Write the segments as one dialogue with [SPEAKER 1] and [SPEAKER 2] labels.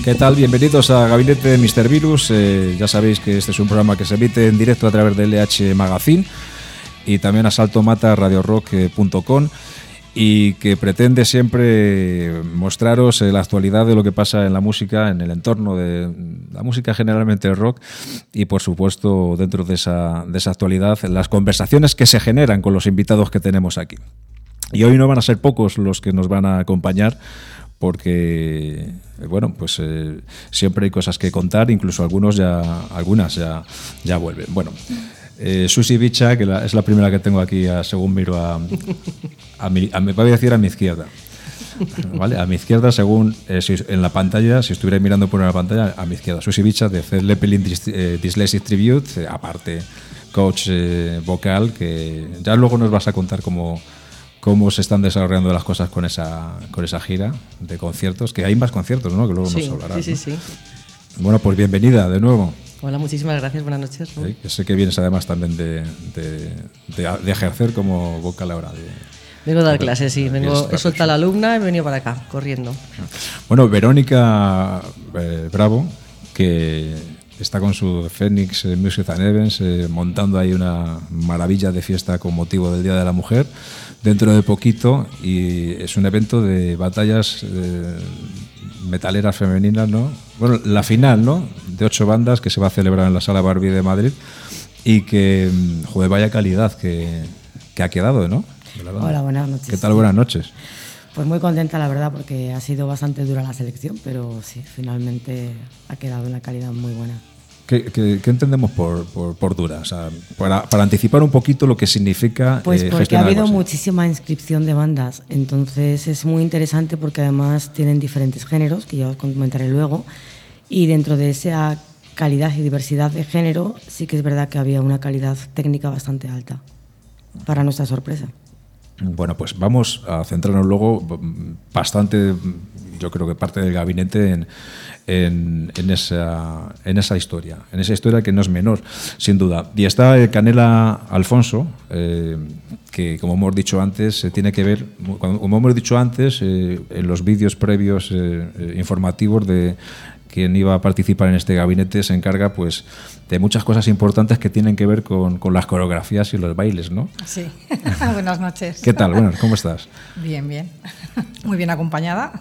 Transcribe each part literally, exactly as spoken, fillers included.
[SPEAKER 1] ¿Qué tal? Bienvenidos a Gabinete de míster Virus. Eh, ya sabéis que este es un programa que se emite en directo a través de L H Magazine y también a salto mata radio rock punto com, y que pretende siempre mostraros la actualidad de lo que pasa en la música, en el entorno de la música, generalmente el rock, y por supuesto dentro de esa, de esa actualidad las conversaciones que se generan con los invitados que tenemos aquí. Y hoy no van a ser pocos los que nos van a acompañar, porque bueno, pues eh, siempre hay cosas que contar, incluso algunos ya, algunas ya, ya vuelven. Bueno, eh, Susi Bicha, que la, es la primera que tengo aquí, a, según miro a, a, mi, a me voy a decir a mi izquierda, ¿vale? A mi izquierda, según eh, si, en la pantalla, si estuviera mirando por una pantalla, a mi izquierda, Susi Bicha de Led Zeppelin eh, Dyslexic Tribute, eh, aparte coach eh, vocal, que ya luego nos vas a contar cómo cómo se están desarrollando las cosas con esa con esa gira de conciertos, que hay más conciertos, ¿no? Que luego
[SPEAKER 2] sí,
[SPEAKER 1] nos hablarás.
[SPEAKER 2] Sí, sí,
[SPEAKER 1] ¿no?
[SPEAKER 2] sí.
[SPEAKER 1] Bueno, pues bienvenida de nuevo.
[SPEAKER 2] Hola, muchísimas gracias, buenas noches.
[SPEAKER 1] Sí, que sé que vienes además también de, de, de, de ejercer como vocal ahora. De,
[SPEAKER 2] vengo a dar clases, sí. Vengo, he soltado a la alumna y he venido para acá, corriendo.
[SPEAKER 1] Bueno, Verónica eh, Bravo, que está con su Phoenix Music and Events eh, montando ahí una maravilla de fiesta con motivo del Día de la Mujer dentro de poquito, y es un evento de batallas eh, metaleras femeninas, ¿no? Bueno, la final, ¿no? De ocho bandas que se va a celebrar en la Sala Barbie de Madrid, y que, joder, vaya calidad que, que ha quedado, ¿no?
[SPEAKER 3] Hola, buenas noches.
[SPEAKER 1] ¿Qué tal? Buenas noches.
[SPEAKER 3] Pues muy contenta, la verdad, porque ha sido bastante dura la selección, pero sí, finalmente ha quedado una calidad muy buena.
[SPEAKER 1] ¿Qué, qué, qué entendemos por, por, por dura? O sea, para, para anticipar un poquito lo que significa
[SPEAKER 3] pues
[SPEAKER 1] eh,
[SPEAKER 3] porque ha habido
[SPEAKER 1] así.
[SPEAKER 3] muchísima inscripción de bandas, entonces es muy interesante porque además tienen diferentes géneros, que ya os comentaré luego, y dentro de esa calidad y diversidad de género sí que es verdad que había una calidad técnica bastante alta, para nuestra sorpresa.
[SPEAKER 1] Bueno, pues vamos a centrarnos luego bastante, yo creo que parte del gabinete en, en, en, esa, en esa historia, en esa historia que no es menor, sin duda. Y está Canela Alfonso, eh, que como hemos dicho antes, se tiene que ver, como hemos dicho antes, eh, en los vídeos previos eh, informativos de quien iba a participar en este gabinete, se encarga pues de muchas cosas importantes que tienen que ver con, con las coreografías y los bailes, ¿no?
[SPEAKER 4] Sí. Buenas noches.
[SPEAKER 1] ¿Qué tal? Buenas, ¿cómo estás?
[SPEAKER 4] Bien, bien. Muy bien acompañada.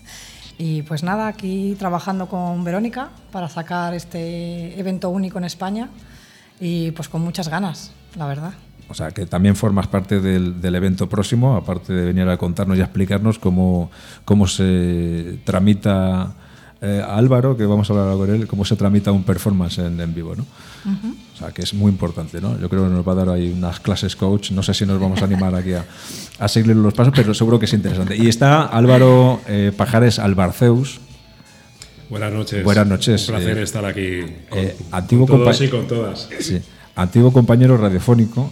[SPEAKER 4] Y pues nada, aquí trabajando con Verónica para sacar este evento único en España, y pues con muchas ganas, la verdad.
[SPEAKER 1] O sea, que también formas parte del, del evento próximo, aparte de venir a contarnos y a explicarnos cómo, cómo se tramita eh, a Álvaro, que vamos a hablar con él, cómo se tramita un performance en, en vivo, ¿no? Uh-huh. O sea, que es muy importante, ¿no? Yo creo que nos va a dar ahí unas clases coach, no sé si nos vamos a animar aquí a, a seguir los pasos, pero seguro que es interesante. Y está Álvaro eh, Pajares Albarceus.
[SPEAKER 5] Buenas noches.
[SPEAKER 1] Buenas noches.
[SPEAKER 5] Un placer
[SPEAKER 1] eh,
[SPEAKER 5] estar aquí con,
[SPEAKER 1] eh, antiguo
[SPEAKER 5] con todos
[SPEAKER 1] compa-
[SPEAKER 5] y con todas.
[SPEAKER 1] Sí. Antiguo compañero radiofónico,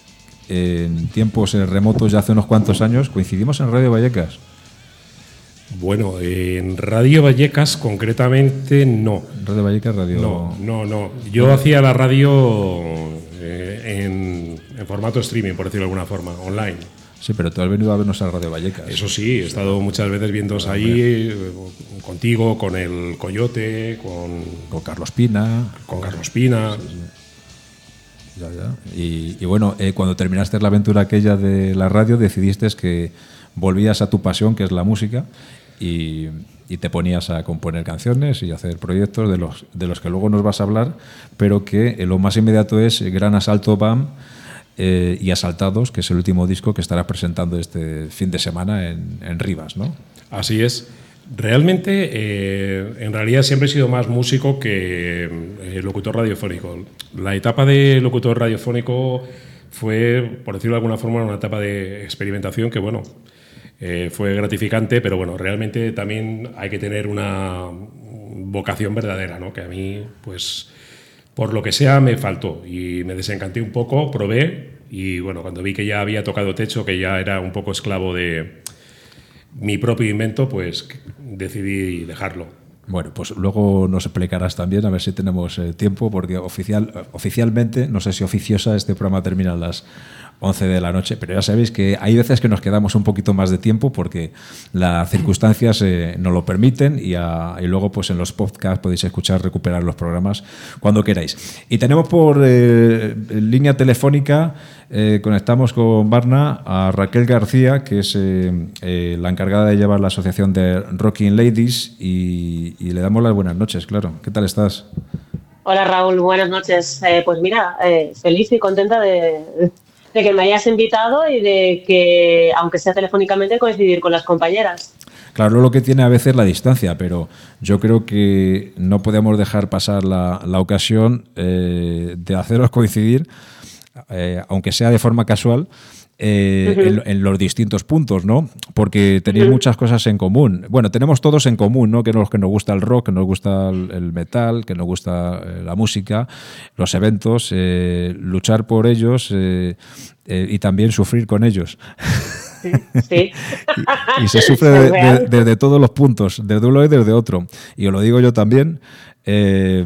[SPEAKER 1] en tiempos remotos, ya hace unos cuantos años, coincidimos en Radio Vallecas.
[SPEAKER 5] Bueno, en Radio Vallecas concretamente no.
[SPEAKER 1] Radio Vallecas, Radio...
[SPEAKER 5] No, no, no. Yo no. hacía la radio eh, en, en formato streaming, por decirlo de alguna forma, online.
[SPEAKER 1] Sí, pero tú has venido a vernos a Radio Vallecas.
[SPEAKER 5] Eso sí, he estado muchas veces viéndoos ah, ahí, eh, contigo, con el Coyote, con...
[SPEAKER 1] Con Carlos Pina.
[SPEAKER 5] Con Carlos Pina.
[SPEAKER 1] Sí, sí. Ya, ya. Y, y bueno, eh, cuando terminaste la aventura aquella de la radio, decidiste que volvías a tu pasión, que es la música, y, y te ponías a componer canciones y a hacer proyectos de los, de los que luego nos vas a hablar, pero que eh, lo más inmediato es Gran Asalto B A M eh, y Asaltados, que es el último disco que estarás presentando este fin de semana en, en Rivas, ¿no?
[SPEAKER 5] Así es. Realmente, eh, en realidad siempre he sido más músico que eh, locutor radiofónico. La etapa de locutor radiofónico fue, por decirlo de alguna forma, una etapa de experimentación que, bueno, eh, fue gratificante, pero bueno, realmente también hay que tener una vocación verdadera, ¿no? Que a mí, pues, por lo que sea, me faltó y me desencanté un poco, probé y, bueno, cuando vi que ya había tocado techo, que ya era un poco esclavo de mi propio invento, pues decidí dejarlo.
[SPEAKER 1] Bueno, pues luego nos explicarás también, a ver si tenemos eh, tiempo, porque oficial, oficialmente, no sé si oficiosa, este programa termina a las once de la noche, pero ya sabéis que hay veces que nos quedamos un poquito más de tiempo porque las circunstancias eh, nos lo permiten y, a, y luego pues en los podcasts podéis escuchar, recuperar los programas cuando queráis. Y tenemos por eh, línea telefónica, eh, conectamos con Barna a Raquel García, que es eh, eh, la encargada de llevar la asociación de Rocking Ladies y, y le damos las buenas noches, claro. ¿Qué tal estás?
[SPEAKER 6] Hola Raúl, buenas noches. Eh, pues mira, eh, feliz y contenta de... de que me hayas invitado y de que, aunque sea telefónicamente, coincidir con las compañeras.
[SPEAKER 1] Claro, lo que tiene a veces la distancia, pero yo creo que no podemos dejar pasar la, la ocasión eh, de haceros coincidir, eh, aunque sea de forma casual, eh, uh-huh. en, en los distintos puntos, ¿no? Porque tenéis uh-huh. muchas cosas en común. Bueno, tenemos todos en común, ¿no? Que nos, que nos gusta el rock, que nos gusta el, el metal, que nos gusta eh, la música, los eventos, eh, luchar por ellos eh, eh, y también sufrir con ellos.
[SPEAKER 6] Sí. sí.
[SPEAKER 1] y, y se sufre de, de, desde todos los puntos, desde uno y desde otro. Y os lo digo yo también, eh,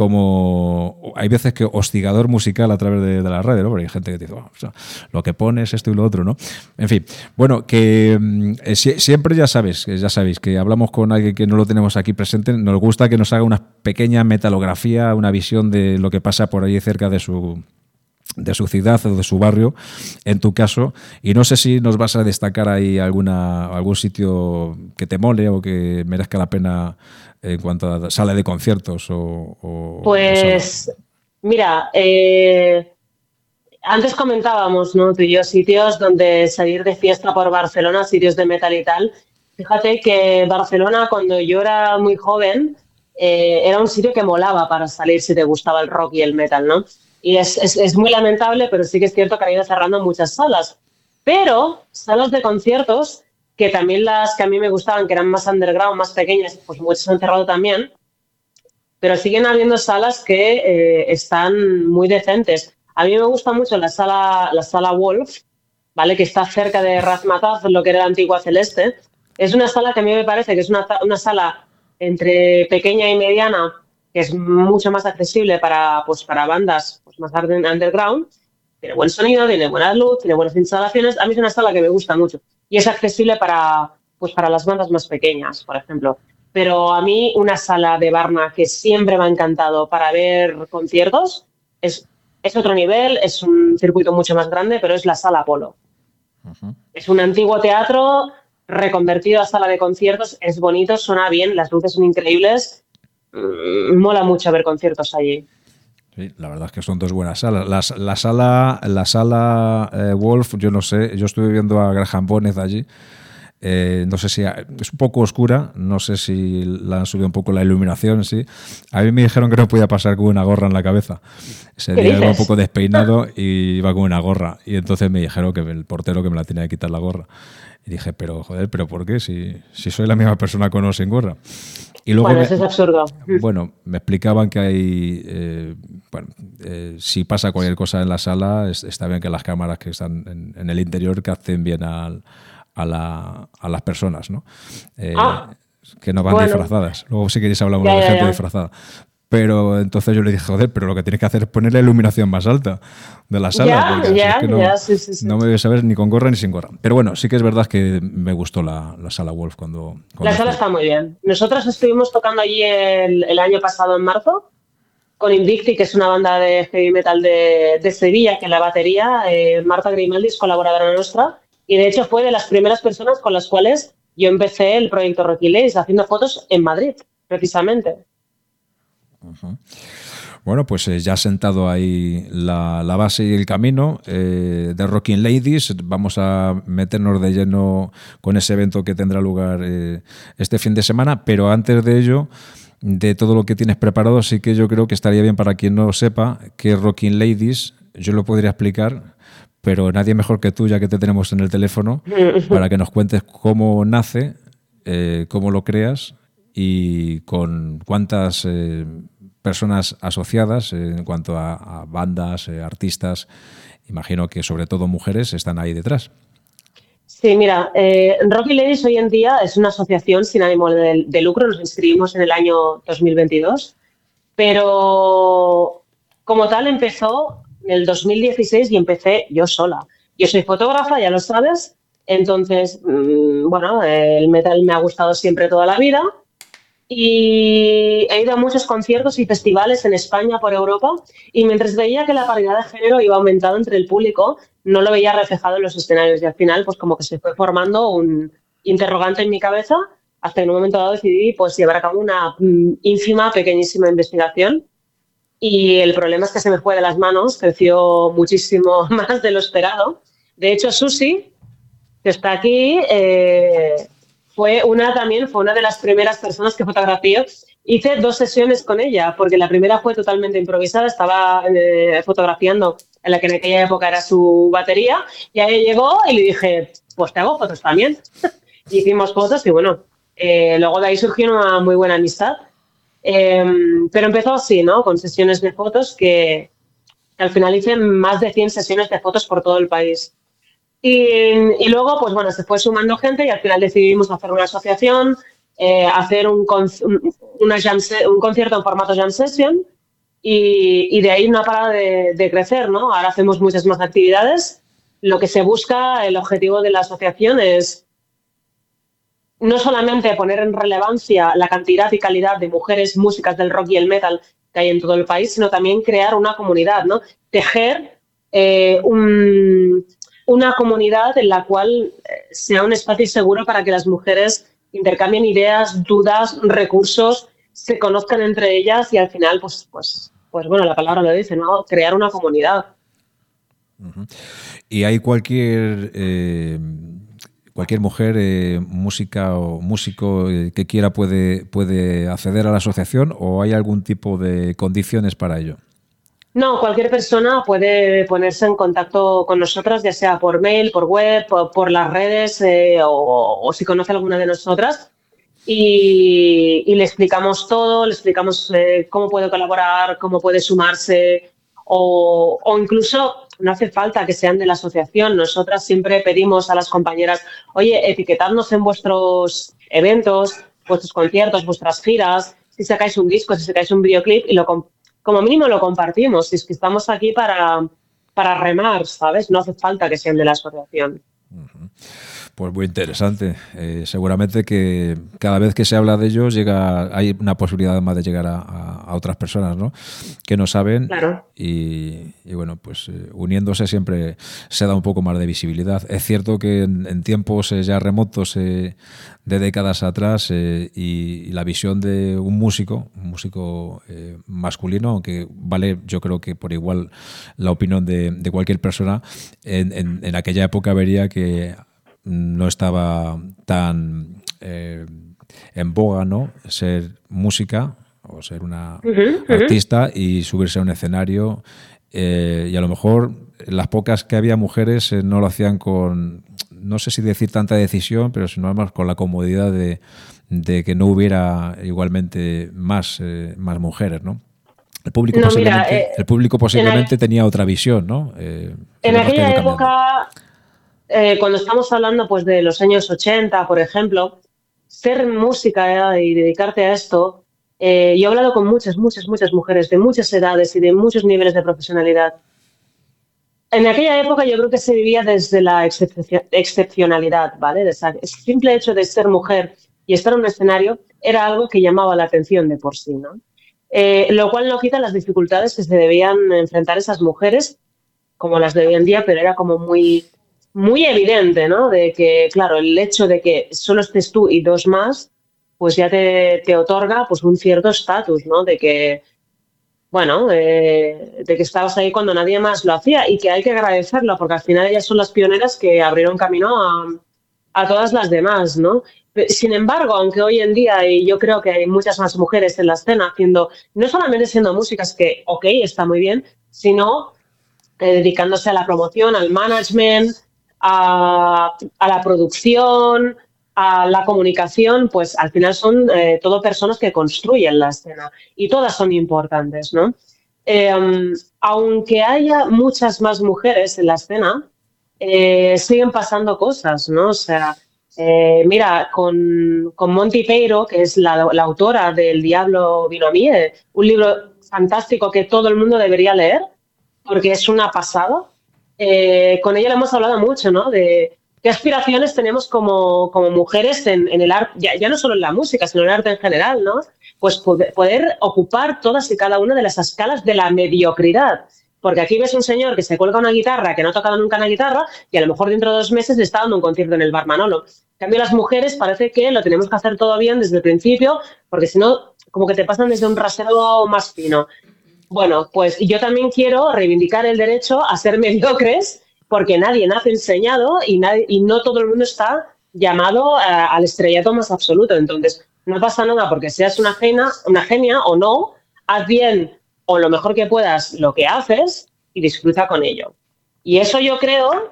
[SPEAKER 1] como hay veces que hostigador musical a través de, de la radio, ¿no? Porque hay gente que dice, oh, o sea, lo que pones esto y lo otro, ¿no? En fin, bueno, que eh, si, siempre ya sabes, ya sabéis que hablamos con alguien que no lo tenemos aquí presente, nos gusta que nos haga una pequeña metalografía, una visión de lo que pasa por allí cerca de su... de su ciudad o de su barrio, en tu caso, y no sé si nos vas a destacar ahí alguna algún sitio que te mole o que merezca la pena en cuanto a sala de conciertos o... o
[SPEAKER 6] pues, o mira, eh, antes comentábamos, ¿no? Tú y yo, sitios donde salir de fiesta por Barcelona, sitios de metal y tal. Fíjate que Barcelona, cuando yo era muy joven, eh, era un sitio que molaba para salir si te gustaba el rock y el metal, ¿no? Y es, es, es muy lamentable, pero sí que es cierto que han ido cerrando muchas salas. Pero salas de conciertos, que también las que a mí me gustaban, que eran más underground, más pequeñas, pues muchas han cerrado también. Pero siguen habiendo salas que eh, están muy decentes. A mí me gusta mucho la sala, la sala Wolf, ¿vale? Que está cerca de Razmataz, lo que era la antigua Celeste. Es una sala que a mí me parece que es una, una sala entre pequeña y mediana, que es mucho más accesible para, pues, para bandas pues, más underground. Tiene buen sonido, tiene buena luz, tiene buenas instalaciones. A mí es una sala que me gusta mucho. Y es accesible para, pues, para las bandas más pequeñas, por ejemplo. Pero a mí una sala de Barna que siempre me ha encantado para ver conciertos es, es otro nivel, es un circuito mucho más grande, pero es la Sala Apolo. Uh-huh. Es un antiguo teatro reconvertido a sala de conciertos. Es bonito, suena bien, las luces son increíbles. Mola mucho ver conciertos allí.
[SPEAKER 1] Sí, la verdad es que son dos buenas salas. La, la sala, la sala eh, Wolf, yo no sé, yo estuve viendo a Graham Bonnet allí. Eh, no sé si es un poco oscura, no sé si la han subido un poco la iluminación, sí. A mí me dijeron que no podía pasar con una gorra en la cabeza. Ese día iba un poco despeinado y iba con una gorra. Y entonces me dijeron que el portero que me la tenía que quitar la gorra. Y dije, pero joder, ¿pero por qué? Si, si soy la misma persona con o sin gorra. Y luego
[SPEAKER 6] bueno,
[SPEAKER 1] me,
[SPEAKER 6] eso es absurdo.
[SPEAKER 1] Bueno, me explicaban que hay, eh, bueno, eh, si pasa cualquier cosa en la sala, es, está bien que las cámaras que están en, en el interior capten bien al, a, la, a las personas, ¿no? Eh, ah, que no van bueno. disfrazadas. Luego si queréis hablamos ya, de gente ya, ya. disfrazada. Pero entonces yo le dije, joder, pero lo que tienes que hacer es poner la iluminación más alta de la sala.
[SPEAKER 6] Ya,
[SPEAKER 1] porque
[SPEAKER 6] ya,
[SPEAKER 1] es que no,
[SPEAKER 6] ya, sí, sí, sí.
[SPEAKER 1] no me voy a saber ni con gorra ni sin gorra. Pero bueno, sí que es verdad que me gustó la, la sala Wolf cuando... cuando
[SPEAKER 6] la sala está muy bien. Nosotros estuvimos tocando allí el, el año pasado en marzo con Invicti, que es una banda de heavy metal de, de Sevilla, que en la batería, eh, Marta Grimaldi es colaboradora nuestra, y de hecho fue de las primeras personas con las cuales yo empecé el proyecto Rocking Ladies, haciendo fotos en Madrid, precisamente.
[SPEAKER 1] Uh-huh. Bueno, pues eh, ya sentado ahí la, la base y el camino eh, de Rocking Ladies, vamos a meternos de lleno con ese evento que tendrá lugar eh, este fin de semana, pero antes de ello, de todo lo que tienes preparado, sí que yo creo que estaría bien para quien no sepa que Rocking Ladies, yo lo podría explicar, pero nadie mejor que tú, ya que te tenemos en el teléfono, para que nos cuentes cómo nace, eh, cómo lo creas y con cuántas eh, personas asociadas eh, en cuanto a, a bandas, eh, artistas, imagino que sobre todo mujeres están ahí detrás.
[SPEAKER 6] Sí, mira, eh, Rocking Ladies hoy en día es una asociación sin ánimo de, de lucro, nos inscribimos en el año dos mil veintidós, pero como tal empezó en el dos mil dieciséis y empecé yo sola. Yo soy fotógrafa, ya lo sabes, entonces, bueno, el metal me ha gustado siempre toda la vida y he ido a muchos conciertos y festivales en España, por Europa, y mientras veía que la paridad de género iba aumentando entre el público, no lo veía reflejado en los escenarios y al final pues como que se fue formando un interrogante en mi cabeza hasta que en un momento dado decidí pues llevar a cabo una ínfima, pequeñísima investigación. Y el problema es que se me fue de las manos, creció muchísimo más de lo esperado. De hecho, Susi, que está aquí, eh, fue una también fue una de las primeras personas que fotografió. Hice dos sesiones con ella, porque la primera fue totalmente improvisada, estaba eh, fotografiando en la que en aquella época era su batería, y ahí llegó y le dije, pues te hago fotos también. Hicimos fotos y bueno, eh, luego de ahí surgió una muy buena amistad. Eh, pero empezó así, ¿no? Con sesiones de fotos que, que al final hice más de cien sesiones de fotos por todo el país. Y, y luego, pues bueno, se fue sumando gente y al final decidimos hacer una asociación, eh, hacer un, con, una jam se, un concierto en formato jam session y, y de ahí no ha parado de, de crecer, ¿no? Ahora hacemos muchas más actividades. Lo que se busca, el objetivo de la asociación es no solamente poner en relevancia la cantidad y calidad de mujeres músicas del rock y el metal que hay en todo el país, sino también crear una comunidad, ¿no? Tejer eh, un, una comunidad en la cual sea un espacio seguro para que las mujeres intercambien ideas, dudas, recursos, se conozcan entre ellas y al final, pues, pues, pues bueno, la palabra lo dice, ¿no? Crear una comunidad.
[SPEAKER 1] Uh-huh. ¿Y hay cualquier... Eh... Cualquier mujer, eh, música o músico eh, que quiera puede, puede acceder a la asociación o hay algún tipo de condiciones para ello?
[SPEAKER 6] No, cualquier persona puede ponerse en contacto con nosotras, ya sea por mail, por web, por, por las redes eh, o, o si conoce alguna de nosotras y, y le explicamos todo, le explicamos eh, cómo puede colaborar, cómo puede sumarse o, o incluso... No hace falta que sean de la asociación. Nosotras siempre pedimos a las compañeras, oye, etiquetadnos en vuestros eventos, vuestros conciertos, vuestras giras, si sacáis un disco, si sacáis un videoclip y lo como mínimo lo compartimos. Si es que estamos aquí para, para remar, ¿sabes? No hace falta que sean de la asociación.
[SPEAKER 1] Uh-huh. Pues muy interesante. Eh, seguramente que cada vez que se habla de ellos llega, hay una posibilidad más de llegar a, a, a otras personas, ¿no? Que no saben.
[SPEAKER 6] Claro.
[SPEAKER 1] Y, y bueno, pues eh, uniéndose siempre se da un poco más de visibilidad. Es cierto que en, en tiempos eh, ya remotos eh, de décadas atrás eh, y, y la visión de un músico, un músico eh, masculino, aunque vale yo creo que por igual la opinión de, de cualquier persona, en, en, en aquella época vería que no estaba tan eh, en boga, ¿no? Ser música o ser una uh-huh, artista uh-huh. y subirse a un escenario eh, y a lo mejor las pocas que había mujeres eh, no lo hacían con, no sé si decir tanta decisión, pero sino más con la comodidad de, de que no hubiera igualmente más, eh, más mujeres, ¿no? El público, no, posiblemente, mira, eh, el público posiblemente el, tenía otra visión, ¿no?
[SPEAKER 6] Eh, en aquella época... Eh, cuando estamos hablando pues, de los años ochenta, por ejemplo, ser música eh, y dedicarte a esto, eh, yo he hablado con muchas, muchas, muchas mujeres de muchas edades y de muchos niveles de profesionalidad. En aquella época yo creo que se vivía desde la excep- excepcionalidad, ¿vale? De esa, el simple hecho de ser mujer y estar en un escenario era algo que llamaba la atención de por sí, ¿no? Eh, lo cual no quita las dificultades que se debían enfrentar esas mujeres, como las de hoy en día, pero era como muy... muy evidente, ¿no? De que, claro, el hecho de que solo estés tú y dos más, pues ya te, te otorga pues un cierto estatus, ¿no? De que, bueno, eh, de que estabas ahí cuando nadie más lo hacía y que hay que agradecerlo porque al final ellas son las pioneras que abrieron camino a, a todas las demás, ¿no? Sin embargo, aunque hoy en día, y yo creo que hay muchas más mujeres en la escena haciendo, no solamente siendo músicas, que, ok, está muy bien, sino eh, dedicándose a la promoción, al management, A, a la producción, a la comunicación, pues al final son eh, todo personas que construyen la escena y todas son importantes, ¿no? Eh, aunque haya muchas más mujeres en la escena, eh, siguen pasando cosas, ¿no? O sea, eh, mira, con, con Monty Peiro, que es la, la autora del Diablo vino a mí, eh, un libro fantástico que todo el mundo debería leer porque es una pasada. eh, con ella le hemos hablado mucho, ¿no? De qué aspiraciones tenemos como, como mujeres en, en el arte, ya, ya no solo en la música, sino en el arte en general, ¿no? Pues poder, poder ocupar todas y cada una de las escalas de la mediocridad. Porque aquí ves un señor que se cuelga una guitarra, que no ha tocado nunca una guitarra, y a lo mejor dentro de dos meses le está dando un concierto en el Bar Manolo. En cambio, las mujeres parece que lo tenemos que hacer todo bien desde el principio, porque si no, como que te pasan desde un rasero más fino. Bueno, pues yo también quiero reivindicar el derecho a ser mediocres, porque nadie nace enseñado y, nadie, y no todo el mundo está llamado a, al estrellato más absoluto. Entonces, no pasa nada porque seas una genia, una genia o no, haz bien o lo mejor que puedas lo que haces y disfruta con ello. Y eso yo creo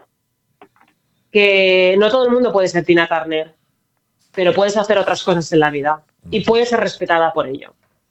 [SPEAKER 6] que no todo el mundo puede ser Tina Turner, pero puedes hacer otras cosas en la vida y puedes ser respetada por ello.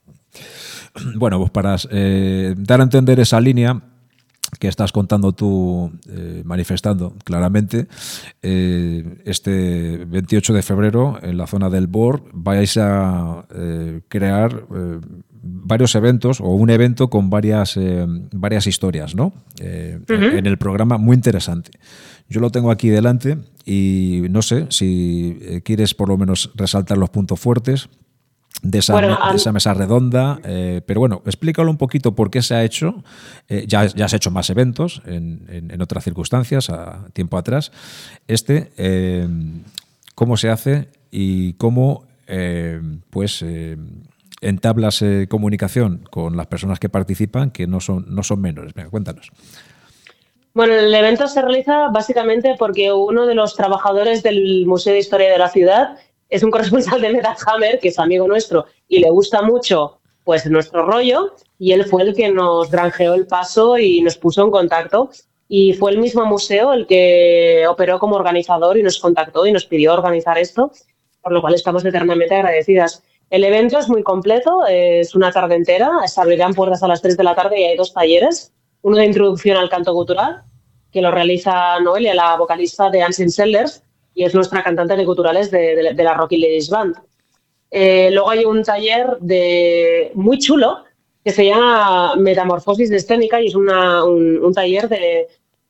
[SPEAKER 1] Bueno, pues para eh, dar a entender esa línea que estás contando tú, eh, manifestando claramente, eh, este veintiocho de febrero en la zona del Bor vais a eh, crear eh, varios eventos o un evento con varias, eh, varias historias, ¿no? Eh, uh-huh. En el programa, muy interesante. Yo lo tengo aquí delante y no sé si eh, quieres por lo menos resaltar los puntos fuertes de esa, bueno, de esa mesa redonda, eh, pero bueno, explícalo un poquito por qué se ha hecho. Eh, ya, ya has hecho más eventos en, en, en otras circunstancias, a tiempo atrás. Este, eh, ¿cómo se hace y cómo eh, pues eh, entablas eh, comunicación con las personas que participan, que no son, no son menores? Venga, cuéntanos.
[SPEAKER 6] Bueno, el evento se realiza básicamente porque uno de los trabajadores del Museo de Historia de la ciudad es un corresponsal de Metal Hammer, que es amigo nuestro y le gusta mucho pues nuestro rollo, y él fue el que nos granjeó el paso y nos puso en contacto, y fue el mismo museo el que operó como organizador y nos contactó y nos pidió organizar esto, por lo cual estamos eternamente agradecidas. El evento es muy completo, es una tarde entera, se abrirán puertas a las tres de la tarde y hay dos talleres, uno de introducción al canto gutural, que lo realiza Noelia, la vocalista de Ancient Sellers, y es nuestra cantante de guturales de, de, de la Rocky Ladies Band. Eh, luego hay un taller de, muy chulo que se llama Metamorfosis Escénica y es una, un, un taller de,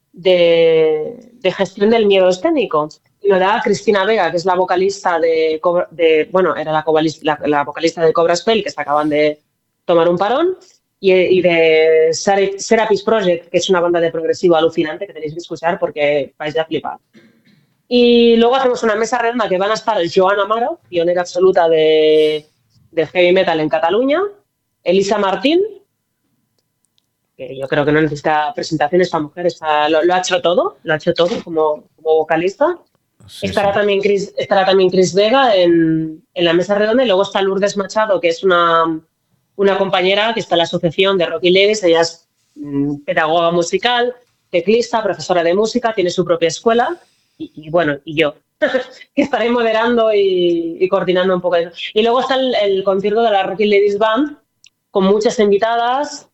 [SPEAKER 6] de, de gestión del miedo escénico. Y lo da Cristina Vega, que es la vocalista de, de bueno, era la, la, la vocalista de Cobra Spell, que se acaban de tomar un parón, y, y de Serapis Project, que es una banda de progresivo alucinante que tenéis que escuchar porque vais a flipar. Y luego hacemos una mesa redonda que van a estar Joan Amaro, pionera absoluta de, de heavy metal en Cataluña, Elisa Martín, que yo creo que no necesita presentaciones para mujeres, está, lo, lo ha hecho todo, lo ha hecho todo como, como vocalista. Sí, estará, sí. También Chris, estará también Chris Vega en, en la mesa redonda, y luego está Lourdes Machado, que es una, una compañera que está en la asociación de Rocky Ladies. Ella es mmm, pedagoga musical, teclista, profesora de música, tiene su propia escuela. Y, y bueno, y yo, que estaré moderando y, y coordinando un poco eso. Y luego está el, el concierto de la Rocky Ladies Band, con muchas invitadas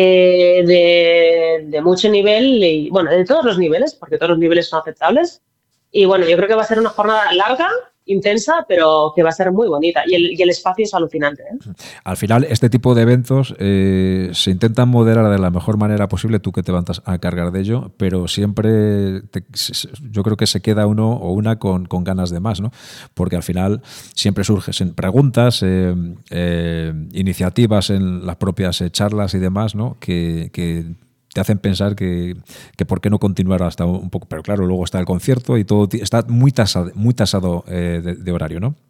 [SPEAKER 6] eh, de, de mucho nivel, y bueno, de todos los niveles, porque todos los niveles son aceptables. Y bueno, yo creo que va a ser una jornada larga, intensa, pero que va a ser muy bonita. Y el, y el espacio es alucinante, ¿eh?
[SPEAKER 1] Al final, este tipo de eventos eh, se intentan moderar de la mejor manera posible, tú que te vas a cargar de ello, pero siempre te, yo creo que se queda uno o una con, con ganas de más, ¿no? Porque al final siempre surgen preguntas, eh, eh, iniciativas en las propias charlas y demás, ¿no? Que, que te hacen pensar que, que por qué no continuar hasta un poco. Pero claro, luego está el concierto y todo está muy tasado, muy tasado eh, de, de horario, ¿no?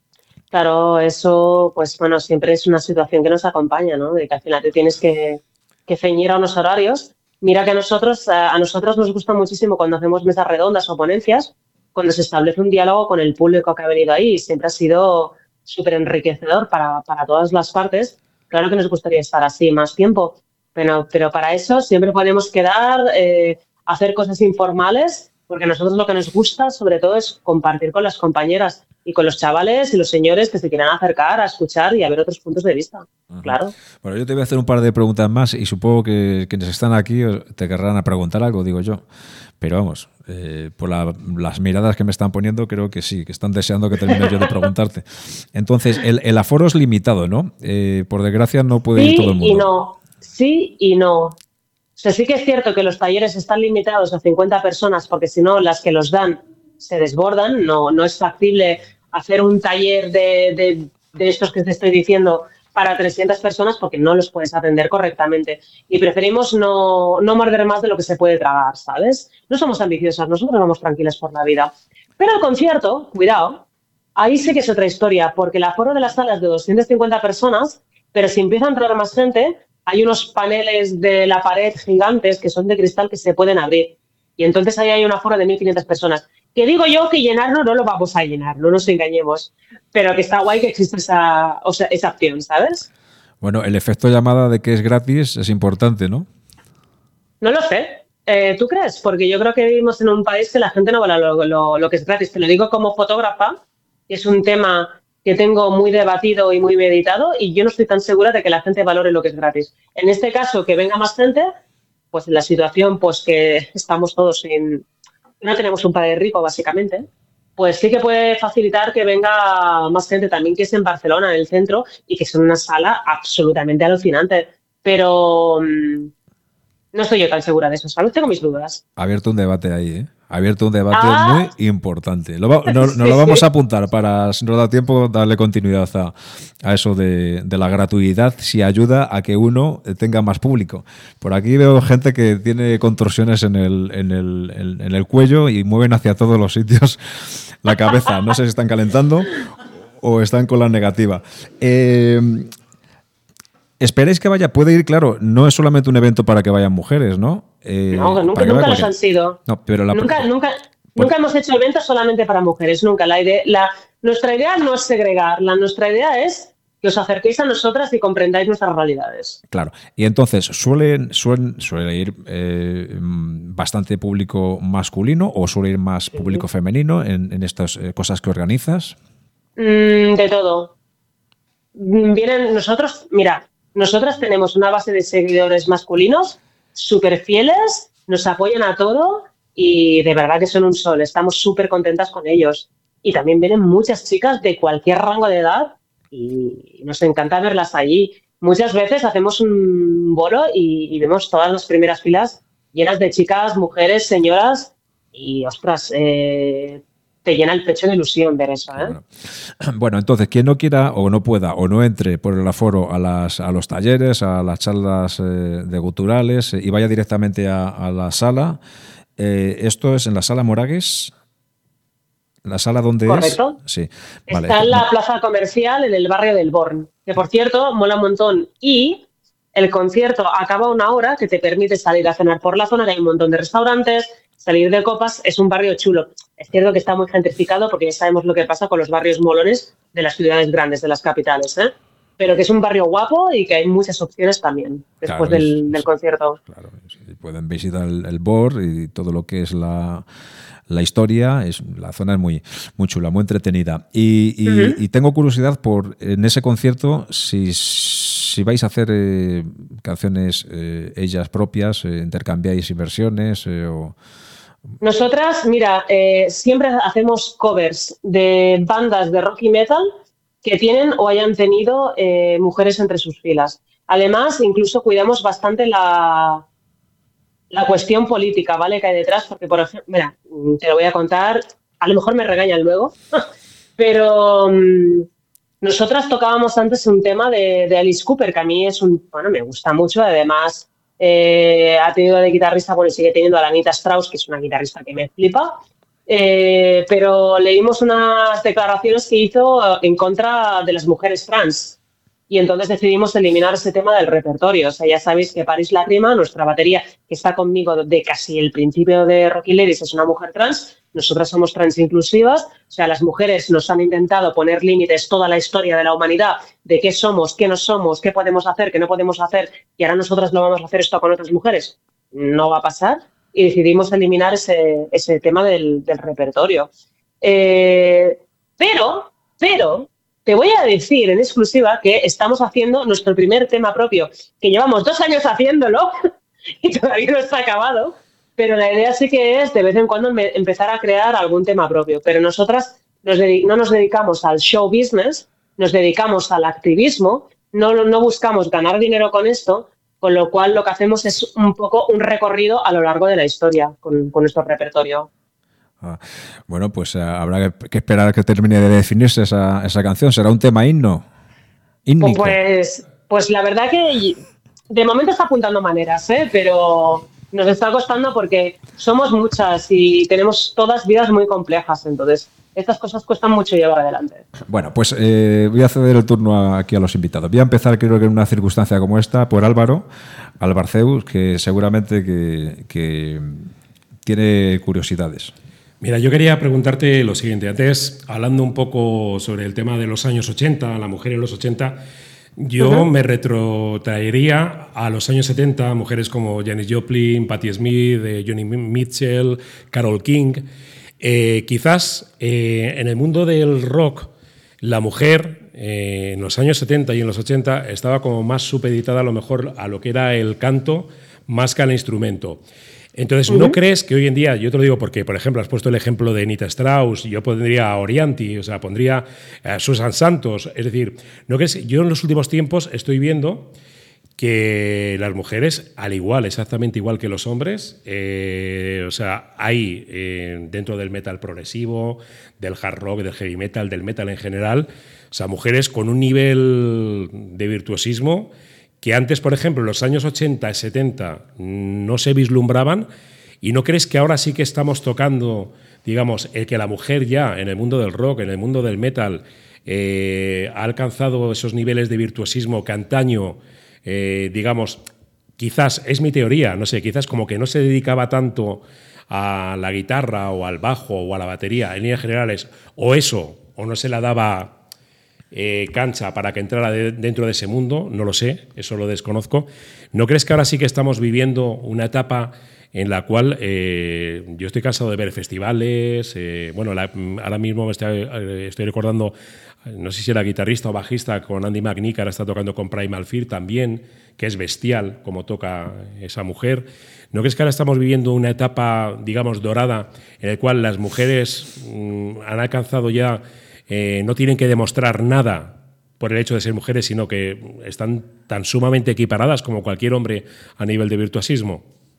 [SPEAKER 6] Claro, eso, pues bueno, siempre es una situación que nos acompaña, ¿no? De que al final te tienes que, que ceñir a unos horarios. Mira que a nosotros, a nosotros nos gusta muchísimo cuando hacemos mesas redondas o ponencias, cuando se establece un diálogo con el público que ha venido ahí, y siempre ha sido súper enriquecedor para, para todas las partes. Claro que nos gustaría estar así más tiempo, pero, pero para eso siempre podemos quedar, eh, hacer cosas informales, porque a nosotros lo que nos gusta sobre todo es compartir con las compañeras y con los chavales y los señores que se quieran acercar a escuchar y a ver otros puntos de vista. Uh-huh. Claro.
[SPEAKER 1] Bueno, yo te voy a hacer un par de preguntas más y supongo que quienes están aquí te querrán a preguntar algo, digo yo. Pero vamos, eh, por la, las miradas que me están poniendo, creo que sí, que están deseando que termine yo de preguntarte. Entonces, el, el aforo es limitado, ¿no? Eh, por desgracia no puede
[SPEAKER 6] sí
[SPEAKER 1] ir todo el mundo.
[SPEAKER 6] Sí y no, sí y no. O sea, sí que es cierto que los talleres están limitados a cincuenta personas porque si no, las que los dan se desbordan. No, no es factible hacer un taller de, de, de estos que te estoy diciendo para trescientas personas porque no los puedes atender correctamente. Y preferimos no, no morder más de lo que se puede tragar, ¿sabes? No somos ambiciosas, nosotros vamos tranquilas por la vida. Pero el concierto, cuidado, ahí sí que es otra historia, porque el aforo de las salas es de doscientas cincuenta personas, pero si empieza a entrar más gente, hay unos paneles de la pared gigantes que son de cristal que se pueden abrir. Y entonces ahí hay un aforo de mil quinientas personas. Que digo yo que llenarlo no lo vamos a llenar, no nos engañemos. Pero que está guay que existe esa, o sea, esa opción, ¿sabes?
[SPEAKER 1] Bueno, el efecto llamada de que es gratis es importante, ¿no?
[SPEAKER 6] No lo sé. Eh, ¿Tú crees? Porque yo creo que vivimos en un país que la gente no valora lo, lo, lo que es gratis. Te lo digo como fotógrafa, que es un tema que tengo muy debatido y muy meditado y yo no estoy tan segura de que la gente valore lo que es gratis. En este caso, que venga más gente, pues en la situación pues que estamos todos sin... no tenemos un padre rico, básicamente, pues sí que puede facilitar que venga más gente también, que es en Barcelona, en el centro, y que es una sala absolutamente alucinante. Pero mmm, no estoy yo tan segura de eso, ¿sabes? Tengo mis dudas.
[SPEAKER 1] Ha abierto un debate ahí, ¿eh? Ha abierto un debate
[SPEAKER 6] ah.
[SPEAKER 1] muy importante. Lo va, no, sí, nos lo vamos sí. a apuntar para, si nos da tiempo, darle continuidad a, a eso de, de la gratuidad, si ayuda a que uno tenga más público. Por aquí veo gente que tiene contorsiones en el, en el, en, en el cuello y mueven hacia todos los sitios la cabeza. No sé si están calentando o están con la negativa. Eh... Esperéis que vaya, puede ir, claro, no es solamente un evento para que vayan mujeres, ¿no?
[SPEAKER 6] Eh, no, nunca, nunca los han sido.
[SPEAKER 1] No, pero la...
[SPEAKER 6] Nunca, nunca, pues... nunca hemos hecho eventos solamente para mujeres, nunca. La idea, la, nuestra idea no es segregar, la, nuestra idea es que os acerquéis a nosotras y comprendáis nuestras realidades.
[SPEAKER 1] Claro, y entonces, ¿suelen, suelen, ¿suele ir eh, bastante público masculino o suele ir más público sí. femenino en, en estas eh, cosas que organizas?
[SPEAKER 6] Mm, de todo. Vienen nosotros, mira... Nosotras tenemos una base de seguidores masculinos súper fieles, nos apoyan a todo y de verdad que son un sol. Estamos súper contentas con ellos. Y también vienen muchas chicas de cualquier rango de edad y nos encanta verlas allí. Muchas veces hacemos un bolo y, y vemos todas las primeras filas llenas de chicas, mujeres, señoras y, ostras, eh, te llena el pecho de ilusión ver eso, ¿eh?
[SPEAKER 1] Bueno. bueno, entonces, quien no quiera o no pueda o no entre por el aforo a, las, a los talleres, a las charlas eh, de guturales eh, y vaya directamente a, a la sala, eh, ¿esto es en la sala Moragues? ¿La sala donde
[SPEAKER 6] Correcto.
[SPEAKER 1] es? Sí.
[SPEAKER 6] Está
[SPEAKER 1] Vale.
[SPEAKER 6] en la plaza comercial en el barrio del Born, que por cierto mola un montón y el concierto acaba una hora que te permite salir a cenar por la zona, que hay un montón de restaurantes, salir de copas, es un barrio chulo. Es cierto que está muy gentrificado porque ya sabemos lo que pasa con los barrios molones de las ciudades grandes, de las capitales, ¿eh? Pero que es un barrio guapo y que hay muchas opciones también después claro, del, es, del concierto.
[SPEAKER 1] Claro, pueden visitar el, el B O R y todo lo que es la, la historia, es, la zona es muy, muy chula, muy entretenida. Y, y, uh-huh. y tengo curiosidad por, en ese concierto, si, si vais a hacer eh, canciones eh, ellas propias, eh, intercambiáis versiones eh, o...
[SPEAKER 6] Nosotras, mira, eh, siempre hacemos covers de bandas de rock y metal que tienen o hayan tenido eh, mujeres entre sus filas. Además, incluso cuidamos bastante la, la cuestión política, ¿vale? Que hay detrás, porque, por ejemplo, mira, te lo voy a contar, a lo mejor me regañan luego, pero um, nosotras tocábamos antes un tema de, de Alice Cooper, que a mí es un, bueno, me gusta mucho, además... Eh, ha tenido de guitarrista, bueno, sigue teniendo a la Anita Strauss, que es una guitarrista que me flipa, eh, pero leímos unas declaraciones que hizo en contra de las mujeres trans y entonces decidimos eliminar ese tema del repertorio. O sea, ya sabéis que Paris Lágrima, nuestra batería, que está conmigo de casi el principio de Rocky Ladies, es una mujer trans. Nosotras somos trans inclusivas, o sea, las mujeres nos han intentado poner límites toda la historia de la humanidad, de qué somos, qué no somos, qué podemos hacer, qué no podemos hacer, y ahora nosotras lo vamos a hacer esto con otras mujeres. No va a pasar, y decidimos eliminar ese, ese tema del, del repertorio. Eh, pero, pero, te voy a decir en exclusiva que estamos haciendo nuestro primer tema propio, que llevamos dos años haciéndolo y todavía no está acabado. Pero la idea sí que es de vez en cuando me, empezar a crear algún tema propio. Pero nosotras nos dedic- no nos dedicamos al show business, nos dedicamos al activismo, no, no buscamos ganar dinero con esto, con lo cual lo que hacemos es un poco un recorrido a lo largo de la historia con, con nuestro repertorio.
[SPEAKER 1] Ah, bueno, pues uh, habrá que, que esperar a que termine de definirse esa, esa canción. ¿Será un tema himno? ¿Hímnico?
[SPEAKER 6] Pues, pues la verdad que de momento está apuntando maneras, ¿eh? Pero nos está costando porque somos muchas y tenemos todas vidas muy complejas, entonces estas cosas cuestan mucho llevar adelante.
[SPEAKER 1] Bueno, pues eh, voy a ceder el turno a, aquí a los invitados. Voy a empezar, creo que en una circunstancia como esta, por Álvaro Albarceus, que seguramente que, que tiene curiosidades.
[SPEAKER 5] Mira, yo quería preguntarte lo siguiente. Antes, hablando un poco sobre el tema de los años ochenta, la mujer en los ochenta, yo uh-huh. me retrotraería a los años setenta, mujeres como Janis Joplin, Patti Smith, eh, Joni Mitchell, Carole King. Eh, quizás eh, en el mundo del rock, la mujer eh, en los años setenta y en los ochenta estaba como más supeditada a lo mejor a lo que era el canto más que al instrumento. Entonces, ¿no uh-huh. crees que hoy en día, yo te lo digo porque, por ejemplo, has puesto el ejemplo de Nita Strauss, yo pondría a Orianti, o sea, pondría a Susan Santos, es decir, ¿no crees? Yo en los últimos tiempos estoy viendo que las mujeres, al igual, exactamente igual que los hombres, eh, o sea, hay eh, dentro del metal progresivo, del hard rock, del heavy metal, del metal en general, o sea, mujeres con un nivel de virtuosismo que antes, por ejemplo, en los años ochenta y setenta no se vislumbraban. ¿Y no crees que ahora sí que estamos tocando, digamos, el que la mujer ya en el mundo del rock, en el mundo del metal, eh, ha alcanzado esos niveles de virtuosismo que antaño, eh, digamos, quizás, es mi teoría, no sé, quizás como que no se dedicaba tanto a la guitarra o al bajo o a la batería en líneas generales, o eso, o no se la daba Eh, cancha para que entrara de, dentro de ese mundo, no lo sé, eso lo desconozco. ¿No crees que ahora sí que estamos viviendo una etapa en la cual eh, yo estoy cansado de ver festivales, eh, bueno, la, ahora mismo estoy, estoy recordando, no sé si era guitarrista o bajista con Andy McNee, que ahora está tocando con Primal Fear también, que es bestial como toca esa mujer. ¿No crees que ahora estamos viviendo una etapa, digamos, dorada, en la cual las mujeres mmm, han alcanzado ya Eh, no tienen que demostrar nada por el hecho de ser mujeres, sino que están tan sumamente equiparadas como cualquier hombre a nivel de virtuosismo?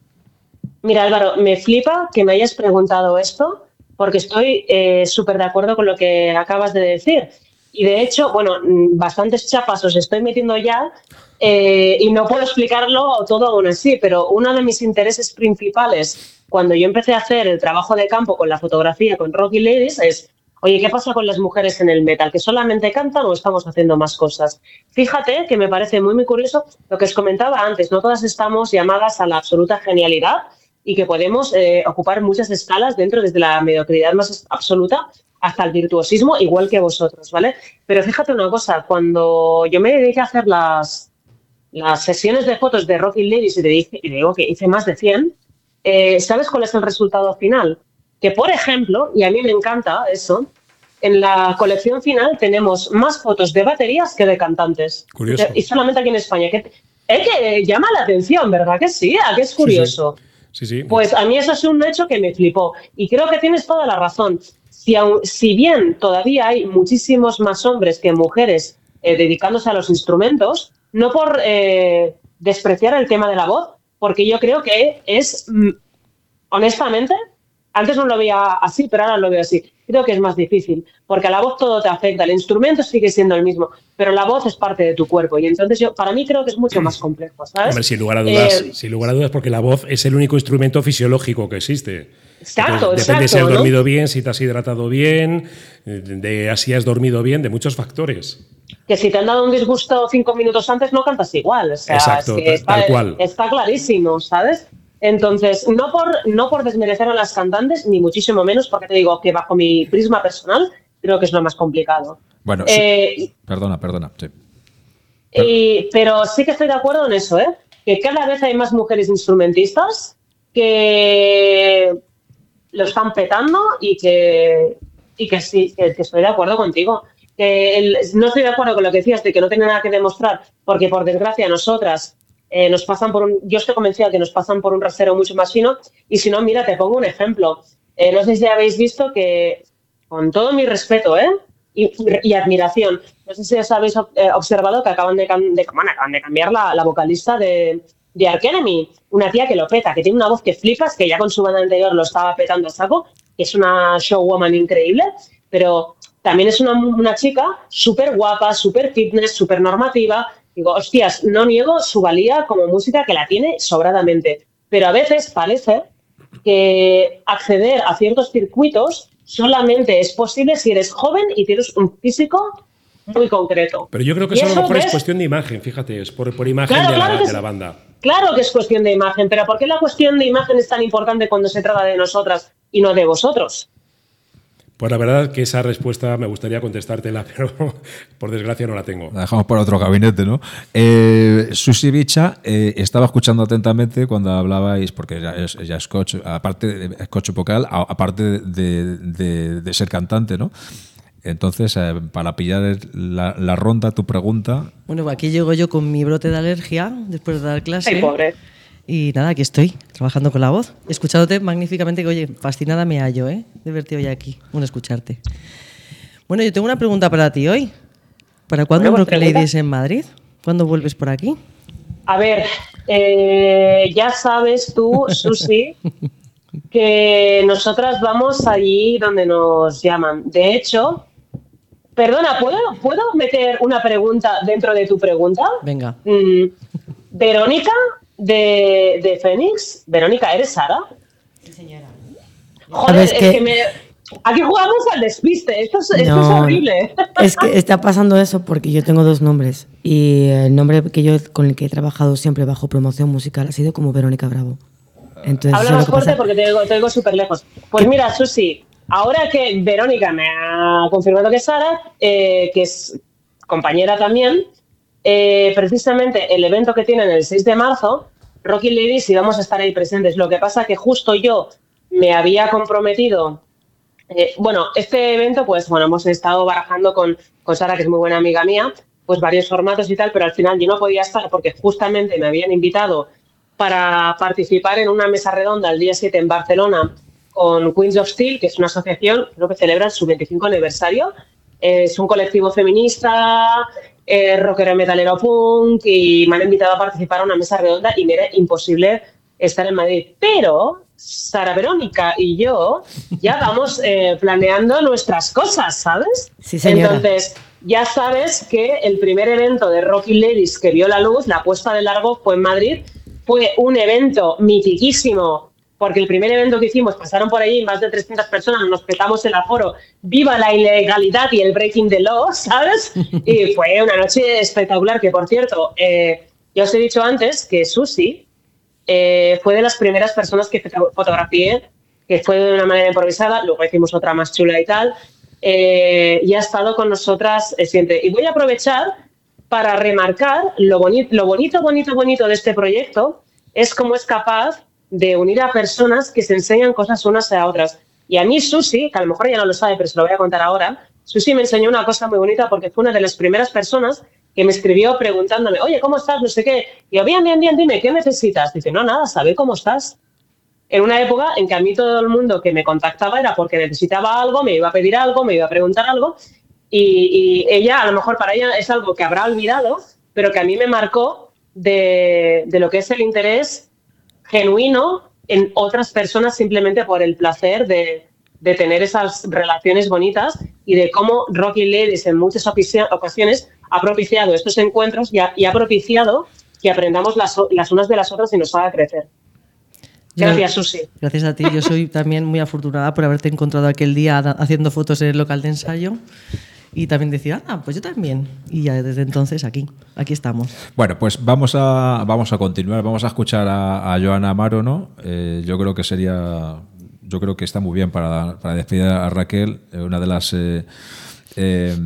[SPEAKER 6] Mira, Álvaro, me flipa que me hayas preguntado esto, porque estoy eh, súper de acuerdo con lo que acabas de decir. Y de hecho, bueno, bastantes chapas os estoy metiendo ya eh, y no puedo explicarlo todo aún así, pero uno de mis intereses principales cuando yo empecé a hacer el trabajo de campo con la fotografía, con Rocky Ladies, es: oye, ¿qué pasa con las mujeres en el metal? ¿Que solamente cantan o estamos haciendo más cosas? Fíjate que me parece muy, muy curioso lo que os comentaba antes. No todas estamos llamadas a la absoluta genialidad y que podemos eh, ocupar muchas escalas dentro, desde la mediocridad más absoluta hasta el virtuosismo, igual que vosotros, ¿vale? Pero fíjate una cosa, cuando yo me dediqué a hacer las, las sesiones de fotos de Rocky Ladies y te, dije, y te digo que hice más de cien, eh, ¿sabes cuál es el resultado final? Que, por ejemplo, y a mí me encanta eso, en la colección final tenemos más fotos de baterías que de cantantes.
[SPEAKER 5] Curioso.
[SPEAKER 6] Y solamente aquí en España. Que, es que llama la atención, ¿verdad que sí? ¿A qué es curioso?
[SPEAKER 5] Sí, sí. Sí, sí.
[SPEAKER 6] Pues a mí eso es un hecho que me flipó. Y creo que tienes toda la razón. Si, aun, si bien todavía hay muchísimos más hombres que mujeres eh, dedicándose a los instrumentos, no por eh, despreciar el tema de la voz, porque yo creo que es, mm, honestamente, antes no lo veía así, pero ahora lo veo así. Creo que es más difícil, porque a la voz todo te afecta. El instrumento sigue siendo el mismo, pero la voz es parte de tu cuerpo. Y entonces yo, para mí creo que es mucho más complejo, ¿sabes?
[SPEAKER 5] Hombre, sin lugar a dudas,
[SPEAKER 6] eh,
[SPEAKER 5] sin lugar a dudas, porque la voz es el único instrumento fisiológico que existe.
[SPEAKER 6] Exacto,
[SPEAKER 5] Entonces, depende
[SPEAKER 6] exacto,
[SPEAKER 5] si has
[SPEAKER 6] ¿no?
[SPEAKER 5] dormido bien, si te has hidratado bien, de si has dormido bien, de muchos factores.
[SPEAKER 6] Que si te han dado un disgusto cinco minutos antes no cantas igual. O sea,
[SPEAKER 5] Exacto,
[SPEAKER 6] es que
[SPEAKER 5] tal,
[SPEAKER 6] está,
[SPEAKER 5] tal cual.
[SPEAKER 6] Está clarísimo, ¿sabes? Entonces, no por, no por desmerecer a las cantantes, ni muchísimo menos, porque te digo que bajo mi prisma personal creo que es lo más complicado.
[SPEAKER 1] Bueno,
[SPEAKER 6] eh,
[SPEAKER 1] sí. perdona, perdona. Sí.
[SPEAKER 6] Y, pero sí que estoy de acuerdo en eso, ¿eh? Que cada vez hay más mujeres instrumentistas que lo están petando y que, y que sí, que, que estoy de acuerdo contigo. Que el, no estoy de acuerdo con lo que decías de que no tiene nada que demostrar, porque por desgracia nosotras eh, nos pasan por un, yo estoy convencida que nos pasan por un rasero mucho más fino, y si no, mira, te pongo un ejemplo. Eh, no sé si habéis visto que, con todo mi respeto, ¿eh? Y, y admiración, no sé si os habéis observado que acaban de, de, bueno, acaban de cambiar la, la vocalista de, de Ark Enemy, una tía que lo peta, que tiene una voz que flipas, que ya con su banda anterior lo estaba petando a saco, que es una showwoman increíble, pero también es una, una chica súper guapa, súper fitness, súper normativa. Digo, hostias, no niego su valía como música, que la tiene sobradamente, pero a veces parece que acceder a ciertos circuitos solamente es posible si eres joven y tienes un físico muy concreto.
[SPEAKER 5] Pero yo creo que
[SPEAKER 6] y
[SPEAKER 5] eso a lo mejor
[SPEAKER 6] ves,
[SPEAKER 5] es cuestión de imagen, fíjate, es por, por imagen
[SPEAKER 6] claro,
[SPEAKER 5] de,
[SPEAKER 6] claro
[SPEAKER 5] la,
[SPEAKER 6] que
[SPEAKER 5] de la
[SPEAKER 6] es,
[SPEAKER 5] banda.
[SPEAKER 6] Claro que es cuestión de imagen, pero ¿por qué la cuestión de imagen es tan importante cuando se trata de nosotras y no de vosotros?
[SPEAKER 5] Pues la verdad que esa respuesta me gustaría contestártela, pero por desgracia no la tengo.
[SPEAKER 1] La dejamos para otro gabinete, ¿no? Eh, Susi Bicha, eh, estaba escuchando atentamente cuando hablabais, porque ella es, ella es coach, aparte de es coach vocal, aparte de, de, de ser cantante, ¿no? Entonces, eh, para pillar la, la ronda, tu pregunta...
[SPEAKER 2] Bueno, aquí llego yo con mi brote de alergia después de dar clase.
[SPEAKER 6] Ay, pobre.
[SPEAKER 2] Y nada, aquí estoy, trabajando con la voz, escuchándote magníficamente, que oye, fascinada me hallo, ¿eh? De verte hoy aquí, bueno, escucharte. Bueno, yo tengo una pregunta para ti hoy. ¿Para cuándo
[SPEAKER 6] Bueno,
[SPEAKER 2] Rock Ladies en Madrid? ¿Cuándo vuelves por aquí?
[SPEAKER 6] A ver, eh, ya sabes tú, Susi, que nosotras vamos allí donde nos llaman. De hecho, perdona, ¿puedo, ¿puedo meter una pregunta dentro de tu pregunta?
[SPEAKER 2] Venga.
[SPEAKER 6] Mm, Verónica... De, de Fénix. Verónica, ¿eres Sara?
[SPEAKER 3] Sí, señora.
[SPEAKER 6] Joder, es que, que me... Aquí jugamos al despiste. Esto es, esto
[SPEAKER 3] no,
[SPEAKER 6] es horrible.
[SPEAKER 3] Es que está pasando eso porque yo tengo dos nombres. Y el nombre que yo con el que he trabajado siempre bajo promoción musical ha sido como Verónica Bravo. Entonces,
[SPEAKER 6] habla más fuerte pasa. Porque te oigo, te oigo súper lejos. Pues mira, Susi, ahora que Verónica me ha confirmado que es Sara, eh, que es compañera también, Eh, precisamente el evento que tienen el seis de marzo, Rocky Ladies, y vamos a estar ahí presentes. Lo que pasa que justo yo me había comprometido. Eh, bueno, este evento, pues bueno, hemos estado barajando con, con Sara, que es muy buena amiga mía, pues varios formatos y tal, pero al final yo no podía estar porque justamente me habían invitado para participar en una mesa redonda el día siete en Barcelona con Queens of Steel, que es una asociación, creo que celebra su veinticinco aniversario. Eh, es un colectivo feminista. Eh, rockero metalero punk, y me han invitado a participar a una mesa redonda y me era imposible estar en Madrid. Pero Sara Verónica y yo ya vamos eh, planeando nuestras cosas, ¿sabes?
[SPEAKER 3] Sí, señora.
[SPEAKER 6] Entonces, ya sabes que el primer evento de Rocky Ladies que vio la luz, la puesta de largo, fue en Madrid. Fue un evento mitiquísimo, porque el primer evento que hicimos pasaron por allí más de trescientas personas, nos petamos el aforo, viva la ilegalidad y el breaking the law, ¿sabes? Y fue una noche espectacular, que por cierto, eh, ya os he dicho antes que Susi eh, fue de las primeras personas que fotografié, que fue de una manera improvisada, luego hicimos otra más chula y tal, eh, y ha estado con nosotras eh, siempre. Y voy a aprovechar para remarcar lo, boni- lo bonito, bonito, bonito de este proyecto, es cómo es capaz de unir a personas que se enseñan cosas unas a otras. Y a mí Susi, que a lo mejor ella no lo sabe, pero se lo voy a contar ahora, Susi me enseñó una cosa muy bonita porque fue una de las primeras personas que me escribió preguntándome, oye, ¿cómo estás? No sé qué. Y yo, bien, bien, bien, dime, ¿qué necesitas? Dice, no, nada, saber cómo estás. En una época en que a mí todo el mundo que me contactaba era porque necesitaba algo, me iba a pedir algo, me iba a preguntar algo, y, y ella, a lo mejor para ella es algo que habrá olvidado, pero que a mí me marcó de, de lo que es el interés genuino en otras personas simplemente por el placer de, de tener esas relaciones bonitas, y de cómo Rocky Ladies en muchas ocasiones ha propiciado estos encuentros y ha, y ha propiciado que aprendamos las, las unas de las otras y nos haga crecer. Gracias, Susi.
[SPEAKER 2] Gracias a ti. Yo soy también muy afortunada por haberte encontrado aquel día haciendo fotos en el local de ensayo. Y también decía, ah, pues yo también. Y ya desde entonces aquí, aquí estamos.
[SPEAKER 1] Bueno, pues vamos a, vamos a continuar, vamos a escuchar a, a Joana Amaro, ¿no? Eh, yo creo que sería, yo creo que está muy bien para, para despedir a Raquel, eh, una de las eh, eh,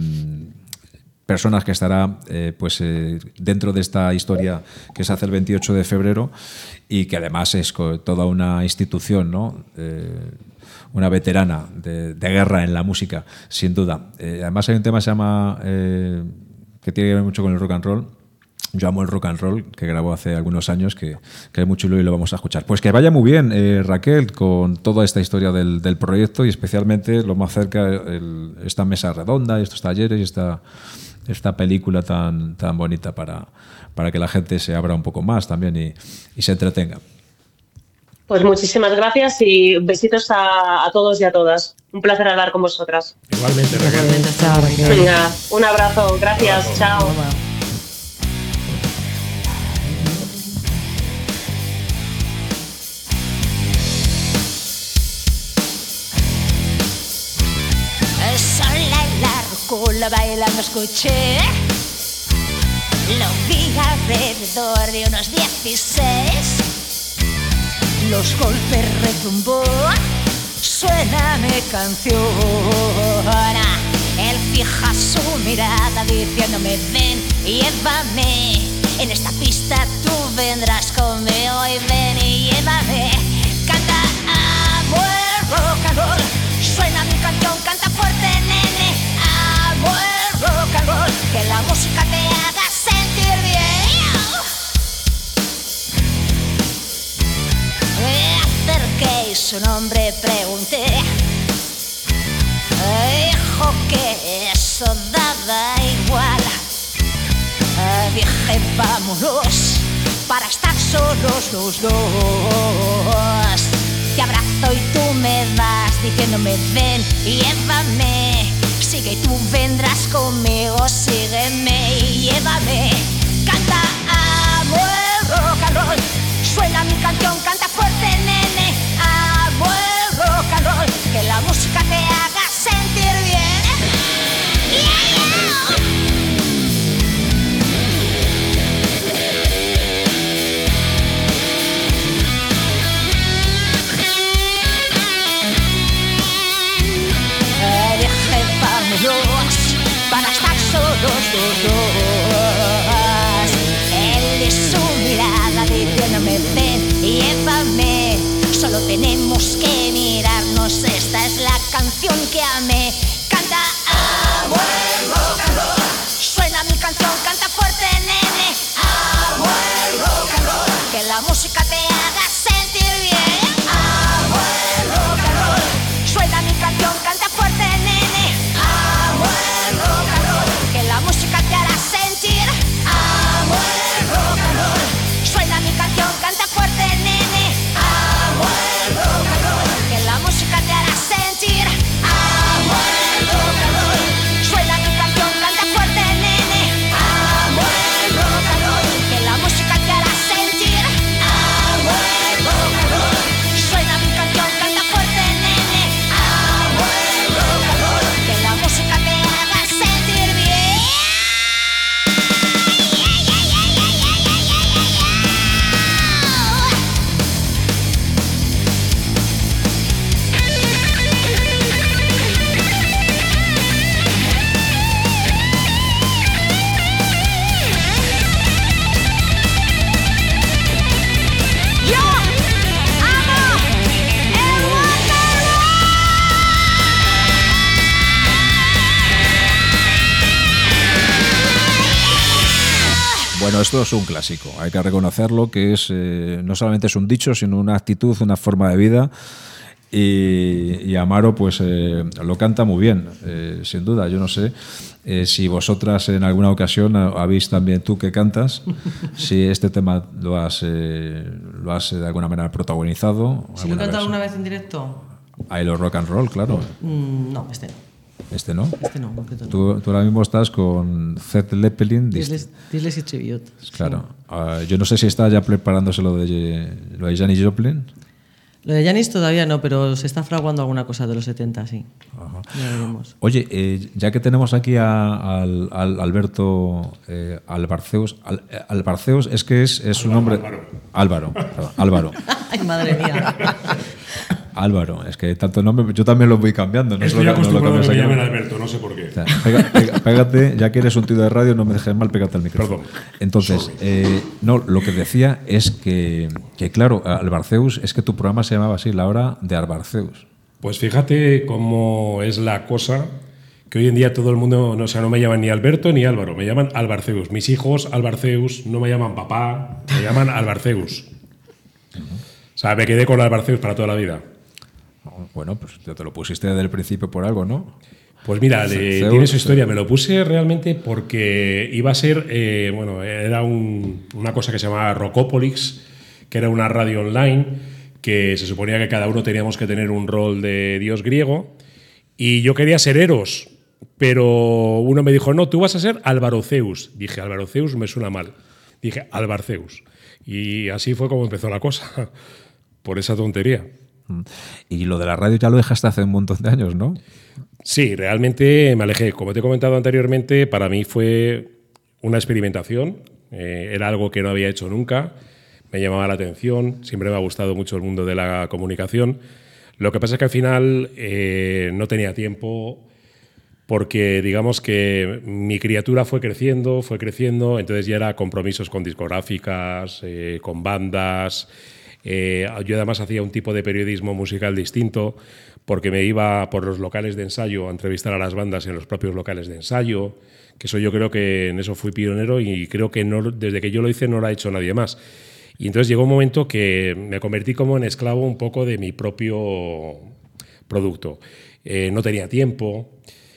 [SPEAKER 1] personas que estará eh, pues eh, dentro de esta historia que se hace el veintiocho de febrero y que además es toda una institución, ¿no? Eh, una veterana de, de guerra en la música, sin duda. Eh, además hay un tema que se llama, eh, que tiene que ver mucho con el rock and roll. Yo amo el rock and roll, que grabó hace algunos años, que, que es muy chulo y lo vamos a escuchar. Pues que vaya muy bien, eh, Raquel, con toda esta historia del, del proyecto y especialmente lo más cerca, el, esta mesa redonda, estos talleres y esta, esta película tan, tan bonita para, para que la gente se abra un poco más también y, y se entretenga.
[SPEAKER 6] Pues muchísimas gracias y besitos a, a todos y a todas. Un placer hablar con vosotras.
[SPEAKER 5] Igualmente, Raquel.
[SPEAKER 2] Igualmente, hasta ahora.
[SPEAKER 6] Venga, un abrazo, gracias,
[SPEAKER 5] Un abrazo.
[SPEAKER 6] chao.
[SPEAKER 7] Sola y la rúcula bailando escuché. Lo vi alrededor de unos dieciséis. Los golpes retumbó. Suena mi canción. Él fija su mirada diciéndome ven, llévame. En esta pista tú vendrás conmigo y ven y llévame. Canta amo el rock and roll. Suena mi canción, canta fuerte, nene. Amo el rock and roll. Que la música te haga sentir bien. Me acerqué y su nombre pregunté. Dijo que eso daba igual. Dije vámonos para estar solos los dos. Te abrazo y tú me vas diciéndome ven, llévame. Sigue y tú vendrás conmigo, sígueme y llévame. Canta amo el rock and roll. Suena mi canción, canta fuerte, nene. Amo el rock and roll. Que la música te haga sentir bien. Yeah, yeah. Para estar solos los dos. Él y su mirada diciéndome ven, llévame. Solo tenemos que mirarnos. Esta es la canción que amé. Canta amo el rock and roll. Suena mi canción, canta fuerte, nene. Amo el rock and roll. Que la música te haga sentir bien. Amo el rock and roll. Suena mi canción, canta fuerte, nene. Amo el rock and roll. Que la música te hará sentir. Amo el rock and roll. Suena mi canción, canta fuerte, nene. Amo el rock and roll. Que la música te hará sentir. Amo el rock and roll. Suena mi canción, canta fuerte, nene. Amo el rock and roll. Que la música te hará sentir. Amo el rock and roll. Suena mi canción, canta fuerte, nene. Amo el rock and roll. Que la música te haga sentir bien. Yo amo el rock and roll.
[SPEAKER 1] Bueno, esto es un clásico, hay que reconocerlo, que es eh, no solamente es un dicho, sino una actitud, una forma de vida. Y, y Amaro pues eh, lo canta muy bien, eh, sin duda. Yo no sé eh, si vosotras en alguna ocasión habéis también tú que cantas, si este tema lo has, eh, lo has de alguna manera protagonizado.
[SPEAKER 2] ¿Si lo he cantado alguna vez en directo?
[SPEAKER 1] I Love Rock and Roll, claro.
[SPEAKER 2] Mm, no, este no.
[SPEAKER 1] Este no.
[SPEAKER 2] Este no, concreto no.
[SPEAKER 1] Tú, tú ahora mismo estás con Led Zeppelin.
[SPEAKER 2] Diles, diles y Tribute.
[SPEAKER 1] Claro. Uh, yo no sé si está ya preparándose lo de, lo de Janis Joplin.
[SPEAKER 2] Lo de Janis todavía no, pero se está fraguando alguna cosa de los setenta, sí.
[SPEAKER 1] Ajá.
[SPEAKER 2] Ya veremos.
[SPEAKER 1] Oye, eh, ya que tenemos aquí a, al, al Alberto eh, Albarceus, Al, eh, Albarceus es que es, es su nombre.
[SPEAKER 5] Álvaro.
[SPEAKER 1] Álvaro. Perdón, Álvaro.
[SPEAKER 2] Ay, madre mía.
[SPEAKER 1] Álvaro, es que tanto nombre, yo también lo voy cambiando. No
[SPEAKER 5] Estoy
[SPEAKER 1] es lo, no es lo
[SPEAKER 5] acostumbrado a que me
[SPEAKER 1] cambias
[SPEAKER 5] llamen
[SPEAKER 1] aquí.
[SPEAKER 5] Alberto, no sé por qué.
[SPEAKER 1] O sea, pega- pega- pégate, ya que eres un tío de radio, no me dejes mal, pégate al micrófono.
[SPEAKER 5] Perdón.
[SPEAKER 1] Entonces,
[SPEAKER 5] Sorry.
[SPEAKER 1] eh, no, lo que decía es que, que, claro, Albarceus, es que tu programa se llamaba así, La Hora de Albarceus.
[SPEAKER 5] Pues fíjate cómo es la cosa, que hoy en día todo el mundo, no, o sea, no me llaman ni Alberto ni Álvaro, me llaman Albarceus. Mis hijos, Albarceus, no me llaman papá, me llaman Albarceus. O sea, me quedé con Albarceus para toda la vida.
[SPEAKER 1] Bueno, pues ya te lo pusiste desde el principio por algo, ¿no?
[SPEAKER 5] Pues mira, de, tiene su historia. Me lo puse realmente porque iba a ser, eh, bueno, era un, una cosa que se llamaba Rockopolis, que era una radio online, que se suponía que cada uno teníamos que tener un rol de dios griego, y yo quería ser Eros, pero uno me dijo, no, tú vas a ser Álvaro Zeus. Dije, Álvaro Zeus me suena mal. Dije, Álvar Zeus. Y así fue como empezó la cosa, por esa tontería.
[SPEAKER 1] Y lo de la radio ya lo dejaste hace un montón de años, ¿no?
[SPEAKER 5] Sí, realmente me alejé. Como te he comentado anteriormente, para mí fue una experimentación. Eh, era algo que no había hecho nunca. Me llamaba la atención. Siempre me ha gustado mucho el mundo de la comunicación. Lo que pasa es que al final eh, no tenía tiempo, porque digamos que mi criatura fue creciendo, fue creciendo, entonces ya era compromisos con discográficas, eh, con bandas. Eh, yo además hacía un tipo de periodismo musical distinto, porque me iba por los locales de ensayo a entrevistar a las bandas en los propios locales de ensayo, que eso yo creo que en eso fui pionero, y creo que no, desde que yo lo hice no lo ha hecho nadie más. Y entonces llegó un momento que me convertí como en esclavo un poco de mi propio producto. Eh, no tenía tiempo.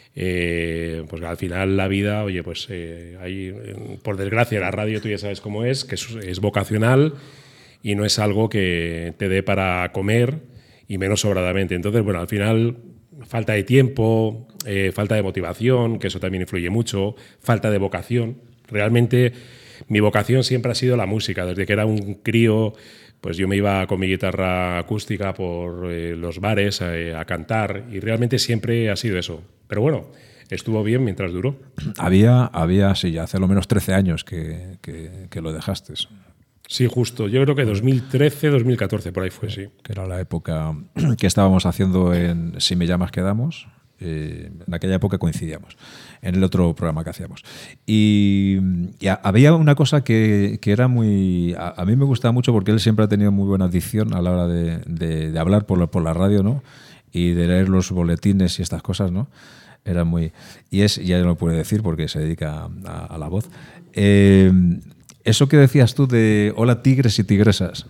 [SPEAKER 5] Eh, pues al final la vida, oye, pues eh, hay, por desgracia la radio tú ya sabes cómo es, que es, es vocacional y no es algo que te dé para comer, y menos sobradamente. Entonces, bueno, al final falta de tiempo, eh, falta de motivación, que eso también influye mucho, falta de vocación. Realmente mi vocación siempre ha sido la música. Desde que era un crío, pues yo me iba con mi guitarra acústica por eh, los bares eh, a cantar, y realmente siempre ha sido eso. Pero bueno, estuvo bien mientras duró.
[SPEAKER 1] Había, había sí, hace lo menos trece años que, que, que lo dejaste.
[SPEAKER 5] Sí, justo. Yo creo que dos mil trece, dos mil catorce, por ahí fue, sí.
[SPEAKER 1] Que era la época que estábamos haciendo en Si me llamas quedamos. Eh, en aquella época coincidíamos en el otro programa que hacíamos. Y, y a, había una cosa que, que era muy... A, a mí me gustaba mucho, porque él siempre ha tenido muy buena dicción a la hora de, de, de hablar por la, por la radio, ¿no? Y de leer los boletines y estas cosas, ¿no? Era muy... Y es, ya no lo puede decir porque se dedica a, a la voz. Eh, eso que decías tú de hola tigres y tigresas.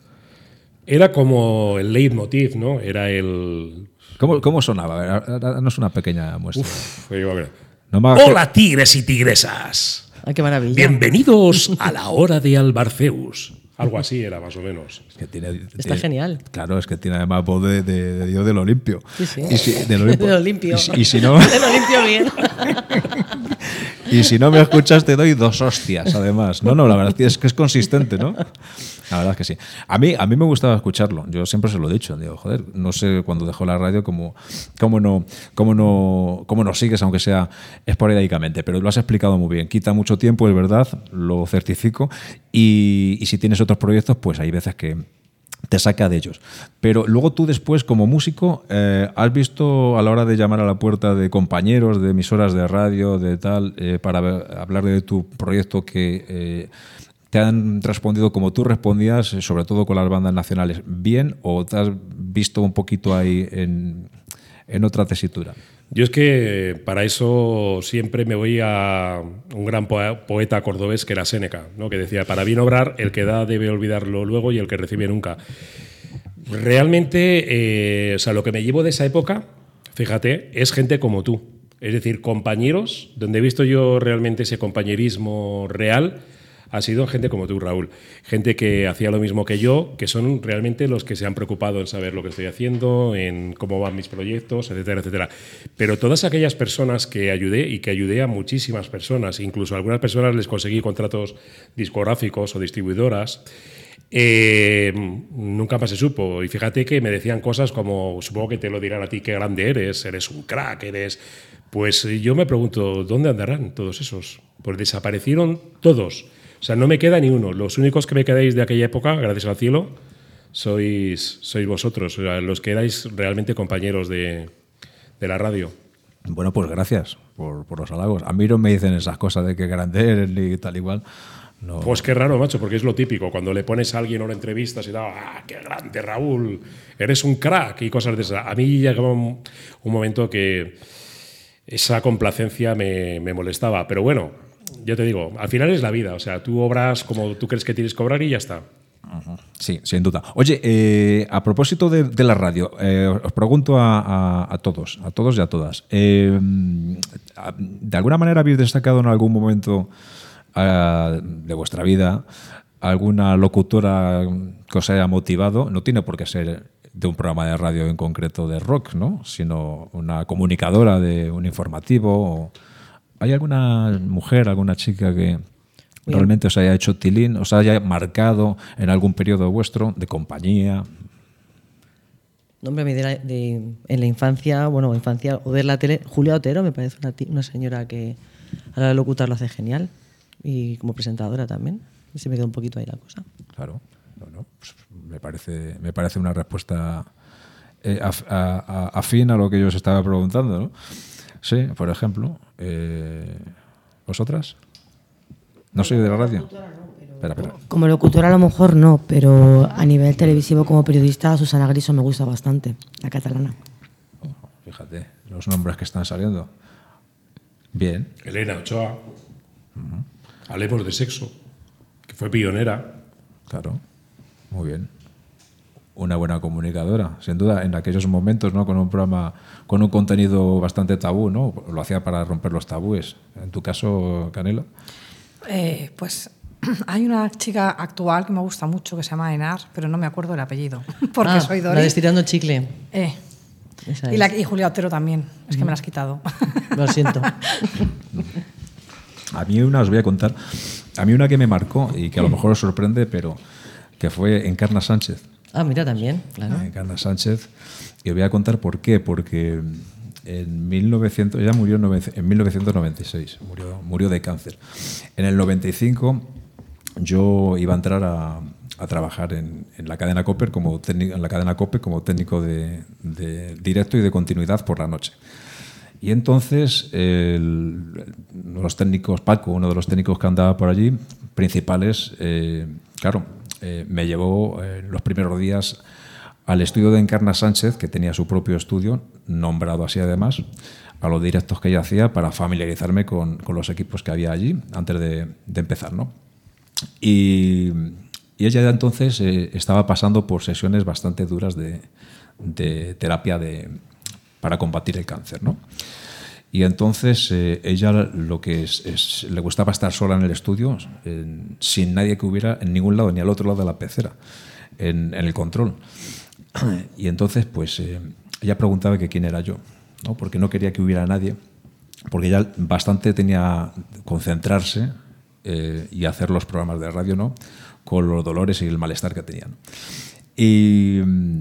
[SPEAKER 5] Era como el leitmotiv, ¿no? Era el...
[SPEAKER 1] ¿Cómo, cómo sonaba? Danos una pequeña muestra.
[SPEAKER 5] Uf, digo,
[SPEAKER 1] no me
[SPEAKER 5] hola tigres y tigresas.
[SPEAKER 2] Ay, qué maravilla.
[SPEAKER 5] Bienvenidos a la hora de Álvar Zeus. Algo así era, más o menos.
[SPEAKER 1] Es que tiene,
[SPEAKER 2] Está
[SPEAKER 1] tiene,
[SPEAKER 2] genial.
[SPEAKER 1] Claro, es que tiene además voz de, de, de Dios del Olimpio.
[SPEAKER 2] Sí, sí.
[SPEAKER 1] Y si, del Olimpo.
[SPEAKER 2] De lo limpio.
[SPEAKER 1] Y, y si no...
[SPEAKER 2] De lo limpio bien.
[SPEAKER 1] Y si no me escuchas, te doy dos hostias, además. No, no, la verdad es que es consistente, ¿no? La verdad es que sí. A mí, a mí me gustaba escucharlo. Yo siempre se lo he dicho. Digo, joder, no sé cuando dejó la radio cómo, cómo, no, cómo, no, cómo nos sigues, aunque sea esporádicamente. Pero lo has explicado muy bien. Quita mucho tiempo, es verdad, lo certifico. Y, y si tienes otros proyectos, pues hay veces que te saca de ellos. Pero luego tú después, como músico, eh, ¿has visto a la hora de llamar a la puerta de compañeros, de emisoras de radio, de tal, eh, para hablar de tu proyecto, que eh, te han respondido como tú respondías, sobre todo con las bandas nacionales, bien, o te has visto un poquito ahí en, en otra tesitura?
[SPEAKER 5] Yo es que para eso siempre me voy a un gran poeta cordobés que era Séneca, ¿no? Que decía, para bien obrar, el que da debe olvidarlo luego y el que recibe nunca. Realmente, eh, o sea, lo que me llevo de esa época, fíjate, es gente como tú. Es decir, compañeros, donde he visto yo realmente ese compañerismo real, ha sido gente como tú, Raúl. Gente que hacía lo mismo que yo, que son realmente los que se han preocupado en saber lo que estoy haciendo, en cómo van mis proyectos, etcétera, etcétera. Pero todas aquellas personas que ayudé, y que ayudé a muchísimas personas, incluso a algunas personas les conseguí contratos discográficos o distribuidoras, eh, nunca más se supo. Y fíjate que me decían cosas como, supongo que te lo dirán a ti, qué grande eres, eres un crack, eres... Pues yo me pregunto, ¿dónde andarán todos esos? Pues desaparecieron todos. O sea, no me queda ni uno. Los únicos que me quedáis de aquella época, gracias al cielo, sois, sois vosotros, o sea, los que erais realmente compañeros de, de la radio.
[SPEAKER 1] Bueno, pues gracias por, por los halagos. A mí no me dicen esas cosas de que grande eres ni tal igual. No.
[SPEAKER 5] Pues qué raro, macho, porque es lo típico. Cuando le pones a alguien o le entrevistas y tal, ¡ah, qué grande, Raúl! Eres un crack y cosas de esas. A mí llegaba un, un momento que esa complacencia me, me molestaba. Pero bueno, yo te digo, al final es la vida. O sea, tú obras como tú crees que tienes que obrar y ya está.
[SPEAKER 1] Sí, sin duda. Oye, eh, a propósito de, de la radio, eh, os pregunto a, a, a todos, a todos y a todas. Eh, ¿De alguna manera habéis destacado en algún momento uh, de vuestra vida alguna locutora que os haya motivado? No tiene por qué ser de un programa de radio en concreto de rock, ¿no? Sino una comunicadora de un informativo. ¿Hay alguna mujer, alguna chica que Bien. realmente os haya hecho tilín, os haya marcado en algún periodo vuestro de compañía?
[SPEAKER 2] No, hombre, a mí de la- de- en la infancia, bueno, infancia o ver la tele, Julia Otero me parece una, ti- una señora que a la hora de locutar lo hace genial y como presentadora también. Y se me quedó un poquito ahí la cosa.
[SPEAKER 1] Claro, no, no, pues me parece, me parece una respuesta eh, af- a- a- afín a lo que yo os estaba preguntando, ¿no? Sí, por ejemplo, eh, ¿vosotras? ¿No soy de la radio? Espera, espera.
[SPEAKER 3] Como locutora a lo mejor no, pero a nivel televisivo como periodista Susana Griso me gusta bastante, la catalana.
[SPEAKER 1] Oh, fíjate, los nombres que están saliendo. Bien.
[SPEAKER 5] Elena Ochoa. Hablemos de sexo, que fue pionera.
[SPEAKER 1] Claro, muy bien. Una buena comunicadora, sin duda, en aquellos momentos, ¿no? Con un programa, con un contenido bastante tabú, ¿no? Lo hacía para romper los tabúes. En tu caso, Canela.
[SPEAKER 4] Eh, pues hay una chica actual que me gusta mucho que se llama Enar, pero no me acuerdo el apellido, porque
[SPEAKER 2] Ah,
[SPEAKER 4] soy
[SPEAKER 2] la
[SPEAKER 4] Dori.
[SPEAKER 2] de Estirando Chicle.
[SPEAKER 4] Eh,
[SPEAKER 2] Esa
[SPEAKER 4] y,
[SPEAKER 2] es.
[SPEAKER 4] la, y Julia Otero también, es que me la has quitado.
[SPEAKER 2] Lo siento.
[SPEAKER 1] A mí una os voy a contar, a mí una que me marcó y que a lo mejor os sorprende, pero que fue Encarna Sánchez.
[SPEAKER 2] Ah, mira, también, claro.
[SPEAKER 1] Encarna Sánchez. Y os voy a contar por qué, porque en mil novecientos, ella murió en nove- en mil novecientos noventa y seis, murió, murió de cáncer. En el noventa y cinco yo iba a entrar a, a trabajar en, en la cadena COPE como técnico, en la cadena COPE como técnico de, de directo y de continuidad por la noche. Y entonces el, uno de los técnicos, Paco, uno de los técnicos que andaba por allí, principales, eh, claro, eh, me llevó en eh, los primeros días al estudio de Encarna Sánchez, que tenía su propio estudio, nombrado así además, a los directos que ella hacía para familiarizarme con, con los equipos que había allí antes de, de empezar, ¿no? Y, y ella ya entonces eh, estaba pasando por sesiones bastante duras de, de terapia de, para combatir el cáncer, ¿no? Y entonces eh, ella lo que es, es, le gustaba estar sola en el estudio, en, sin nadie que hubiera en ningún lado, ni al otro lado de la pecera, en, en el control. Y entonces, pues, eh, ella preguntaba que quién era yo, ¿no? Porque no quería que hubiera nadie, porque ella bastante tenía que concentrarse eh, y hacer los programas de radio, ¿no? Con los dolores y el malestar que tenía, ¿no? Y,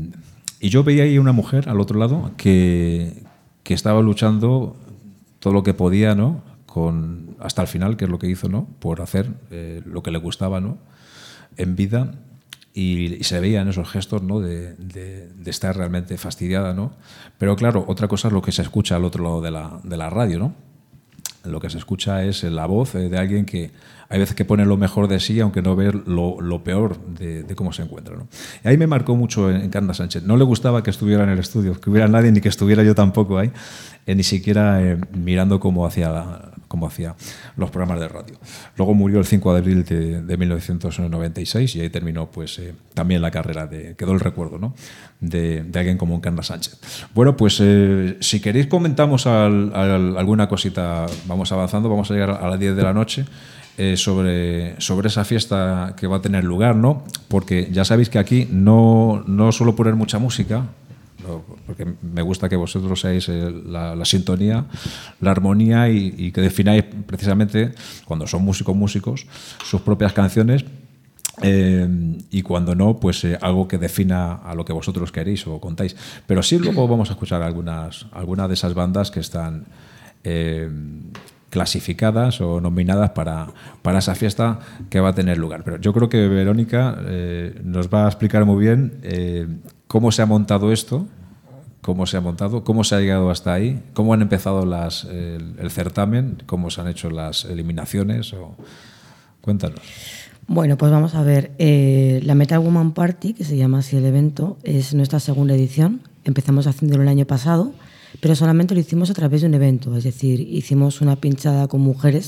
[SPEAKER 1] y yo veía ahí una mujer al otro lado que, que estaba luchando todo lo que podía, ¿no? Con, hasta el final, que es lo que hizo, ¿no? Por hacer eh, lo que le gustaba, ¿no? En vida. Y, y se veía en esos gestos, ¿no? de, de, de estar realmente fastidiada, ¿no? Pero claro, otra cosa es lo que se escucha al otro lado de la, de la radio, ¿no? Lo que se escucha es la voz de alguien que hay veces que pone lo mejor de sí, aunque no ve lo, lo peor de, de cómo se encuentra, ¿no? Y ahí me marcó mucho Encarna Sánchez. No le gustaba que estuviera en el estudio, que hubiera nadie, ni que estuviera yo tampoco ahí, eh, ni siquiera eh, mirando cómo hacía, cómo hacía los programas de radio. Luego murió el cinco de abril de, de mil novecientos noventa y seis y ahí terminó pues eh, también la carrera, de, quedó el recuerdo, ¿no? de, de alguien como Encarna Sánchez. Bueno, pues eh, si queréis comentamos al, al, alguna cosita, vamos avanzando, vamos a llegar a las diez de la noche. Eh, sobre, sobre esa fiesta que va a tener lugar, ¿no? Porque ya sabéis que aquí no, no suelo poner mucha música, no, porque me gusta que vosotros seáis eh, la, la sintonía, la armonía y, y que defináis precisamente, cuando son músicos músicos, sus propias canciones. Eh, y cuando no, pues eh, algo que defina a lo que vosotros queréis o contáis. Pero sí, luego vamos a escuchar algunas, algunas de esas bandas que están eh, clasificadas o nominadas para, para esa fiesta que va a tener lugar. Pero yo creo que Verónica eh, nos va a explicar muy bien eh, cómo se ha montado esto, cómo se ha montado, cómo se ha llegado hasta ahí, cómo han empezado las, el, el certamen, cómo se han hecho las eliminaciones. O... Cuéntanos.
[SPEAKER 3] Bueno, pues vamos a ver. Eh, la Metal Woman Party, que se llama así el evento, es nuestra segunda edición. Empezamos haciéndolo el año pasado, pero solamente lo hicimos a través de un evento. Es decir, hicimos una pinchada con mujeres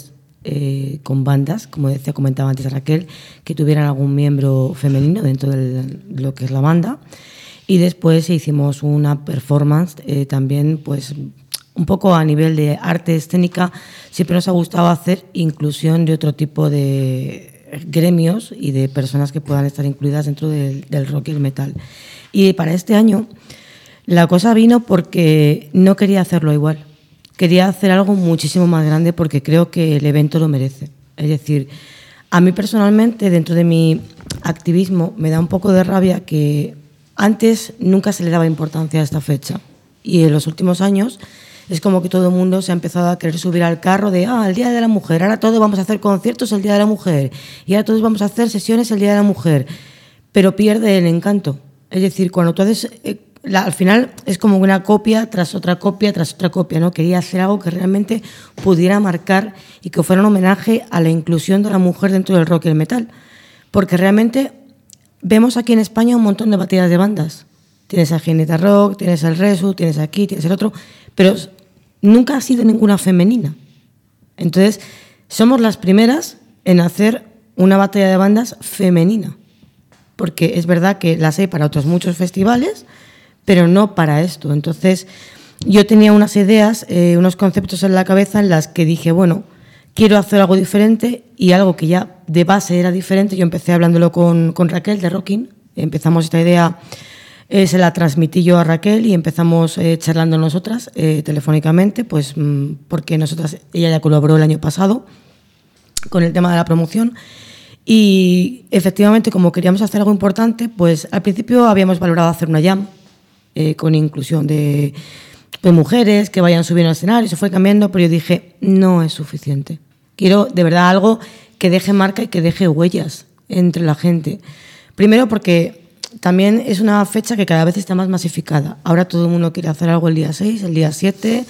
[SPEAKER 3] eh, con bandas, como decía, comentaba antes Raquel, que tuvieran algún miembro femenino dentro de lo que es la banda. Y después hicimos una performance eh, también, pues un poco a nivel de arte escénica. Siempre nos ha gustado hacer inclusión de otro tipo de gremios y de personas que puedan estar incluidas dentro del, del rock y el metal. Y para este año la cosa vino porque no quería hacerlo igual. Quería hacer algo muchísimo más grande porque creo que el evento lo merece. Es decir, a mí personalmente, dentro de mi activismo, me da un poco de rabia que antes nunca se le daba importancia a esta fecha. Y en los últimos años es como que todo el mundo se ha empezado a querer subir al carro de ah, el Día de la Mujer, ahora todos vamos a hacer conciertos el Día de la Mujer y ahora todos vamos a hacer sesiones el Día de la Mujer. Pero pierde el encanto. Es decir, cuando tú haces... Eh, La, al final es como una copia tras otra copia tras otra copia, ¿no? Quería hacer algo que realmente pudiera marcar y que fuera un homenaje a la inclusión de la mujer dentro del rock y el metal. Porque realmente vemos aquí en España un montón de batallas de bandas. Tienes a Gineta Rock, tienes el Resu, tienes aquí, tienes el otro, pero nunca ha sido ninguna femenina. Entonces, somos las primeras en hacer una batalla de bandas femenina. Porque es verdad que las hay para otros muchos festivales, pero no para esto. Entonces, yo tenía unas ideas, eh, unos conceptos en la cabeza en las que dije, bueno, quiero hacer algo diferente y algo que ya de base era diferente. Yo empecé hablándolo con, con Raquel de Rocking, empezamos esta idea, eh, se la transmití yo a Raquel y empezamos eh, charlando nosotras eh, telefónicamente, pues mmm, porque nosotras, ella ya colaboró el año pasado con el tema de la promoción. Y efectivamente, como queríamos hacer algo importante, pues al principio habíamos valorado hacer una jam, Eh, con inclusión de, de mujeres que vayan subiendo al escenario, se fue cambiando, pero yo dije, no es suficiente. Quiero de verdad algo que deje marca y que deje huellas entre la gente. Primero porque también es una fecha que cada vez está más masificada. Ahora todo el mundo quiere hacer algo el día seis, el día siete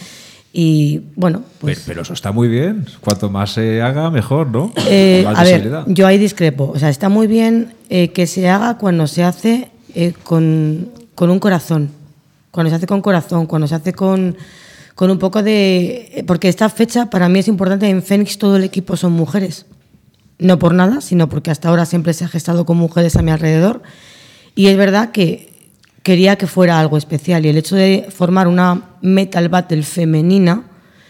[SPEAKER 3] y bueno, pues...
[SPEAKER 1] Pero, pero eso está muy bien. Cuanto más se haga, mejor, ¿no?
[SPEAKER 3] Eh,
[SPEAKER 1] más
[SPEAKER 3] a ver, yo ahí discrepo. O sea, está muy bien eh, que se haga cuando se hace eh, con... con un corazón, cuando se hace con corazón, cuando se hace con, con un poco de... Porque esta fecha para mí es importante, en Fénix todo el equipo son mujeres, no por nada, sino porque hasta ahora siempre se ha gestado con mujeres a mi alrededor y es verdad que quería que fuera algo especial y el hecho de formar una metal battle femenina,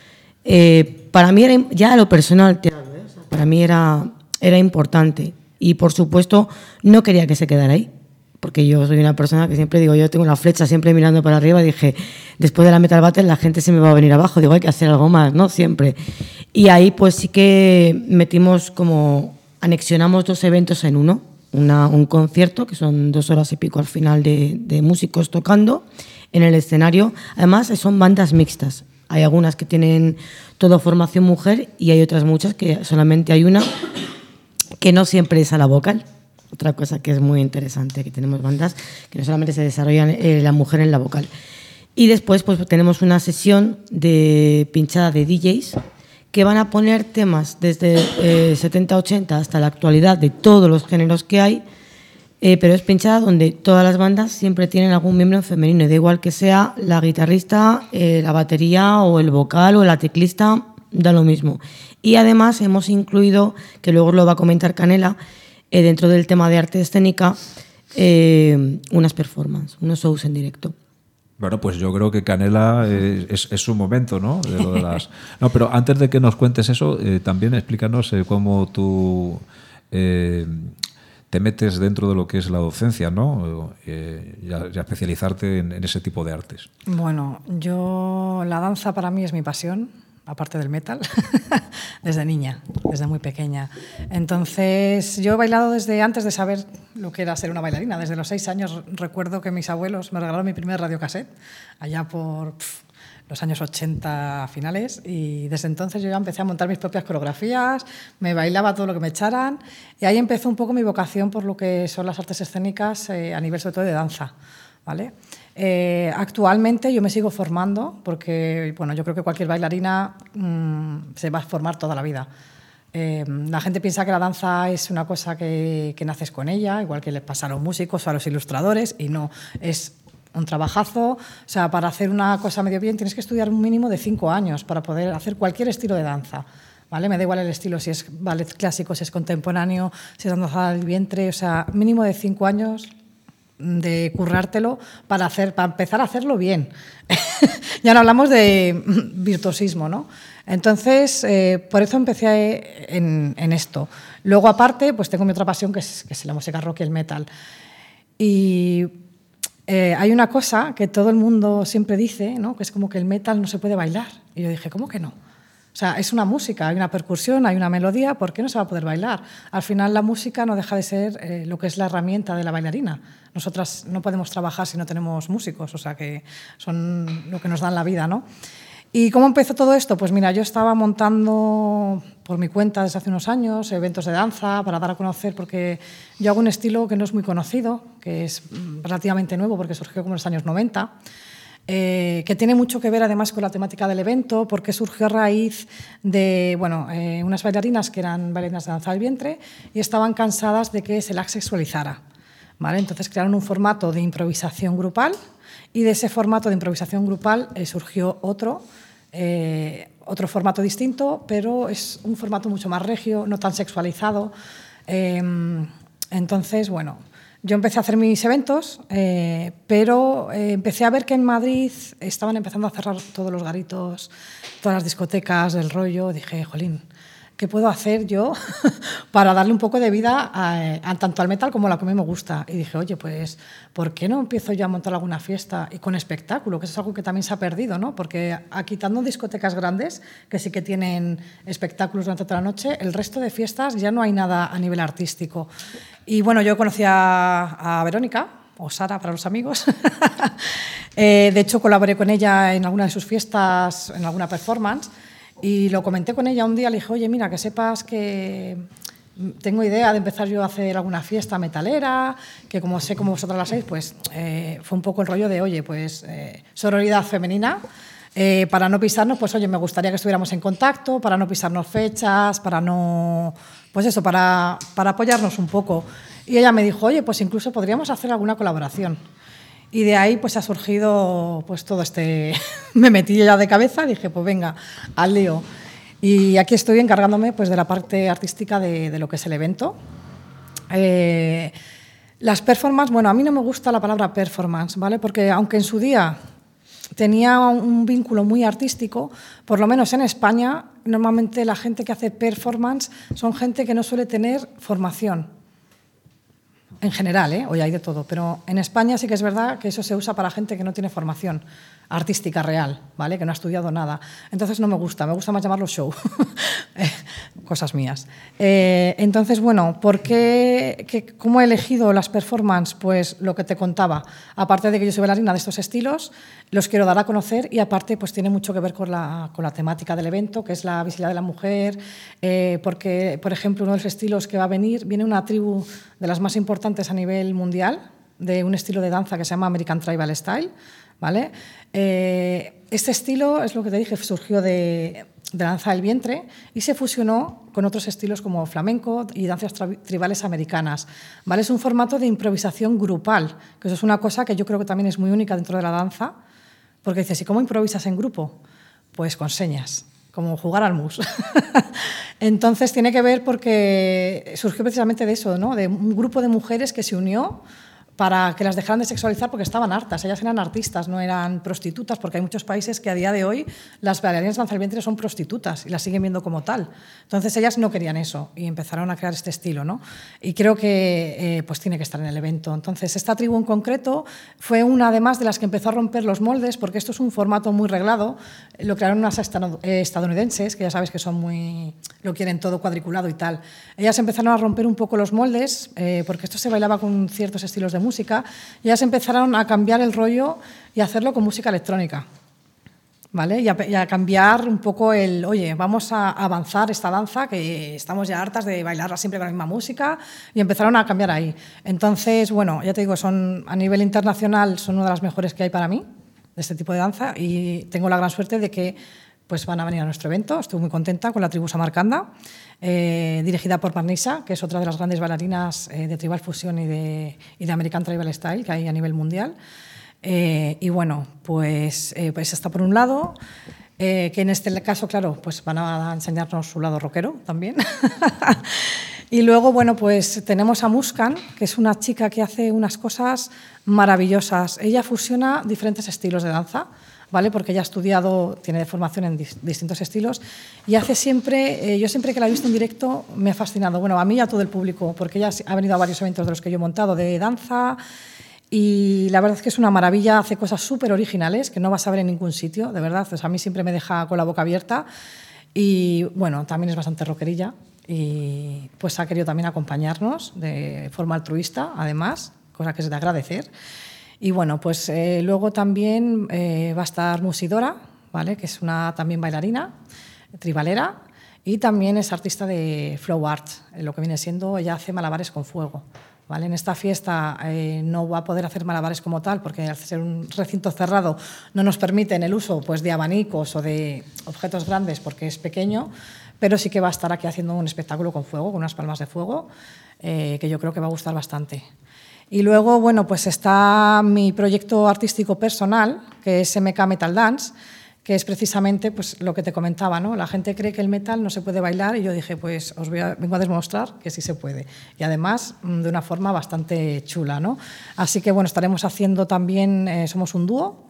[SPEAKER 3] eh, para mí era ya a lo personal, para mí era, era importante y por supuesto no quería que se quedara ahí. Porque yo soy una persona que siempre digo, yo tengo una flecha siempre mirando para arriba, y dije, después de la Metal Battle la gente se me va a venir abajo, digo, hay que hacer algo más, ¿no? Siempre. Y ahí pues sí que metimos como, anexionamos dos eventos en uno, una, un concierto, que son dos horas y pico al final de, de músicos tocando en el escenario. Además son bandas mixtas, hay algunas que tienen toda formación mujer y hay otras muchas que solamente hay una que no siempre es a la vocal. Otra cosa que es muy interesante, que tenemos bandas que no solamente se desarrollan eh, la mujer en la vocal. Y después pues tenemos una sesión de pinchada de D Js que van a poner temas desde eh, setenta ochenta hasta la actualidad de todos los géneros que hay, eh, pero es pinchada donde todas las bandas siempre tienen algún miembro femenino, da igual que sea la guitarrista, eh, la batería o el vocal o la teclista, da lo mismo. Y además hemos incluido, que luego lo va a comentar Canela, Eh, dentro del tema de arte escénica, eh, unas performances, unos shows en directo.
[SPEAKER 1] Bueno, pues yo creo que Canela eh, es, es su momento, ¿no? De lo de las... No, pero antes de que nos cuentes eso, eh, también explícanos eh, cómo tú eh, te metes dentro de lo que es la docencia, ¿no? Eh, y, a, y a especializarte en, en ese tipo de artes.
[SPEAKER 4] Bueno, yo la danza para mí es mi pasión, aparte del metal, desde niña, desde muy pequeña. Entonces, yo he bailado desde antes de saber lo que era ser una bailarina. Desde los seis años recuerdo que mis abuelos me regalaron mi primer radiocassette, allá por pff, los años ochenta finales, y desde entonces yo ya empecé a montar mis propias coreografías, me bailaba todo lo que me echaran, y ahí empezó un poco mi vocación por lo que son las artes escénicas eh, a nivel sobre todo de danza, ¿vale? Eh, actualmente yo me sigo formando porque bueno, yo creo que cualquier bailarina mmm, se va a formar toda la vida. Eh, la gente piensa que la danza es una cosa que, que naces con ella, igual que le pasa a los músicos o a los ilustradores, y no, es un trabajazo. O sea, para hacer una cosa medio bien tienes que estudiar un mínimo de cinco años para poder hacer cualquier estilo de danza, ¿vale? Me da igual el estilo, si es ballet clásico, si es contemporáneo, si es danza al vientre, o sea, mínimo de cinco años de currártelo para, hacer, para empezar a hacerlo bien. Ya no hablamos de virtuosismo, ¿no? Entonces, eh, por eso empecé en, en esto. Luego, aparte, pues tengo mi otra pasión, que es, que es la música rock y el metal. Y eh, hay una cosa que todo el mundo siempre dice, ¿no? Que es como que el metal no se puede bailar. Y yo dije, ¿cómo que no? O sea, es una música, hay una percusión, hay una melodía, ¿por qué no se va a poder bailar? Al final la música no deja de ser eh, lo que es la herramienta de la bailarina. Nosotras no podemos trabajar si no tenemos músicos, o sea, que son lo que nos dan la vida, ¿no? ¿Y cómo empezó todo esto? Pues mira, yo estaba montando por mi cuenta desde hace unos años eventos de danza para dar a conocer, porque yo hago un estilo que no es muy conocido, que es relativamente nuevo porque surgió como en los años noventa, Eh, que tiene mucho que ver además con la temática del evento, porque surgió a raíz de bueno, eh, unas bailarinas que eran bailarinas de danza al vientre y estaban cansadas de que se las sexualizara, ¿vale? Entonces crearon un formato de improvisación grupal y de ese formato de improvisación grupal eh, surgió otro, eh, otro formato distinto, pero es un formato mucho más regio, no tan sexualizado. Eh, entonces, bueno... Yo empecé a hacer mis eventos, eh, pero eh, empecé a ver que en Madrid estaban empezando a cerrar todos los garitos, todas las discotecas del rollo. Dije, jolín, ¿qué puedo hacer yo para darle un poco de vida a, a tanto al metal como a lo que a mí me gusta? Y dije, oye, pues, ¿por qué no empiezo yo a montar alguna fiesta y con espectáculo? Que eso es algo que también se ha perdido, ¿no? Porque a, quitando discotecas grandes, que sí que tienen espectáculos durante toda la noche, el resto de fiestas ya no hay nada a nivel artístico. Y bueno, yo conocí a, a Verónica, o Sara para los amigos. eh, de hecho, colaboré con ella en alguna de sus fiestas, en alguna performance, y lo comenté con ella un día. Le dije, oye, mira, que sepas que tengo idea de empezar yo a hacer alguna fiesta metalera, que como sé como vosotras las hacéis, pues eh, fue un poco el rollo de, oye, pues eh, sororidad femenina. Eh, para no pisarnos, pues oye, me gustaría que estuviéramos en contacto, para no pisarnos fechas, para no... Pues eso, para, para apoyarnos un poco. Y ella me dijo, oye, pues incluso podríamos hacer alguna colaboración. Y de ahí pues ha surgido pues todo este... me metí ya de cabeza, dije, pues venga, al lío. Y aquí estoy encargándome pues de la parte artística de, de lo que es el evento. Eh, las performances, bueno, a mí no me gusta la palabra performance, ¿vale? Porque aunque en su día tenía un vínculo muy artístico, por lo menos en España, normalmente la gente que hace performance son gente que no suele tener formación. En general, ¿eh? Hoy hay de todo, pero en España sí que es verdad que eso se usa para gente que no tiene formación artística real, ¿vale? Que no ha estudiado nada. Entonces no me gusta, me gusta más llamarlo show. Cosas mías. Eh, entonces, bueno, ¿por qué, qué, cómo he elegido las performances? Pues lo que te contaba. Aparte de que yo soy bailarina de estos estilos, los quiero dar a conocer y aparte pues tiene mucho que ver con la, con la temática del evento, que es la visibilidad de la mujer, eh, porque, por ejemplo, uno de los estilos que va a venir, viene una tribu de las más importantes a nivel mundial, de un estilo de danza que se llama American Tribal Style, ¿vale? Eh, este estilo es lo que te dije, surgió de, de danza del vientre y se fusionó con otros estilos como flamenco y danzas tribales americanas, ¿vale? Es un formato de improvisación grupal, que eso es una cosa que yo creo que también es muy única dentro de la danza, porque dices, ¿y cómo improvisas en grupo? Pues con señas, como jugar al mus. Entonces tiene que ver porque surgió precisamente de eso, ¿no? De un grupo de mujeres que se unió para que las dejaran de sexualizar porque estaban hartas. Ellas eran artistas, no eran prostitutas, porque hay muchos países que a día de hoy las bailarinas de danza del vientre son prostitutas y las siguen viendo como tal. Entonces ellas no querían eso y empezaron a crear este estilo, ¿no? Y creo que eh, pues tiene que estar en el evento. Entonces esta tribu en concreto fue una además de las que empezó a romper los moldes, porque esto es un formato muy reglado. Lo crearon unas estadounidenses, que ya sabes que son muy... lo quieren todo cuadriculado y tal. Ellas empezaron a romper un poco los moldes, eh, porque esto se bailaba con ciertos estilos de música, y ellas empezaron a cambiar el rollo y a hacerlo con música electrónica, ¿vale? Y a, y a cambiar un poco el, oye, vamos a avanzar esta danza, que estamos ya hartas de bailarla siempre con la misma música, y empezaron a cambiar ahí. Entonces, bueno, ya te digo, son a nivel internacional son una de las mejores que hay para mí, de este tipo de danza, y tengo la gran suerte de que pues van a venir a nuestro evento. Estoy muy contenta con la tribu Samarcanda, eh, dirigida por Marnisa, que es otra de las grandes bailarinas eh, de Tribal Fusion y de, y de American Tribal Style que hay a nivel mundial. Eh, y bueno, pues, eh, pues está por un lado. eh, que en este caso, claro, pues van a enseñarnos su lado rockero también. Y luego, bueno, pues tenemos a Muskan, que es una chica que hace unas cosas maravillosas. Ella fusiona diferentes estilos de danza, ¿vale? Porque ella ha estudiado, tiene formación en dis- distintos estilos y hace siempre, eh, yo siempre que la he visto en directo me ha fascinado, bueno, a mí y a todo el público, porque ella ha venido a varios eventos de los que yo he montado de danza y la verdad es que es una maravilla, hace cosas súper originales que no vas a ver en ningún sitio, de verdad, o sea, a mí siempre me deja con la boca abierta y, bueno, también es bastante rockerilla y pues ha querido también acompañarnos de forma altruista, además, cosa que es de agradecer. Y bueno, pues eh, luego también eh, va a estar Musidora, ¿vale? Que es una también bailarina, tribalera, y también es artista de flow art, lo que viene siendo, ella hace malabares con fuego, ¿vale? En esta fiesta eh, no va a poder hacer malabares como tal, porque al ser un recinto cerrado no nos permiten el uso pues, de abanicos o de objetos grandes porque es pequeño, pero sí que va a estar aquí haciendo un espectáculo con fuego, con unas palmas de fuego, eh, que yo creo que va a gustar bastante. Y luego, bueno, pues está mi proyecto artístico personal, que es M K Metal Dance, que es precisamente pues, lo que te comentaba, ¿no? La gente cree que el metal no se puede bailar y yo dije, pues os voy a, vengo a demostrar que sí se puede. Y además de una forma bastante chula, ¿no? Así que, bueno, estaremos haciendo también, eh, somos un dúo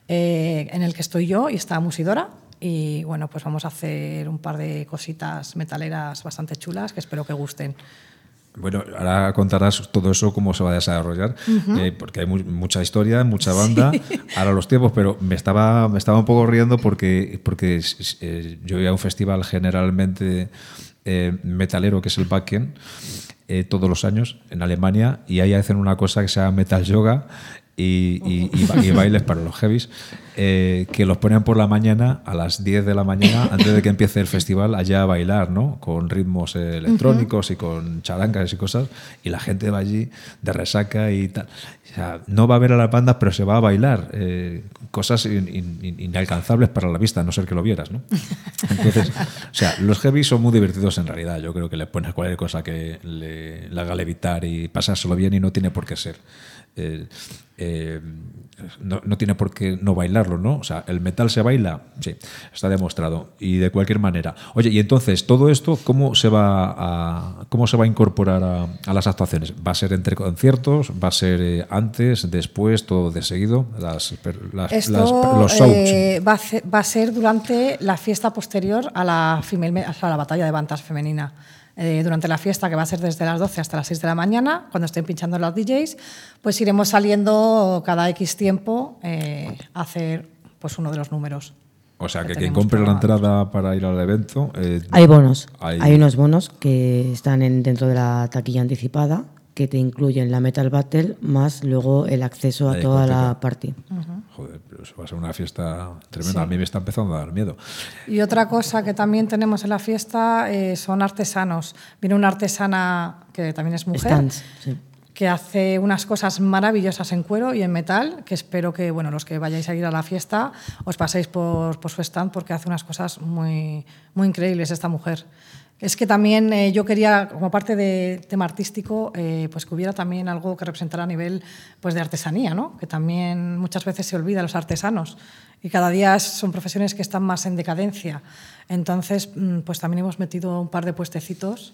[SPEAKER 4] eh, en el que estoy yo y está Musidora. Y, bueno, pues vamos a hacer un par de cositas metaleras bastante chulas que espero que gusten.
[SPEAKER 1] Bueno, ahora contarás todo eso, cómo se va a desarrollar, uh-huh. eh, porque hay muy, mucha historia, mucha banda, sí. Ahora los tiempos, pero me estaba, me estaba un poco riendo porque, porque eh, yo voy a un festival generalmente eh, metalero, que es el Wacken, eh, todos los años en Alemania, y ahí hacen una cosa que se llama metal yoga, Y, y, y, y bailes para los heavies, eh, que los ponen por la mañana a las diez de la mañana antes de que empiece el festival allá a bailar, ¿no? Con ritmos eh, electrónicos uh-huh. y con charancas y cosas, y la gente va allí de resaca y tal. O sea, no va a ver a las bandas, pero se va a bailar, eh, cosas in, in, inalcanzables para la vista, a no ser que lo vieras, ¿no? Entonces, o sea, los heavies son muy divertidos en realidad. Yo creo que les pones cualquier cosa que le, le haga levitar y pasárselo bien, y no tiene por qué ser. Eh, eh, no, no tiene por qué no bailarlo, ¿no? O sea, el metal se baila, sí, está demostrado, y de cualquier manera. Oye, y entonces, todo esto, ¿cómo se va a, cómo se va a incorporar a, a las actuaciones? ¿Va a ser entre conciertos? ¿Va a ser eh, antes, después, todo de seguido? Las, las,
[SPEAKER 4] esto,
[SPEAKER 1] las, los shows.
[SPEAKER 4] Eh, va, a ser, va a ser durante la fiesta posterior a la, female, a la batalla de bandas femenina. Eh, durante la fiesta, que va a ser desde las doce hasta las seis de la mañana, cuando estén pinchando los D Js, pues iremos saliendo cada X tiempo eh, a hacer pues, uno de los números.
[SPEAKER 1] O sea, que, que quien compre la entrada para ir al evento... Eh,
[SPEAKER 3] hay bonos, hay...
[SPEAKER 1] hay
[SPEAKER 3] unos bonos que están en, dentro de la taquilla anticipada, que te incluyen la Metal Battle más luego el acceso a toda la party.
[SPEAKER 4] Uh-huh.
[SPEAKER 1] Joder, pero eso va a ser una fiesta tremenda. Sí. A mí me está empezando a dar miedo.
[SPEAKER 4] Y otra cosa que también tenemos en la fiesta eh, son artesanos. Viene una artesana que también es mujer,
[SPEAKER 3] Stands, sí.
[SPEAKER 4] que hace unas cosas maravillosas en cuero y en metal, que espero que bueno, los que vayáis a ir a la fiesta os paséis por, por su stand, porque hace unas cosas muy, muy increíbles esta mujer. Es que también eh, yo quería, como parte de tema artístico, eh, pues que hubiera también algo que representara a nivel pues, de artesanía, ¿no? Que también muchas veces se olvida los artesanos y cada día son profesiones que están más en decadencia. Entonces, pues también hemos metido un par de puestecitos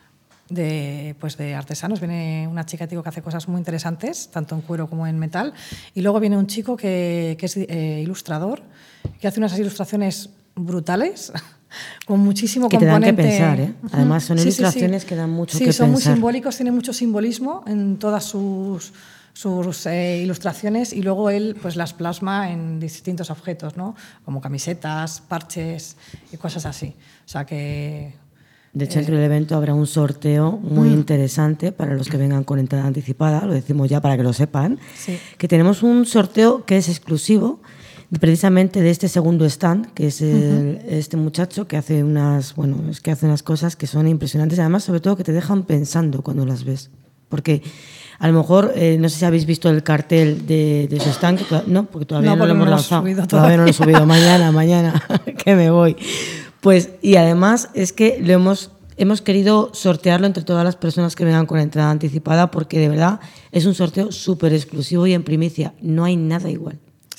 [SPEAKER 4] de, pues, de artesanos. Viene una chica digo, que hace cosas muy interesantes, tanto en cuero como en metal, y luego viene un chico que, que es eh, ilustrador, que hace unas ilustraciones brutales, con muchísimo
[SPEAKER 3] que
[SPEAKER 4] componente.
[SPEAKER 3] Que te dan que pensar, ¿eh? Además son sí, ilustraciones sí, sí. que dan mucho
[SPEAKER 4] sí,
[SPEAKER 3] que
[SPEAKER 4] pensar. Sí, son muy simbólicos, tienen mucho simbolismo en todas sus, sus eh, ilustraciones, y luego él pues las plasma en distintos objetos, ¿no? Como camisetas, parches y cosas así. O sea que...
[SPEAKER 3] De hecho, dentro del evento habrá un sorteo muy mm. interesante para los que vengan con entrada anticipada, lo decimos ya para que lo sepan,
[SPEAKER 4] sí.
[SPEAKER 3] que tenemos un sorteo que es exclusivo precisamente de este segundo stand, que es el, uh-huh. este muchacho que hace unas, bueno, es que hace unas cosas que son impresionantes, además sobre todo que te dejan pensando cuando las ves, porque a lo mejor eh, no sé si habéis visto el cartel de, de su stand, que to- no, porque todavía no, no lo hemos lanzado, todavía. todavía no lo he subido, mañana, mañana que me voy. Pues y además es que lo hemos hemos querido sortearlo entre todas las personas que vengan con entrada anticipada, porque de verdad es un sorteo súper exclusivo y en primicia, no hay nada igual.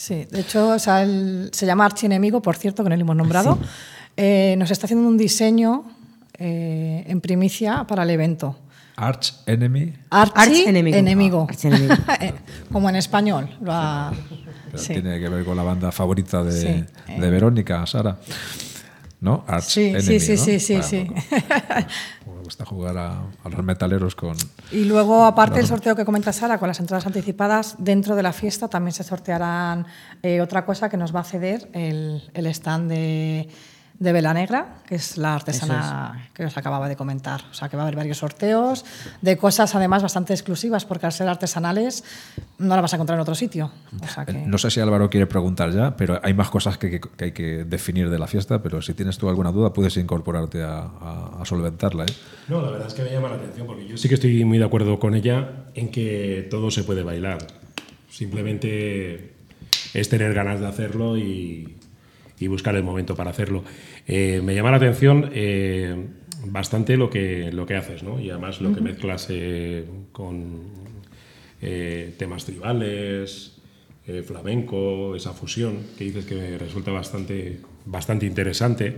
[SPEAKER 4] Sí, de hecho, o sea, el, se llama Archienemigo, por cierto, que no lo hemos nombrado. Sí. Eh, nos está haciendo un diseño eh, en primicia para el evento.
[SPEAKER 1] Arch Enemy.
[SPEAKER 4] Archi
[SPEAKER 3] Arch enemigo.
[SPEAKER 4] enemigo.
[SPEAKER 3] Ah, arch enemigo.
[SPEAKER 4] Como en español. Lo ha...
[SPEAKER 1] sí. Tiene que ver con la banda favorita de,
[SPEAKER 4] sí.
[SPEAKER 1] de Verónica, Sara. ¿No? Arch
[SPEAKER 4] sí,
[SPEAKER 1] Enemy,
[SPEAKER 4] sí, sí,
[SPEAKER 1] ¿no?
[SPEAKER 4] sí, sí,
[SPEAKER 1] bueno,
[SPEAKER 4] sí.
[SPEAKER 1] Me gusta jugar a, a los metaleros con...
[SPEAKER 4] Y luego, aparte del sorteo que comenta Sara, con las entradas anticipadas, dentro de la fiesta también se sortearán eh, otra cosa que nos va a ceder el, el stand de... de Vela Negra, que es la artesana es. que os acababa de comentar. O sea, que va a haber varios sorteos de cosas, además, bastante exclusivas, porque al ser artesanales no la vas a encontrar en otro sitio. O sea que...
[SPEAKER 1] No sé si Álvaro quiere preguntar ya, pero hay más cosas que, que, que hay que definir de la fiesta, pero si tienes tú alguna duda, puedes incorporarte a, a, a solventarla. ¿eh?
[SPEAKER 5] No, la verdad es que me llama la atención, porque yo sí que estoy muy de acuerdo con ella en que todo se puede bailar. Simplemente es tener ganas de hacerlo y... y buscar el momento para hacerlo. Eh, me llama la atención eh, bastante lo que, lo que haces, ¿no? Y además lo uh-huh. que mezclas eh, con eh, temas tribales, eh, flamenco, esa fusión que dices que me resulta bastante, bastante interesante.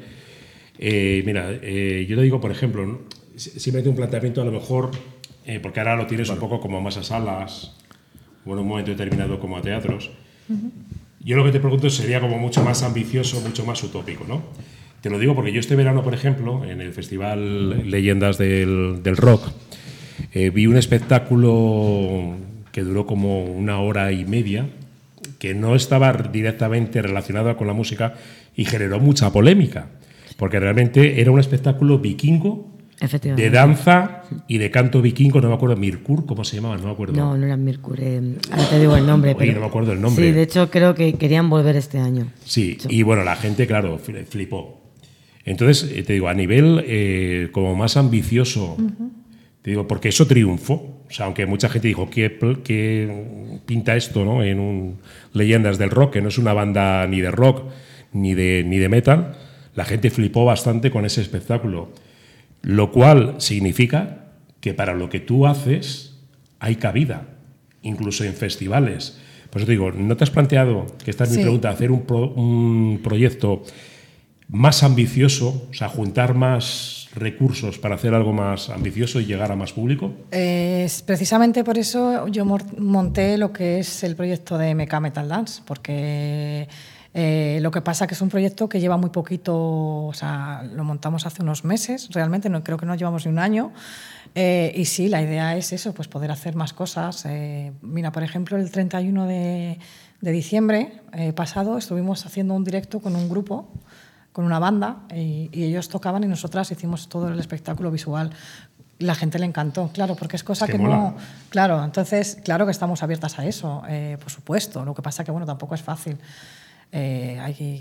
[SPEAKER 5] Eh, mira, eh, yo te digo, por ejemplo, ¿no? Simplemente un planteamiento a lo mejor, eh, porque ahora lo tienes bueno. un poco como más a salas, o en un momento determinado como a teatros. Uh-huh. Yo lo que te pregunto sería como mucho más ambicioso, mucho más utópico, ¿no? Te lo digo porque yo este verano, por ejemplo, en el Festival Leyendas del, del Rock, eh, vi un espectáculo que duró como una hora y media, que no estaba directamente relacionado con la música y generó mucha polémica, porque realmente era un espectáculo vikingo, de danza y de canto vikingo, no me acuerdo, Mirkur, ¿cómo se llamaba? No me acuerdo.
[SPEAKER 3] No, no era Mirkur, eh, ahora te digo el nombre.
[SPEAKER 5] Oye,
[SPEAKER 3] pero
[SPEAKER 5] no me acuerdo el nombre.
[SPEAKER 3] Sí, de hecho creo que querían volver este año.
[SPEAKER 5] Sí, y bueno, la gente, claro, flipó. Entonces, te digo, a nivel eh, como más ambicioso, uh-huh. te digo, porque eso triunfó. O sea, aunque mucha gente dijo, ¿qué, qué pinta esto, ¿no? En un Leyendas del Rock, que no es una banda ni de rock ni de, ni de metal, la gente flipó bastante con ese espectáculo. Lo cual significa que para lo que tú haces hay cabida, incluso en festivales. Por eso te digo, ¿no te has planteado, que esta es sí. mi pregunta, hacer un, pro, un proyecto más ambicioso, o sea, juntar más recursos para hacer algo más ambicioso y llegar a más público? Eh,
[SPEAKER 4] precisamente por eso yo monté lo que es el proyecto de M K Metal Dance, porque... Eh, lo que pasa que es un proyecto que lleva muy poquito, o sea, lo montamos hace unos meses, realmente no, creo que no llevamos ni un año, eh, y sí, la idea es eso, pues poder hacer más cosas. Eh, mira, por ejemplo, el treinta y uno de, de diciembre eh, pasado estuvimos haciendo un directo con un grupo, con una banda, y, y ellos tocaban y nosotras hicimos todo el espectáculo visual. La gente le encantó, claro, porque es cosa es que, que no... Claro, entonces, claro que estamos abiertas a eso, eh, por supuesto. Lo que pasa que, bueno, tampoco es fácil. Eh, hay,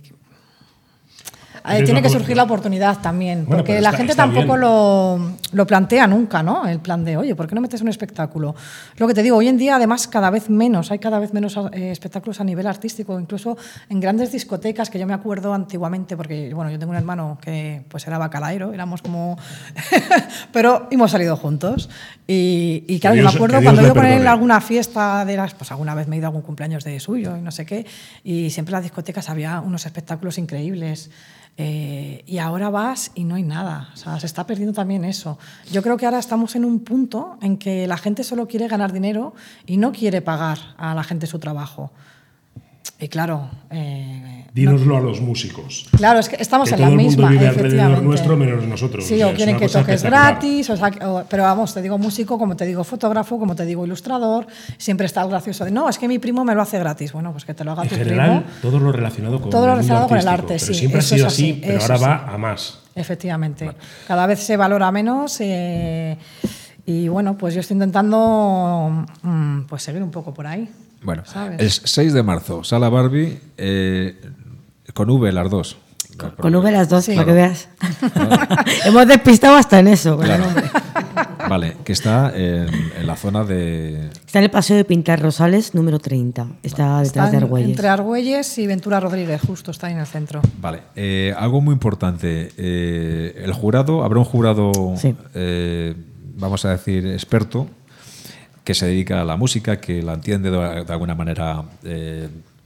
[SPEAKER 4] hay, tiene que surgir la oportunidad también, bueno, porque la está, gente está tampoco lo, lo plantea nunca, ¿no? El plan de, oye, ¿por qué no metes un espectáculo? Lo que te digo, hoy en día, además, cada vez menos, hay cada vez menos eh, espectáculos a nivel artístico, incluso en grandes discotecas, que yo me acuerdo antiguamente, porque, bueno, yo tengo un hermano que pues era bacalaero, éramos como... pero hemos salido juntos. Y, y claro, Dios, yo me acuerdo cuando iba a poner alguna fiesta de las... Pues alguna vez me he ido a algún cumpleaños de suyo y no sé qué, y siempre en las discotecas había unos espectáculos increíbles. Eh, y ahora vas y no hay nada, o sea, se está perdiendo también eso. Yo creo que ahora estamos en un punto en que la gente solo quiere ganar dinero y no quiere pagar a la gente su trabajo. Y claro... Eh,
[SPEAKER 5] Dínoslo
[SPEAKER 4] no,
[SPEAKER 5] a los músicos.
[SPEAKER 4] Claro, es que estamos
[SPEAKER 5] que
[SPEAKER 4] en la misma,
[SPEAKER 5] todo el mundo vive
[SPEAKER 4] efectivamente.
[SPEAKER 5] Alrededor nuestro menos nosotros.
[SPEAKER 4] Sí,
[SPEAKER 5] o, sea,
[SPEAKER 4] o quieren que toques
[SPEAKER 5] espectacular.
[SPEAKER 4] gratis, o sea, o, pero vamos, te digo músico, como te digo fotógrafo, como te digo ilustrador, siempre está el gracioso de, no, es que mi primo me lo hace gratis. Bueno, pues que te lo haga
[SPEAKER 5] en
[SPEAKER 4] tu
[SPEAKER 5] general,
[SPEAKER 4] primo.
[SPEAKER 5] todo lo relacionado con
[SPEAKER 4] todo lo
[SPEAKER 5] el
[SPEAKER 4] relacionado con el arte,
[SPEAKER 5] pero
[SPEAKER 4] sí.
[SPEAKER 5] Siempre ha sido así, así pero ahora
[SPEAKER 4] sí.
[SPEAKER 5] va a más.
[SPEAKER 4] Efectivamente. Vale. Cada vez se valora menos eh, y bueno, pues yo estoy intentando mm, pues seguir un poco por ahí.
[SPEAKER 1] Bueno,
[SPEAKER 4] ¿sabes?
[SPEAKER 1] El seis de marzo, Sala Barbie, eh, con V las dos.
[SPEAKER 3] Con, con V las dos, sí. Para que veas.
[SPEAKER 1] Ah.
[SPEAKER 3] Hemos despistado hasta en eso.
[SPEAKER 1] Claro. Vale, que está en, en la zona de...
[SPEAKER 3] Está en el Paseo de Pintar Rosales, número treinta. Está detrás está en, de Argüelles.
[SPEAKER 4] Entre Argüelles y Ventura Rodríguez, justo está ahí en el centro.
[SPEAKER 1] Vale, eh, algo muy importante. Eh, el jurado, habrá un jurado, sí. eh, vamos a decir, experto, que se dedica a la música, que la entiende de, de alguna manera eh,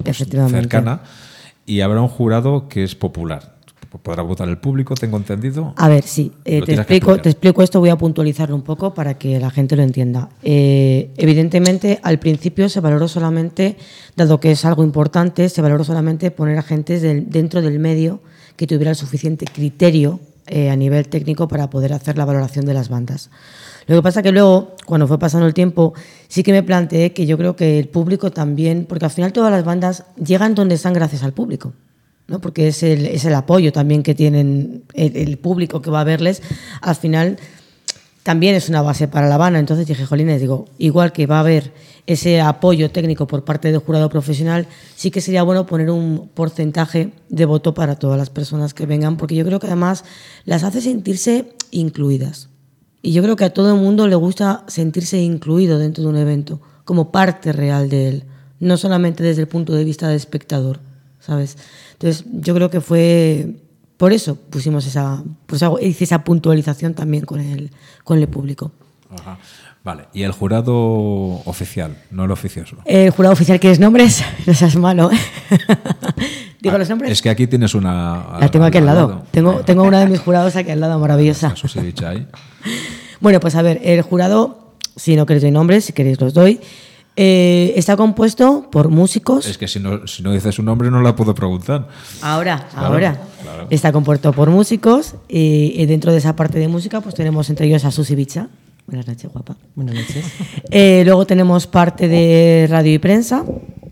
[SPEAKER 1] pues,
[SPEAKER 3] Efectivamente.
[SPEAKER 1] cercana, y habrá un jurado que es popular. Podrá votar el público, tengo entendido.
[SPEAKER 3] A ver, sí, eh, te, explico, te explico esto, voy a puntualizarlo un poco para que la gente lo entienda. Eh, evidentemente, al principio se valoró solamente, dado que es algo importante, se valoró solamente poner agentes del, dentro del medio que tuviera el suficiente criterio eh, a nivel técnico para poder hacer la valoración de las bandas. Lo que pasa que luego, cuando fue pasando el tiempo, sí que me planteé que yo creo que el público también, porque al final todas las bandas llegan donde están gracias al público, ¿no? Porque es el, es el apoyo también que tienen el, el público que va a verles. Al final también es una base para la banda. Entonces dije, jolines, digo, igual que va a haber ese apoyo técnico por parte del jurado profesional, sí que sería bueno poner un porcentaje de voto para todas las personas que vengan, porque yo creo que además las hace sentirse incluidas. Y yo creo que a todo el mundo le gusta sentirse incluido dentro de un evento, como parte real de él, no solamente desde el punto de vista de espectador, ¿sabes? Entonces, yo creo que fue por eso pusimos esa, pues hice esa puntualización también con el, con el público.
[SPEAKER 1] Ajá. Vale, y el jurado oficial, no el oficioso.
[SPEAKER 3] El jurado oficial, ¿quieres nombres? No seas malo. ¿Digo ah, los nombres?
[SPEAKER 1] Es que aquí tienes una...
[SPEAKER 3] La tengo aquí al lado. lado. Tengo, tengo una de mis jurados aquí al lado, maravillosa.
[SPEAKER 1] Ahí.
[SPEAKER 3] Bueno, pues a ver, el jurado, si no queréis doy nombres, si queréis los doy. Eh, está compuesto por músicos.
[SPEAKER 1] Es que si no, si no dices su nombre no la puedo preguntar.
[SPEAKER 3] Ahora, claro, ahora. Claro. Está compuesto por músicos y, y dentro de esa parte de música pues tenemos entre ellos a Susi Bicha. Buenas noches, guapa. Buenas noches. eh, luego tenemos parte de radio y prensa.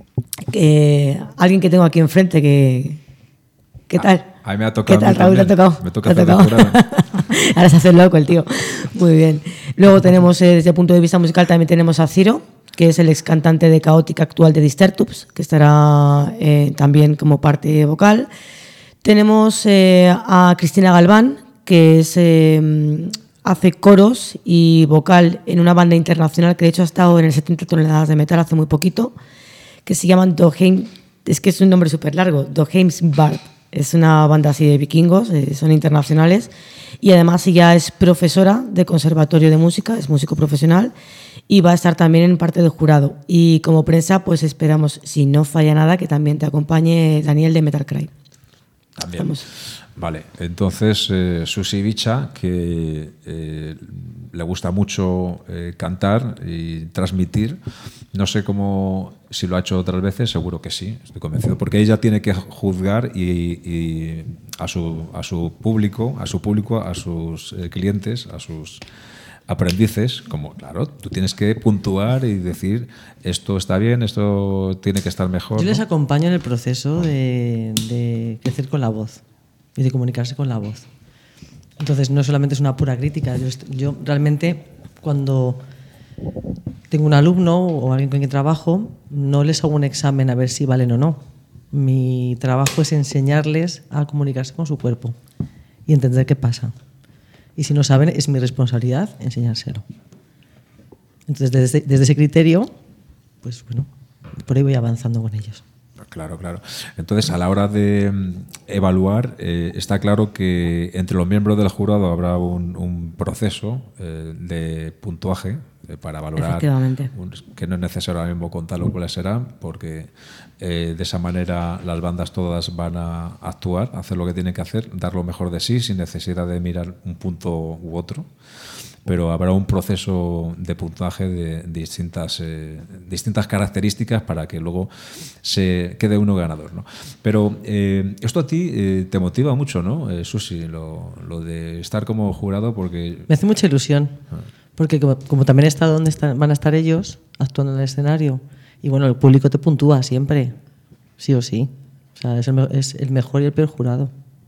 [SPEAKER 3] Eh, alguien que tengo aquí enfrente que... ¿Qué tal?
[SPEAKER 1] Ah, ahí me ha tocado.
[SPEAKER 3] ¿Qué tal, Raúl? ¿Te ha tocado?
[SPEAKER 1] Me toca
[SPEAKER 3] ¿Te ha tocado? Ahora se hace el loco el tío. Muy bien. Luego tenemos, eh, desde el punto de vista musical, también tenemos a Ciro, que es el ex cantante de Caótica actual de Disturbs, que estará eh, también como parte vocal. Tenemos eh, a Cristina Galván, que es, eh, hace coros y vocal en una banda internacional que de hecho ha estado en el setenta toneladas de metal hace muy poquito, que se llaman Doheim, es que es un nombre súper largo, Doheimsbard. Es una banda así de vikingos, eh, son internacionales, y además ella es profesora de conservatorio de música, es músico profesional, y va a estar también en parte del jurado. Y como prensa, pues esperamos, si no falla nada, que también te acompañe Daniel de Metal Cry.
[SPEAKER 1] También. Vamos. Vale, entonces eh, Susi Bicha, que eh, le gusta mucho eh, cantar y transmitir, no sé cómo, si lo ha hecho otras veces, seguro que sí, estoy convencido, porque ella tiene que juzgar y, y a, su, a su público, a su público, a sus eh, clientes, a sus aprendices, como claro, tú tienes que puntuar y decir esto está bien, esto tiene que estar mejor.
[SPEAKER 2] Yo
[SPEAKER 1] ¿no?
[SPEAKER 2] les acompaño en el proceso de, de crecer con la voz y de comunicarse con la voz. Entonces no solamente es una pura crítica, yo, yo realmente cuando tengo un alumno o alguien con quien trabajo, no les hago un examen a ver si valen o no. Mi trabajo es enseñarles a comunicarse con su cuerpo y entender qué pasa. Y si no saben, es mi responsabilidad enseñárselo. Entonces, desde, desde ese criterio, pues bueno, por ahí voy avanzando con ellos.
[SPEAKER 1] Claro, claro. Entonces, a la hora de evaluar, eh, está claro que entre los miembros del jurado habrá un, un proceso eh, de puntuaje eh, para valorar, un, que no es necesario ahora mismo contarlo cuáles serán, porque eh, de esa manera las bandas todas van a actuar, hacer lo que tienen que hacer, dar lo mejor de sí, sin necesidad de mirar un punto u otro. Pero habrá un proceso de puntaje de distintas, eh, distintas características para que luego se quede uno ganador, ¿no? Pero eh, esto a ti eh, te motiva mucho, ¿no, eh, Susi? Lo, lo de estar como jurado, porque...
[SPEAKER 2] Me hace mucha ilusión, porque como, como también he estado donde están, van a estar ellos, actuando en el escenario, y bueno, el público te puntúa siempre, sí o sí. O sea, es el, es el mejor y el peor jurado.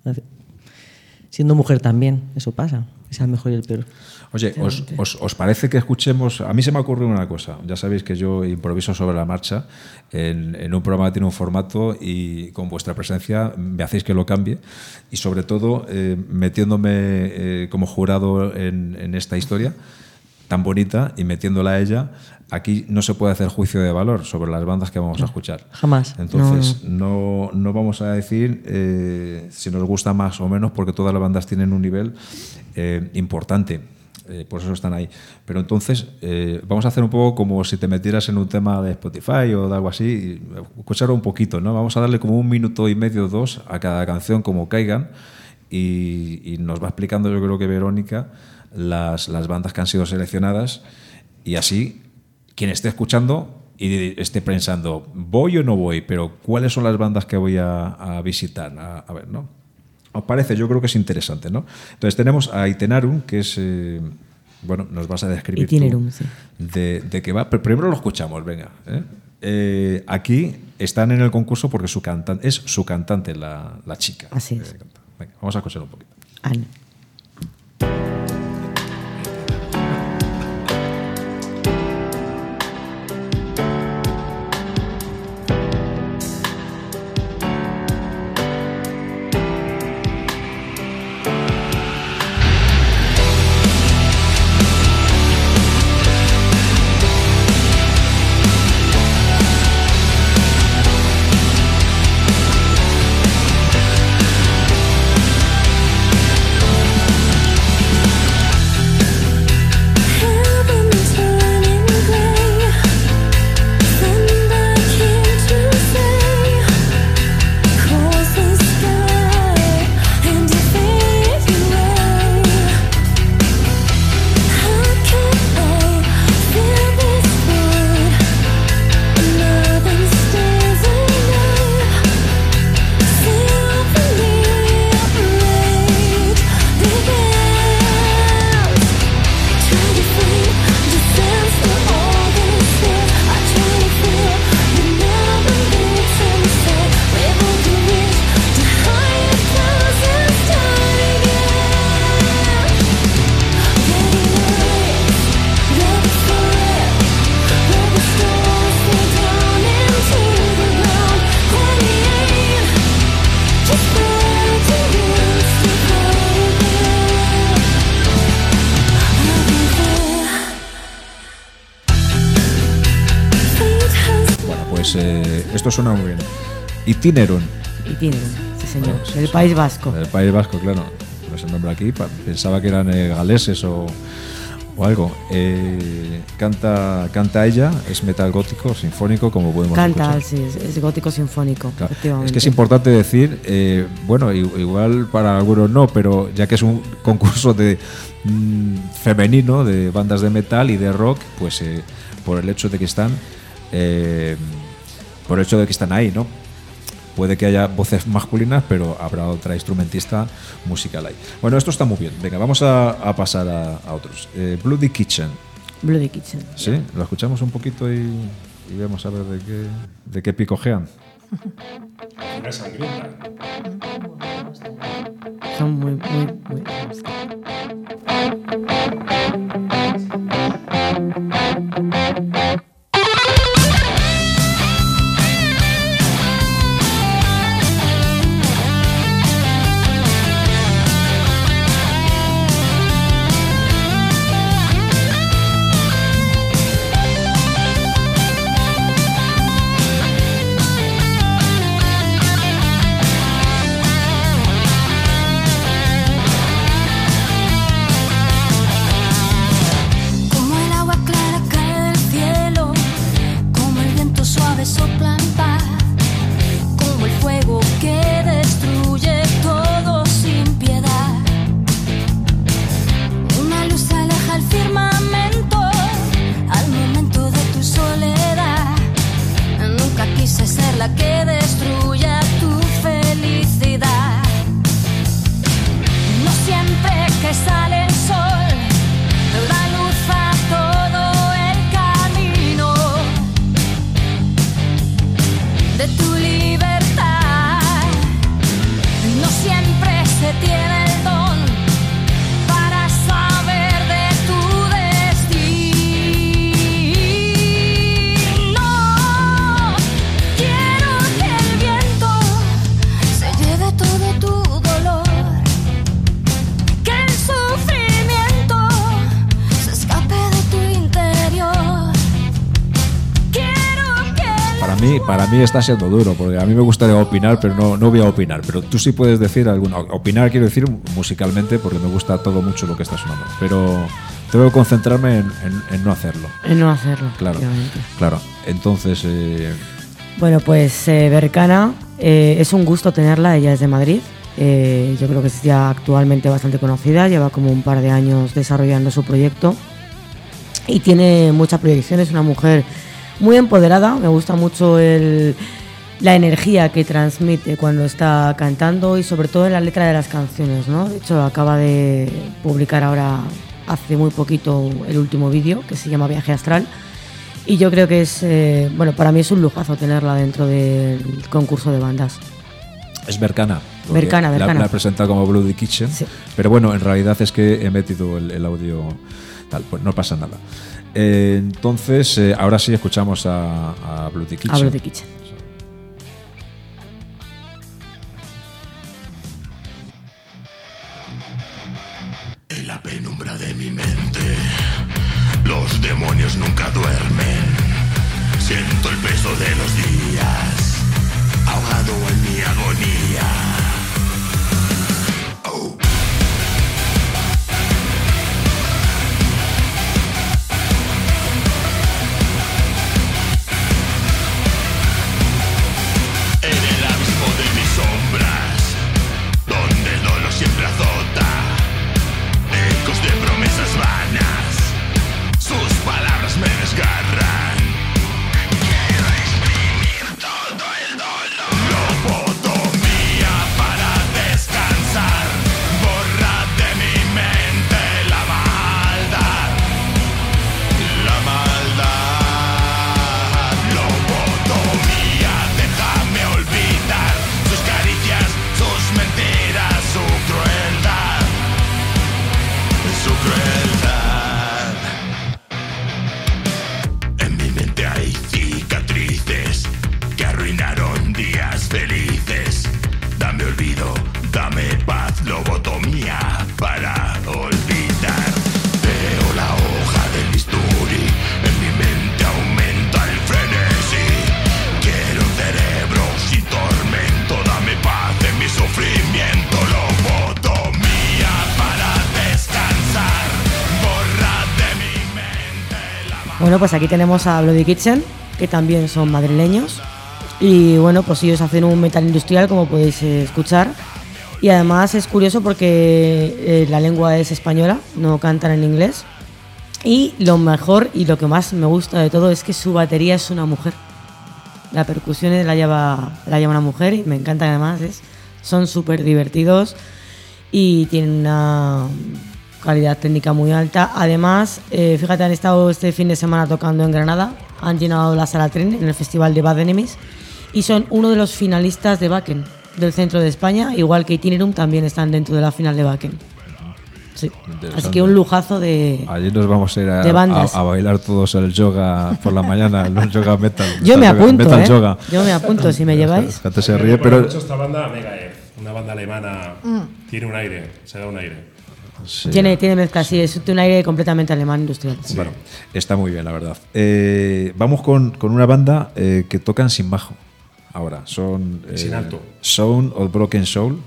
[SPEAKER 2] Siendo mujer también, eso pasa, que sea el mejor y el peor.
[SPEAKER 1] Oye, ¿os, os, ¿os parece que escuchemos? A mí se me ha ocurrido una cosa. Ya sabéis que yo improviso sobre la marcha en, en un programa que tiene un formato y con vuestra presencia me hacéis que lo cambie y sobre todo eh, metiéndome eh, como jurado en, en esta historia tan bonita y metiéndola a ella. Aquí no se puede hacer juicio de valor sobre las bandas que vamos a escuchar.
[SPEAKER 2] Jamás.
[SPEAKER 1] Entonces, no, no vamos a decir eh, si nos gusta más o menos, porque todas las bandas tienen un nivel eh, importante. Eh, por eso están ahí. Pero entonces eh, vamos a hacer un poco como si te metieras en un tema de Spotify o de algo así, y escuchar un poquito, ¿no? Vamos a darle como un minuto y medio, dos a cada canción como caigan, y, y nos va explicando, yo creo que Verónica, las, las bandas que han sido seleccionadas, y así quien esté escuchando y esté pensando, ¿voy o no voy? Pero ¿cuáles son las bandas que voy a, a visitar? A, a ver, ¿no? ¿Os parece? Yo creo que es interesante, ¿no? Entonces tenemos a Itinerum, que es... Eh, bueno, nos vas a describir
[SPEAKER 3] Itinerum,
[SPEAKER 1] tú
[SPEAKER 3] sí.
[SPEAKER 1] de, de qué va. Pero primero lo escuchamos, venga. ¿eh? Eh, aquí están en el concurso porque su cantante, es su cantante la, la chica.
[SPEAKER 3] Así es.
[SPEAKER 1] Venga, vamos a escuchar un poquito.
[SPEAKER 3] Anne.
[SPEAKER 1] Esto suena muy bien. Itinerum.
[SPEAKER 3] Itinerum, sí señor.
[SPEAKER 1] Bueno, sí,
[SPEAKER 3] del
[SPEAKER 1] sí.
[SPEAKER 3] País Vasco.
[SPEAKER 1] Del País Vasco, claro. No es el nombre aquí. Pensaba que eran eh, galeses o, o algo. Eh, canta, canta ella, es metal gótico, sinfónico, como podemos
[SPEAKER 3] Canta,
[SPEAKER 1] escuchar.
[SPEAKER 3] sí, es, es gótico sinfónico,
[SPEAKER 1] Claro.
[SPEAKER 3] efectivamente.
[SPEAKER 1] Es que es importante decir, eh, bueno, igual para algunos no, pero ya que es un concurso de mm, femenino, de bandas de metal y de rock, pues eh, por el hecho de que están... Eh, por el hecho de que están ahí, ¿no? Puede que haya voces masculinas, pero habrá otra instrumentista musical ahí. Bueno, esto está muy bien. Venga, vamos a, a pasar a, a otros. Eh, Bloody Kitchen.
[SPEAKER 3] Bloody Kitchen.
[SPEAKER 1] Sí, lo escuchamos un poquito y, y vemos a ver de qué, de qué picojean.
[SPEAKER 5] Una sangrienta.
[SPEAKER 3] Son muy, muy, muy...
[SPEAKER 7] Como el agua clara cae del cielo.
[SPEAKER 1] mí, para mí está siendo duro, porque a mí me gustaría opinar, pero no, no voy a opinar. Pero tú sí puedes decir alguna. Opinar quiero decir musicalmente, porque me gusta todo mucho lo que está sonando. Pero tengo que concentrarme en, en, en no hacerlo.
[SPEAKER 3] En no hacerlo.
[SPEAKER 1] Claro, claro. Entonces. Eh...
[SPEAKER 3] Bueno, pues eh, Berkana, eh, es un gusto tenerla. Ella es de Madrid. Eh, yo creo que es ya actualmente bastante conocida. Lleva como un par de años desarrollando su proyecto. Y tiene mucha proyección. Es una mujer muy empoderada. Me gusta mucho el, la energía que transmite cuando está cantando y sobre todo en la letra de las canciones, ¿no? De hecho, acaba de publicar ahora hace muy poquito el último vídeo que se llama Viaje Astral. Y yo creo que es, eh, bueno, para mí es un lujazo tenerla dentro del concurso de bandas.
[SPEAKER 1] Es Berkana.
[SPEAKER 3] Berkana, Berkana.
[SPEAKER 1] La, la he presentado como Bloody Kitchen. Sí. Pero bueno, en realidad es que he metido el, el audio tal, pues no pasa nada. Eh, entonces, eh, ahora sí escuchamos a, a Bloody Kitchen.
[SPEAKER 3] A Bloody Kitchen.
[SPEAKER 8] En la penumbra de mi mente, los demonios nunca duermen. Siento el peso de los días, ahogado en mi agonía. Oh. En el abismo de mis sombras, donde el dolor siempre azota, ecos de promesas vanas, sus palabras me desgarran. Quiero exprimir todo el dolor. Lobotomía para descansar, borra de mi mente la maldad, la maldad. Lobotomía, déjame olvidar sus caricias, sus mentiras, su crueldad, su crueldad. En mi mente hay cicatrices que arruinaron días felices. Dame olvido, dame paz, lobotomía para olvidar. Veo la hoja del bisturí, en mi mente aumenta el frenesí. Quiero un cerebro sin tormento, dame paz en mi sufrimiento. Lobotomía para descansar, borra de mi mente la maldad.
[SPEAKER 3] Bueno, pues aquí tenemos a Bloody Kitchen, que también son madrileños. Y bueno, pues ellos hacen un metal industrial, como podéis eh, escuchar. Y además es curioso porque eh, la lengua es española, no cantan en inglés. Y lo mejor y lo que más me gusta de todo es que su batería es una mujer. La percusión la lleva, la lleva una mujer y me encanta además. Es, son súper divertidos y tienen una calidad técnica muy alta. Además, eh, fíjate, han estado este fin de semana tocando en Granada. Han llenado la Sala Tren en el festival de Bad Enemies. Y son uno de los finalistas de Wacken del centro de España, igual que Itinerum también están dentro de la final de Wacken. Sí. Así que un lujazo de
[SPEAKER 1] Allí nos vamos a ir a, a, a bailar todos el yoga por la mañana, el yoga metal.
[SPEAKER 3] Yo me apunto,
[SPEAKER 1] metal
[SPEAKER 3] ¿eh?
[SPEAKER 1] Yoga.
[SPEAKER 3] Yo me apunto, si me lleváis.
[SPEAKER 1] Gente se ríe, pero
[SPEAKER 5] mucho esta banda Megadeth, una banda alemana, mm. tiene un aire, se da un aire.
[SPEAKER 3] Sí. Tiene, tiene mezcla, sí, es un aire completamente alemán industrial.
[SPEAKER 1] Sí. Bueno, está muy bien, la verdad. Eh, vamos con, con una banda eh, que tocan sin bajo. Ahora, son... Eh,
[SPEAKER 5] sin alto.
[SPEAKER 1] Sound of Broken Soul.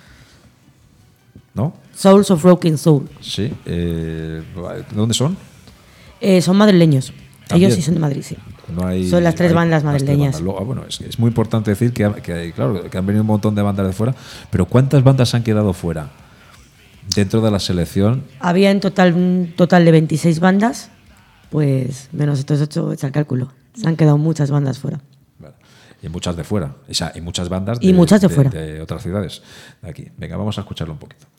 [SPEAKER 1] ¿No?
[SPEAKER 3] Souls of Broken Soul.
[SPEAKER 1] Sí. Eh, ¿De dónde son?
[SPEAKER 3] Eh, son madrileños.
[SPEAKER 1] ¿También?
[SPEAKER 3] Ellos sí son de Madrid, sí.
[SPEAKER 1] No hay,
[SPEAKER 3] son las tres bandas madrileñas.
[SPEAKER 1] Bandas. Luego, bueno, es, es muy importante decir que, que, claro, que han venido un montón de bandas de fuera, pero ¿cuántas bandas han quedado fuera dentro de la selección? Había
[SPEAKER 3] en total un total de veintiséis bandas, pues menos estos ocho, echa el cálculo. Se han quedado muchas bandas fuera.
[SPEAKER 1] Vale. Y muchas de fuera, o sea, y muchas bandas de,
[SPEAKER 3] y muchas de,
[SPEAKER 1] de,
[SPEAKER 3] fuera.
[SPEAKER 1] de otras ciudades de aquí. Venga, vamos a escucharlo un poquito.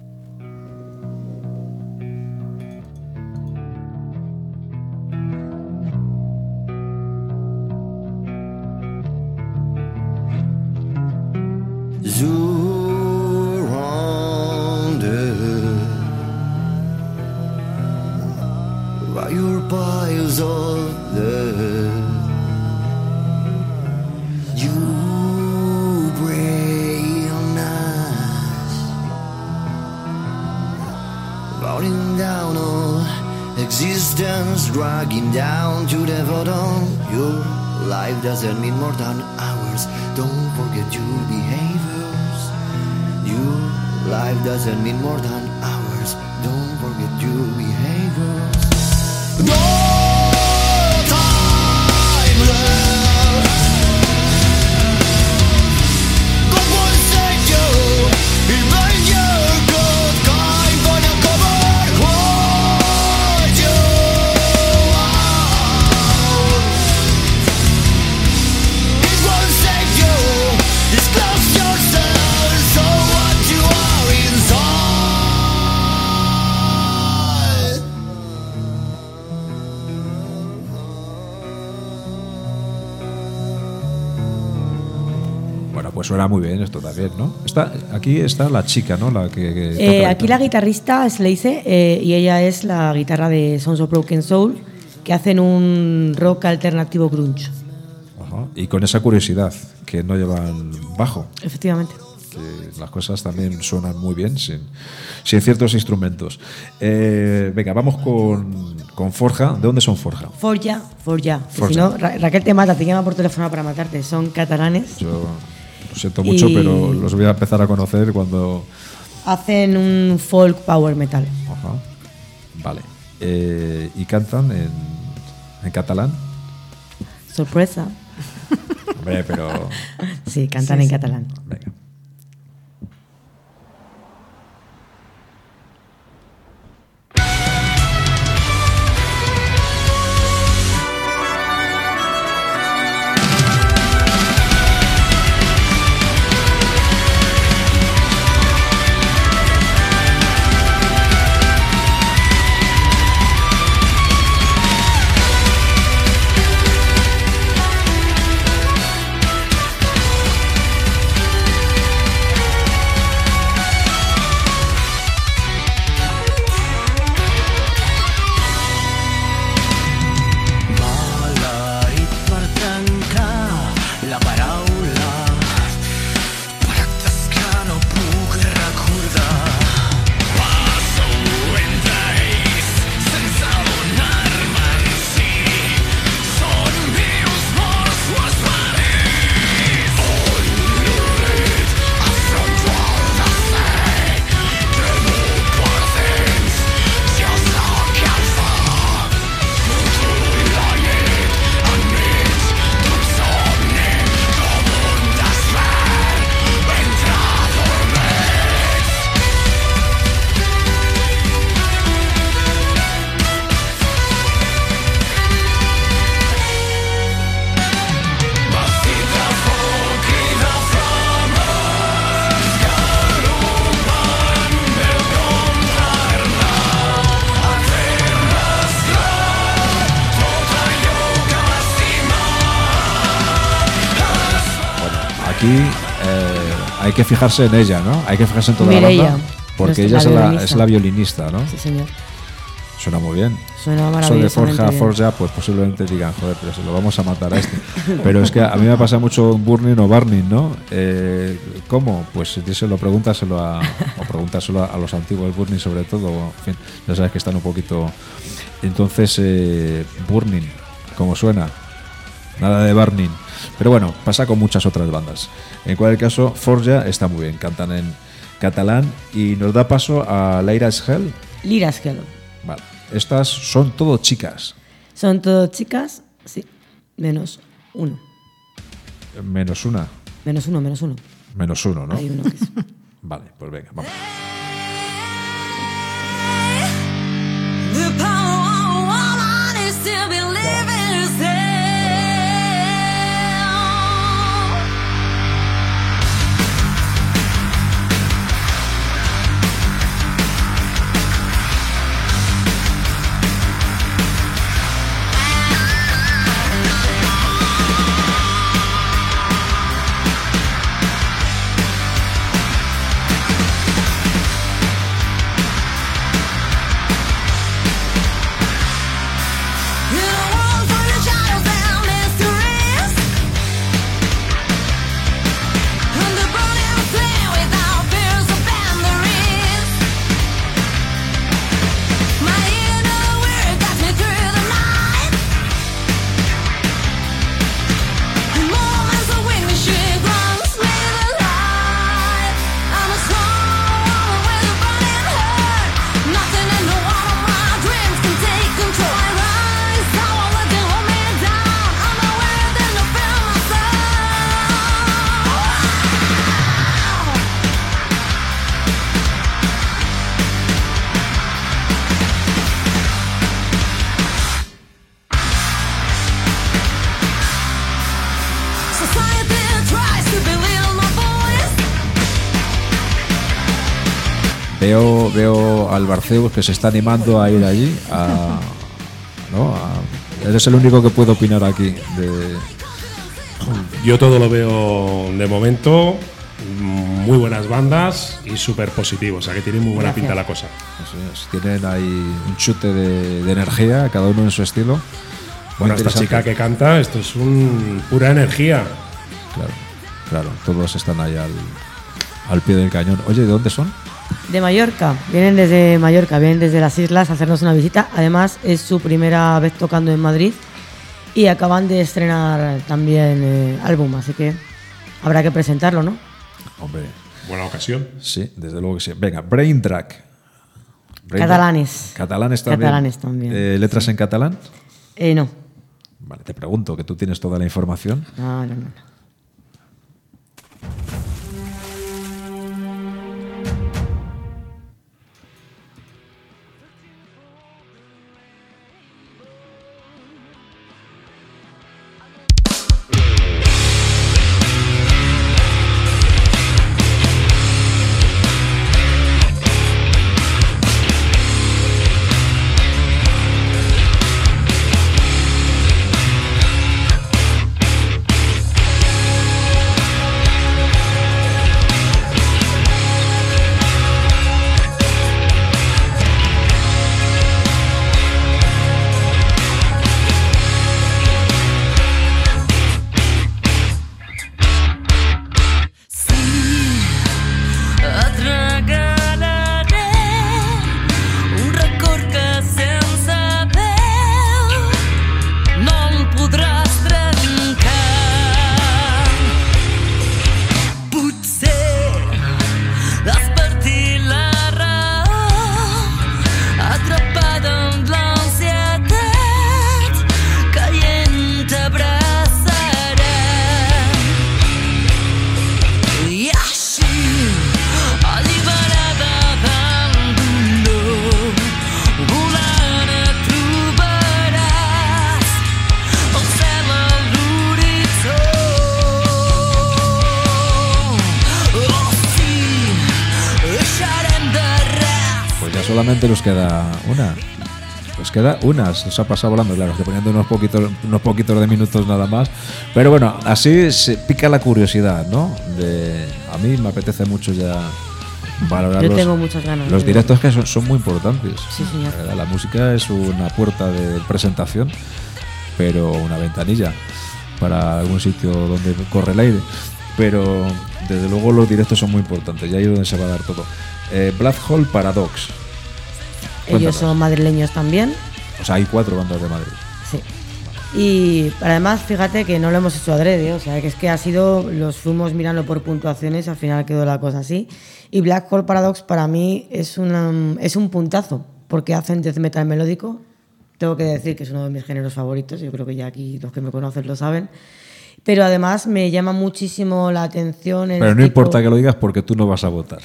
[SPEAKER 8] By your piles of love, you bring us, rolling down all existence, dragging down to the bottom. Your
[SPEAKER 9] life doesn't mean more than hours. Don't forget your behaviors. Your life doesn't mean more than hours. Don't forget your behaviors. No time left. God will save you. Even your good kind gonna cover what you are. It won't save you. Disclose yourself. So what you are inside.
[SPEAKER 1] Bueno, pues suena muy bien esto también, ¿no? Está, aquí está la chica, ¿no? La que, que toca
[SPEAKER 3] Eh,
[SPEAKER 1] la
[SPEAKER 3] aquí la
[SPEAKER 1] guitarra.
[SPEAKER 3] guitarrista es Leice eh, y ella es la guitarra de Sons of Broken Soul, que hacen un rock alternativo grunge.
[SPEAKER 1] Ajá. Y con esa curiosidad, que no llevan bajo,
[SPEAKER 3] Efectivamente.
[SPEAKER 1] que las cosas también suenan muy bien sin, sin ciertos instrumentos. Eh, venga, vamos con, con Forja. ¿De dónde son Forja?
[SPEAKER 3] Forja, Forja. Que
[SPEAKER 1] Forja.
[SPEAKER 3] Si no, Ra- Raquel te mata, te llama por teléfono para matarte. Son catalanes.
[SPEAKER 1] Yo lo siento mucho,
[SPEAKER 3] Y-
[SPEAKER 1] pero los voy a empezar a conocer cuando...
[SPEAKER 3] Hacen un folk power metal.
[SPEAKER 1] Ajá. Vale. Eh, ¿Y cantan en, en catalán?
[SPEAKER 3] Sorpresa.
[SPEAKER 1] Hombre, pero...
[SPEAKER 3] Sí, cantan en catalán.
[SPEAKER 1] Venga.
[SPEAKER 9] Maleït per trencar la paraula, pactes que no puc recordar. Passo entre ells sense adonar-me'n si són vius, morts o esperits. Olorit, afronto el desig, tremo per dins, jo sóc el foc. Construir la llet enmig d'un somni com un desvern entre adormits. Vestit de foc i de flames galopant meu contra-arna a fer-me esclau tot allò que m'estima.
[SPEAKER 1] Aquí eh, hay que fijarse en ella, ¿no? Hay que fijarse en toda
[SPEAKER 3] Mireia,
[SPEAKER 1] la banda. Porque
[SPEAKER 3] nuestra-
[SPEAKER 1] ella es
[SPEAKER 3] la
[SPEAKER 1] la,
[SPEAKER 3] violinista.
[SPEAKER 1] es la violinista, ¿no?
[SPEAKER 3] Sí, señor.
[SPEAKER 1] Suena muy bien.
[SPEAKER 3] Suena
[SPEAKER 1] Eso de
[SPEAKER 3] maravillosamente
[SPEAKER 1] Forja,
[SPEAKER 3] bien.
[SPEAKER 1] Forja, pues posiblemente digan, joder, pero se lo vamos a matar a este. Pero es que a mí me pasa mucho en Burning o Burning, ¿no? Eh, ¿Cómo? Pues díselo, pregúntaselo a, o pregúntaselo a los antiguos Burning sobre todo. En fin, ya sabes que están un poquito... Entonces, eh, Burning, ¿cómo suena? Nada de Burning. Pero bueno, pasa con muchas otras bandas. En cualquier caso, Forja está muy bien, cantan en catalán y nos da paso a Lyra's Hell.
[SPEAKER 3] Liras Hell.
[SPEAKER 1] Vale. Estas son todo chicas,
[SPEAKER 3] Son todas chicas, sí, menos uno.
[SPEAKER 1] menos una,
[SPEAKER 3] Menos uno, menos uno.
[SPEAKER 1] menos uno, ¿no?
[SPEAKER 3] Hay uno que es.
[SPEAKER 1] Vale, pues venga, vamos.
[SPEAKER 7] The power of a woman is to believe in herself.
[SPEAKER 1] veo, veo al Barceus que se está animando a ir allí. A, ¿no? A, eres el único que puede opinar aquí. De...
[SPEAKER 5] Yo todo lo veo de momento. Muy buenas bandas y súper positivo, o sea que tiene muy buena
[SPEAKER 3] Gracias.
[SPEAKER 5] pinta la cosa.
[SPEAKER 1] Así es, tienen ahí un chute de, de energía, cada uno en su estilo. Muy
[SPEAKER 5] Bueno, esta
[SPEAKER 1] interesante.
[SPEAKER 5] chica que canta, esto es un pura energía.
[SPEAKER 1] Claro, claro, todos están ahí al, al pie del cañón. Oye, ¿de dónde son?
[SPEAKER 3] De Mallorca, vienen desde Mallorca, vienen desde las islas a hacernos una visita. Además, es su primera vez tocando en Madrid y acaban de estrenar también eh, álbum, así que habrá que presentarlo, ¿no?
[SPEAKER 1] Hombre,
[SPEAKER 5] Buena ocasión.
[SPEAKER 1] sí, desde luego que sí. Venga, Brain Track. Brain
[SPEAKER 3] Catalanes.
[SPEAKER 1] Track. Catalanes también.
[SPEAKER 3] Catalanes también.
[SPEAKER 1] Eh, ¿Letras en catalán?
[SPEAKER 3] Eh, no.
[SPEAKER 1] Vale, te pregunto, que tú tienes toda la información.
[SPEAKER 3] No, no, no.
[SPEAKER 1] Solamente nos queda una. Nos queda una. Se os ha pasado volando, claro. Estoy poniendo unos poquitos, unos poquitos de minutos nada más. Pero bueno, así se pica la curiosidad, ¿no? De, a mí me apetece mucho ya valorar
[SPEAKER 3] Yo
[SPEAKER 1] los,
[SPEAKER 3] tengo muchas ganas.
[SPEAKER 1] los
[SPEAKER 3] de-
[SPEAKER 1] directos que son, son muy importantes.
[SPEAKER 3] Sí, señor.
[SPEAKER 1] La verdad, la música es una puerta de presentación, pero una ventanilla para algún sitio donde corre el aire. Pero desde luego los directos son muy importantes y ahí es donde se va a dar todo. Eh, Black Hole Paradox.
[SPEAKER 3] Ellos
[SPEAKER 1] Cuéntanos.
[SPEAKER 3] son madrileños también.
[SPEAKER 1] O sea, hay cuatro bandas de Madrid.
[SPEAKER 3] Sí. Y además, fíjate que no lo hemos hecho adrede, o sea, que es que ha sido, los fuimos mirando por puntuaciones, al final quedó la cosa así. Y Black Hole Paradox para mí es, una, es un puntazo, porque hacen death metal melódico. Tengo que decir que es uno de mis géneros favoritos, yo creo que ya aquí los que me conocen lo saben. Pero además me llama muchísimo la atención el
[SPEAKER 1] Pero no
[SPEAKER 3] tipo-
[SPEAKER 1] importa que lo digas porque tú no vas a votar.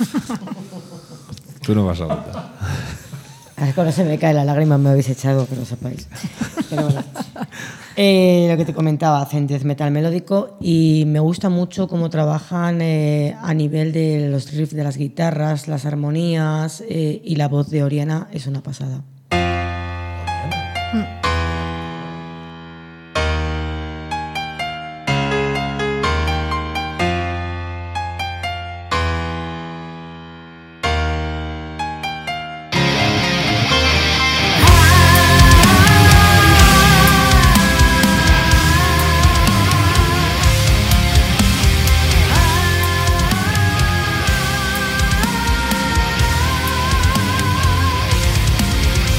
[SPEAKER 1] Tú no vas a votar.
[SPEAKER 3] A ver, cuando se me cae la lágrima me habéis echado, que lo sepáis. Pero bueno. Eh, lo que te comentaba, hacen death metal melódico y me gusta mucho cómo trabajan eh, a nivel de los riffs de las guitarras, las armonías eh, y la voz de Oriana es una pasada.
[SPEAKER 7] Ah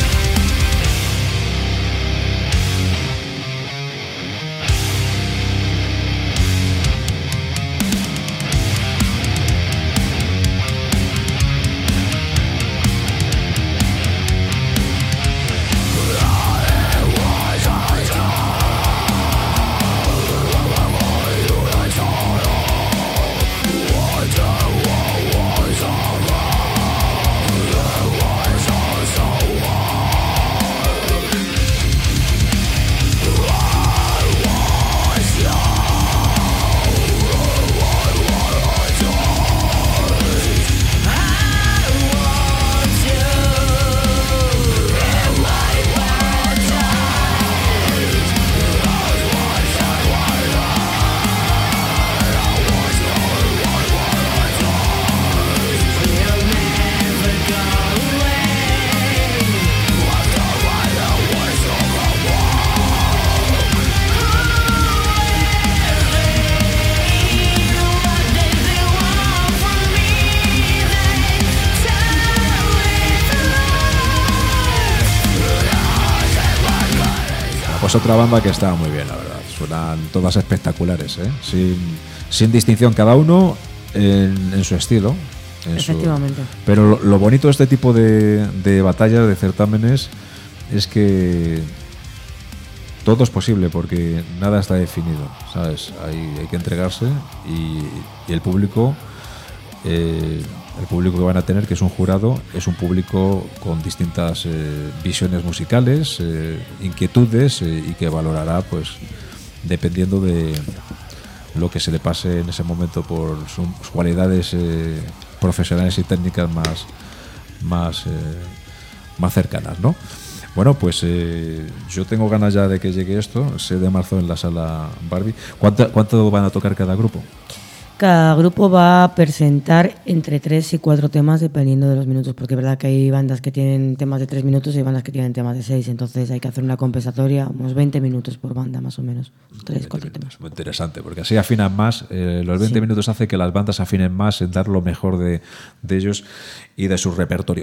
[SPEAKER 1] pues otra banda que está muy bien, la verdad. Suenan todas espectaculares, ¿eh? Sin, sin distinción, cada uno en, en su estilo. En
[SPEAKER 3] Efectivamente.
[SPEAKER 1] Su, pero lo, lo bonito de este tipo de, de batallas, de certámenes, es que todo es posible porque nada está definido, ¿sabes? Hay, hay que entregarse y, y el público, eh, el público que van a tener, que es un jurado, es un público con distintas eh, visiones musicales, eh, inquietudes eh, y que valorará, pues, dependiendo de lo que se le pase en ese momento por sus cualidades eh, profesionales y técnicas más, más, eh, más cercanas, ¿no? Bueno, pues eh, yo tengo ganas ya de que llegue esto, seis de marzo en la sala Barbie. ¿Cuánto, cuánto van a tocar cada grupo?
[SPEAKER 3] Cada grupo va a presentar entre tres y cuatro temas dependiendo de los minutos, porque es verdad que hay bandas que tienen temas de tres minutos y hay bandas que tienen temas de seis, entonces hay que hacer una compensatoria, unos veinte minutos por banda más o menos, tres, cuatro temas.
[SPEAKER 1] Muy interesante, porque así afinan más, eh, los veinte sí. minutos hace que las bandas afinen más en dar lo mejor de, de ellos y de su repertorio.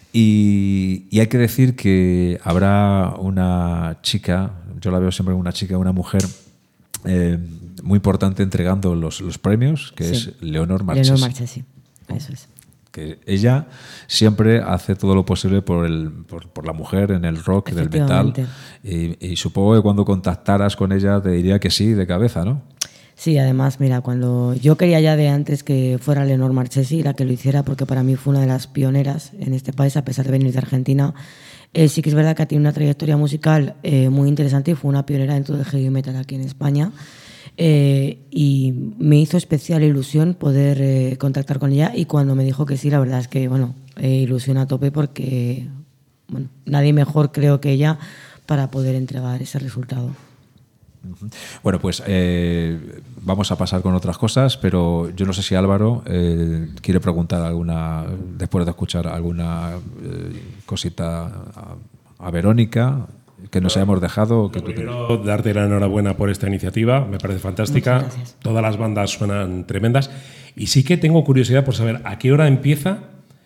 [SPEAKER 1] Y, y hay que decir que habrá una chica, yo la veo siempre una chica, una mujer, eh, muy importante entregando los, los premios, que sí. es Leonor Marchesi.
[SPEAKER 3] Leonor Marchesi, eso es.
[SPEAKER 1] Que ella siempre hace todo lo posible por, el, por, por la mujer en el rock, del metal. Y, y supongo que cuando contactaras con ella te diría que sí, de cabeza, ¿no?
[SPEAKER 3] Sí, además, mira, cuando yo quería ya de antes que fuera Leonor Marchesi la que lo hiciera, porque para mí fue una de las pioneras en este país, a pesar de venir de Argentina. Eh, sí que es verdad que tiene una trayectoria musical eh, muy interesante y fue una pionera dentro del heavy metal aquí en España. Eh, y me hizo especial ilusión poder eh, contactar con ella, y cuando me dijo que sí, la verdad es que, bueno, eh, ilusión a tope porque, bueno, nadie mejor creo que ella para poder entregar ese resultado.
[SPEAKER 1] Bueno, pues eh, vamos a pasar con otras cosas, pero yo no sé si Álvaro eh, quiere preguntar alguna, después de escuchar alguna eh, cosita a, a Verónica, que nos hayamos dejado. Que
[SPEAKER 5] Quiero darte la enhorabuena por esta iniciativa, me parece fantástica. Todas las bandas suenan tremendas. Y sí que tengo curiosidad por saber a qué hora empieza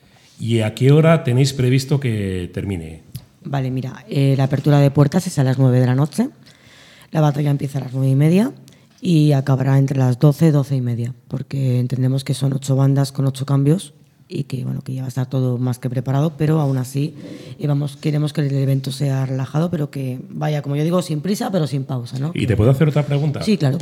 [SPEAKER 5] y a qué hora tenéis previsto que termine.
[SPEAKER 3] Vale, mira, eh, la apertura de puertas es a las nueve de la noche. La batalla empieza a las nueve y media y acabará entre las doce, doce y media, porque entendemos que son ocho bandas con ocho cambios y que, bueno, que ya va a estar todo más que preparado, pero aún así y vamos, queremos que el evento sea relajado, pero que vaya, como yo digo, sin prisa, pero sin pausa, ¿no?
[SPEAKER 5] ¿Y te puedo hacer otra pregunta?
[SPEAKER 3] Sí, claro.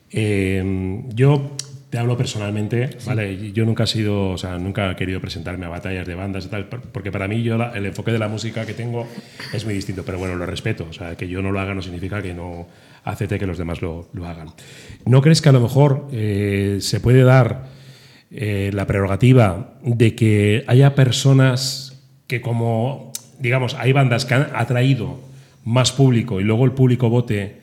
[SPEAKER 5] Eh, yo te hablo personalmente, sí. ¿vale? Yo nunca he sido, o sea, nunca he querido presentarme a batallas de bandas y tal, porque para mí yo la, el enfoque de la música que tengo es muy distinto, pero bueno, lo respeto, o sea, que yo no lo haga no significa que no acepte que los demás lo, lo hagan. ¿No crees que a lo mejor eh, se puede dar eh, la prerrogativa de que haya personas que, como, digamos, hay bandas que han atraído más público y luego el público vote?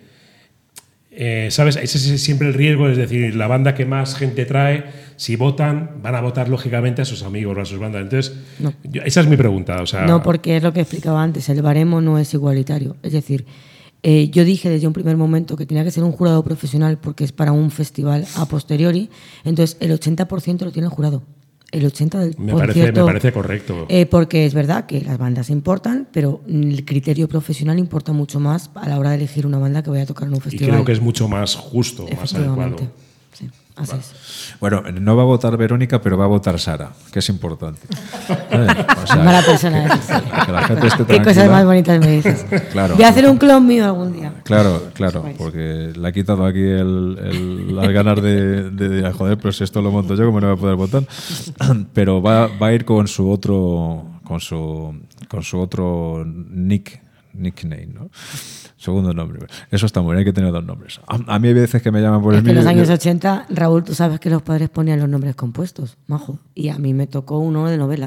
[SPEAKER 5] Eh, ¿Sabes? Ese es siempre el riesgo, es decir, la banda que más gente trae, si votan, van a votar lógicamente a sus amigos o a sus bandas. Entonces, no. yo, esa es mi pregunta. O sea,
[SPEAKER 3] no, porque es lo que explicaba antes, el baremo no es igualitario. Es decir, eh, yo dije desde un primer momento que tenía que ser un jurado profesional porque es para un festival a posteriori, entonces el ochenta por ciento lo tiene el jurado. El ochenta por ciento
[SPEAKER 5] me parece, me parece correcto.
[SPEAKER 3] Eh, porque es verdad que las bandas importan, pero el criterio profesional importa mucho más a la hora de elegir una banda que vaya a tocar en un festival.
[SPEAKER 5] Y creo que es mucho más justo, más adecuado.
[SPEAKER 3] Sí, así vale. es.
[SPEAKER 1] Bueno, no va a votar Verónica, pero va a votar Sara, que es importante. ¿Eh?
[SPEAKER 3] O sea, mala persona eres. Sí.
[SPEAKER 1] Que la gente esté
[SPEAKER 3] Qué cosas más bonitas me dices.
[SPEAKER 1] Claro.
[SPEAKER 3] Voy a hacer un clon mío algún día.
[SPEAKER 1] Claro, claro, porque le ha quitado aquí el, el, las ganas de, de, de, joder, pero si esto lo monto yo, ¿cómo no voy a poder votar? Pero va, va a ir con su otro, con su, con su otro nick, nickname, ¿no? Segundo nombre. Eso está muy bien, hay que tener dos nombres. A, a mí hay veces que me llaman por
[SPEAKER 3] es
[SPEAKER 1] el
[SPEAKER 3] mío. En los años
[SPEAKER 1] yo...
[SPEAKER 3] ochenta, Raúl, tú sabes que los padres ponían los nombres compuestos, majo. Y a mí me tocó uno de novela.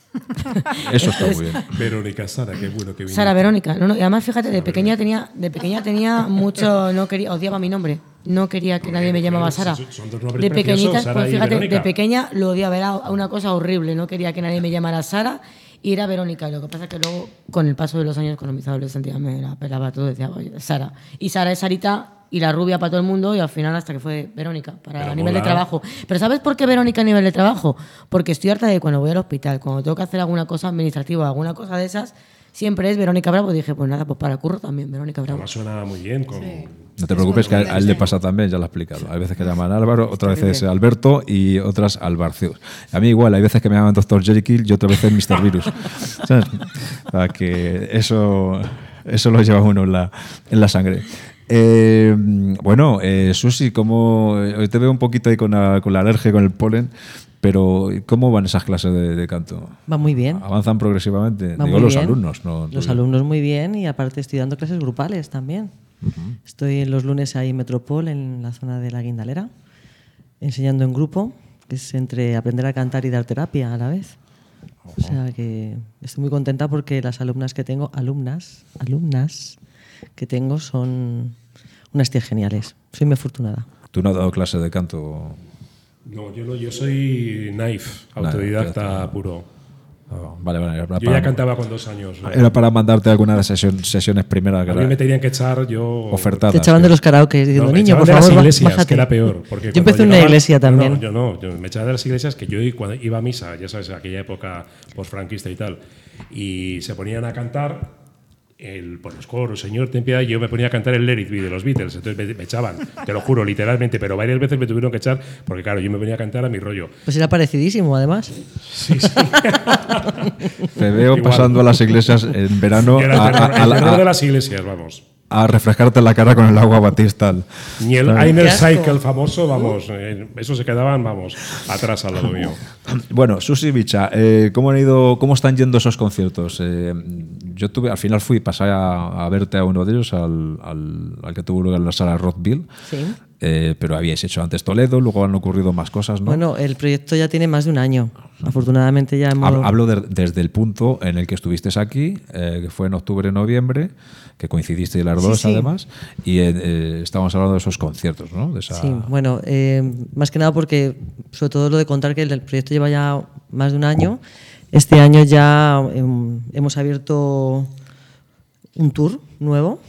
[SPEAKER 1] Eso está muy bien.
[SPEAKER 5] Verónica Sara, qué bueno que vino.
[SPEAKER 3] Sara Verónica. No, no, y además, fíjate, de pequeña tenía, de pequeña tenía mucho, no quería, odiaba mi nombre. No quería que nadie me llamaba Sara.
[SPEAKER 5] Son dos nombres
[SPEAKER 3] de pequeñita,
[SPEAKER 5] Sara
[SPEAKER 3] pues fíjate,
[SPEAKER 5] Verónica.
[SPEAKER 3] de pequeña lo odiaba, era una cosa horrible. No quería que nadie me llamara Sara y era Verónica. Lo que pasa es que luego, con el paso de los años, cuando mis adolescentes me la pelaba todo, decía, oye, Sara. Y Sara es Sarita y la rubia para todo el mundo, y al final hasta que fue Verónica, para Pero a nivel mola. de trabajo. Pero ¿sabes por qué Verónica a nivel de trabajo? Porque estoy harta de cuando voy al hospital, cuando tengo que hacer alguna cosa administrativa, alguna cosa de esas, siempre es Verónica Bravo. Dije, pues nada, pues para curro también, Verónica Bravo.
[SPEAKER 5] Además suena muy bien. Con...
[SPEAKER 4] Sí.
[SPEAKER 1] No te preocupes, que a, a él le pasa también, ya lo he explicado. Hay veces que llaman Álvaro, otras veces Alberto y otras Albarcius. A mí igual, hay veces que me llaman doctor Jekyll y otras veces mister Virus. ¿Sabes? Para que eso, eso lo lleva uno en la, en la sangre. Eh, bueno, eh, Susi, como hoy te veo un poquito ahí con la, con la alergia, con el polen, pero ¿cómo van esas clases de, de canto?
[SPEAKER 2] Va muy bien.
[SPEAKER 1] ¿Avanzan progresivamente?
[SPEAKER 2] Va
[SPEAKER 1] Digo,
[SPEAKER 2] muy
[SPEAKER 1] los
[SPEAKER 2] bien.
[SPEAKER 1] alumnos. No,
[SPEAKER 2] Los
[SPEAKER 1] no,
[SPEAKER 2] alumnos muy bien y aparte estoy dando clases grupales también. Uh-huh. Estoy los lunes ahí en Metropol, en la zona de la Guindalera, enseñando en grupo, que es entre aprender a cantar y dar terapia a la vez. Uh-huh. O sea que estoy muy contenta porque las alumnas que tengo, alumnas, alumnas que tengo son unas tías geniales. Soy muy afortunada.
[SPEAKER 1] ¿Tú no has dado clases de canto?
[SPEAKER 5] No, yo no, yo soy knife, autodidacta nah, puro.
[SPEAKER 1] Oh, vale, vale.
[SPEAKER 5] Yo
[SPEAKER 1] para,
[SPEAKER 5] ya cantaba con dos años.
[SPEAKER 1] Era para mandarte alguna de sesión, sesiones primeras.
[SPEAKER 5] A mí me tenían que echar yo...
[SPEAKER 1] Ofertadas.
[SPEAKER 2] Te echaban
[SPEAKER 1] que...
[SPEAKER 2] de los karaoke diciendo,
[SPEAKER 5] no,
[SPEAKER 2] niño, por
[SPEAKER 5] de
[SPEAKER 2] favor,
[SPEAKER 5] las iglesias,
[SPEAKER 2] bájate.
[SPEAKER 5] Que era peor. Porque
[SPEAKER 2] yo empecé en
[SPEAKER 5] llegaba,
[SPEAKER 2] una iglesia también.
[SPEAKER 5] No, no, yo no, yo me echaba de las iglesias que yo cuando iba a misa, ya sabes, aquella época posfranquista y tal, y se ponían a cantar... El, por los coros, Señor, ten piedad, y yo me ponía a cantar el Let It Be de los Beatles, entonces me, me echaban, te lo juro, literalmente, pero varias veces me tuvieron que echar, porque claro, yo me ponía a cantar a mi rollo.
[SPEAKER 2] Pues era parecidísimo, además.
[SPEAKER 5] Sí, sí.
[SPEAKER 1] Te veo
[SPEAKER 5] Igual.
[SPEAKER 1] Pasando a las iglesias en verano.
[SPEAKER 5] El
[SPEAKER 1] a, a, a,
[SPEAKER 5] terror
[SPEAKER 1] a,
[SPEAKER 5] de las iglesias, vamos.
[SPEAKER 1] A refrescarte la cara con el agua batistal.
[SPEAKER 5] Ni el Inner Cycle famoso, vamos, eh, eso se quedaban, vamos, atrás al lado mío.
[SPEAKER 1] Bueno, Susi Bicha, eh, ¿cómo han ido, cómo están yendo esos conciertos? Eh, yo tuve, al final fui, pasé a, a verte a uno de ellos, al, al, al que tuvo lugar en la sala Rockville.
[SPEAKER 2] Sí.
[SPEAKER 1] Eh, pero habíais hecho antes Toledo, luego han ocurrido más cosas, ¿no?
[SPEAKER 2] Bueno, el proyecto ya tiene más de un año. Afortunadamente ya hemos...
[SPEAKER 1] Hablo, hablo de, desde el punto en el que estuvisteis aquí, eh, que fue en octubre-noviembre, que coincidisteis las dos, sí, sí. además, y eh, estábamos hablando de esos conciertos, ¿no? De esa...
[SPEAKER 2] Sí, bueno, eh, más que nada porque, sobre todo lo de contar que el proyecto lleva ya más de un año. Este año ya eh, hemos abierto un tour nuevo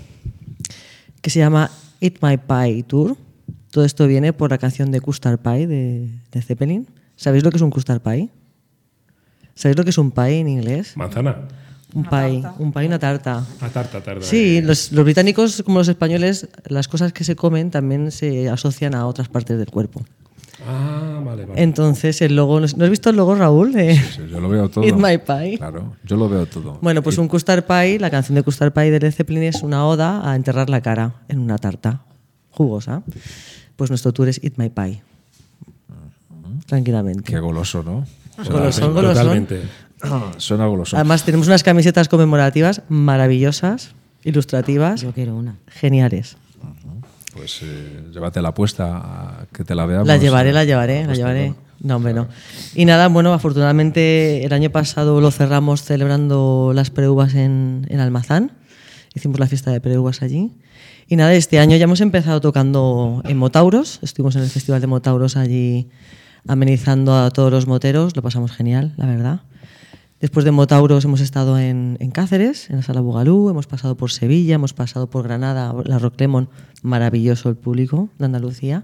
[SPEAKER 2] que se llama Eat My Pie Tour. Todo esto viene por la canción de Custard Pie de, de Zeppelin. ¿Sabéis lo que es un custard pie? ¿Sabéis lo que es un pie en inglés?
[SPEAKER 5] Manzana.
[SPEAKER 2] Un pie, un pie, una tarta.
[SPEAKER 5] Una tarta, tarta.
[SPEAKER 2] Sí, los, los británicos como los españoles, las cosas que se comen también se asocian a otras partes del cuerpo.
[SPEAKER 5] Ah, vale, vale.
[SPEAKER 2] Entonces el logo, ¿no has visto el logo, Raúl? De
[SPEAKER 1] sí, sí, yo lo veo todo.
[SPEAKER 2] Eat My Pie.
[SPEAKER 1] Claro, yo lo veo todo.
[SPEAKER 2] Bueno, pues
[SPEAKER 1] y...
[SPEAKER 2] un custard pie, la canción de Custard Pie de Led Zeppelin es una oda a enterrar la cara en una tarta jugosa. Pues nuestro tour es Eat My Pie. Tranquilamente.
[SPEAKER 1] Qué goloso, ¿no?
[SPEAKER 2] Golosón, golosón.
[SPEAKER 5] Totalmente.
[SPEAKER 1] Suena goloso.
[SPEAKER 2] Además tenemos unas camisetas conmemorativas maravillosas, ilustrativas.
[SPEAKER 3] Yo quiero una.
[SPEAKER 2] Geniales.
[SPEAKER 1] Pues eh, llévate la apuesta, que te la veamos.
[SPEAKER 2] La llevaré, la llevaré, la llevaré. No, hombre, no. Y nada, bueno, afortunadamente el año pasado lo cerramos celebrando las preuvas en, en Almazán. Hicimos la fiesta de preuvas allí. Y nada, este año ya hemos empezado tocando en Motauros. Estuvimos en el Festival de Motauros allí amenizando a todos los moteros. Lo pasamos genial, la verdad. Después de Motauros hemos estado en, en Cáceres, en la Sala Bugalú. Hemos pasado por Sevilla, hemos pasado por Granada, la Rock Lemon. Maravilloso el público de Andalucía.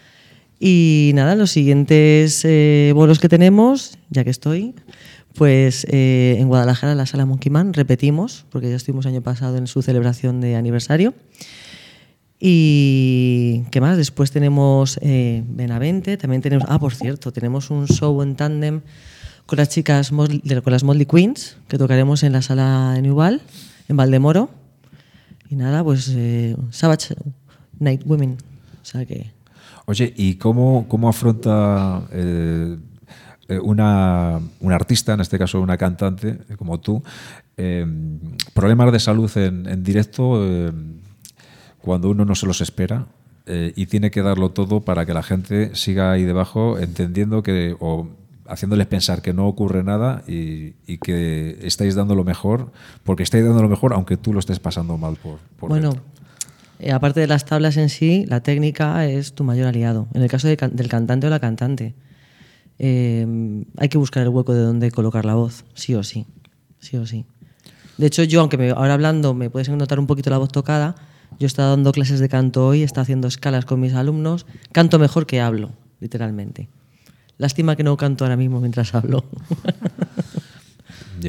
[SPEAKER 2] Y nada, los siguientes eh, bolos que tenemos, ya que estoy, pues eh, en Guadalajara, en la Sala Monkey Man, repetimos, porque ya estuvimos año pasado en su celebración de aniversario. Y ¿qué más? Después tenemos eh, Benavente, también tenemos... Ah, por cierto, tenemos un show en tándem con las chicas, con las Motley Queens, que tocaremos en la Sala de Newval, en Valdemoro. Y nada, pues eh, Savage Night Women. O sea que...
[SPEAKER 1] Oye, ¿y cómo, cómo afronta eh, una, una artista, en este caso una cantante como tú, eh, problemas de salud en, en directo eh, cuando uno no se los espera eh, y tiene que darlo todo para que la gente siga ahí debajo entendiendo que, o haciéndoles pensar que no ocurre nada y, y que estáis dando lo mejor, porque estáis dando lo mejor aunque tú lo estés pasando mal por, por
[SPEAKER 2] bueno,
[SPEAKER 1] dentro?
[SPEAKER 2] Eh, aparte de las tablas en sí, la técnica es tu mayor aliado. En el caso de, del cantante o la cantante, eh, hay que buscar el hueco de donde colocar la voz, sí o sí, sí o sí. De hecho, yo, aunque me, ahora hablando me puedes notar un poquito la voz tocada, yo he estado dando clases de canto hoy, he estado haciendo escalas con mis alumnos, canto mejor que hablo, literalmente. Lástima que no canto ahora mismo mientras hablo.
[SPEAKER 1] Ya.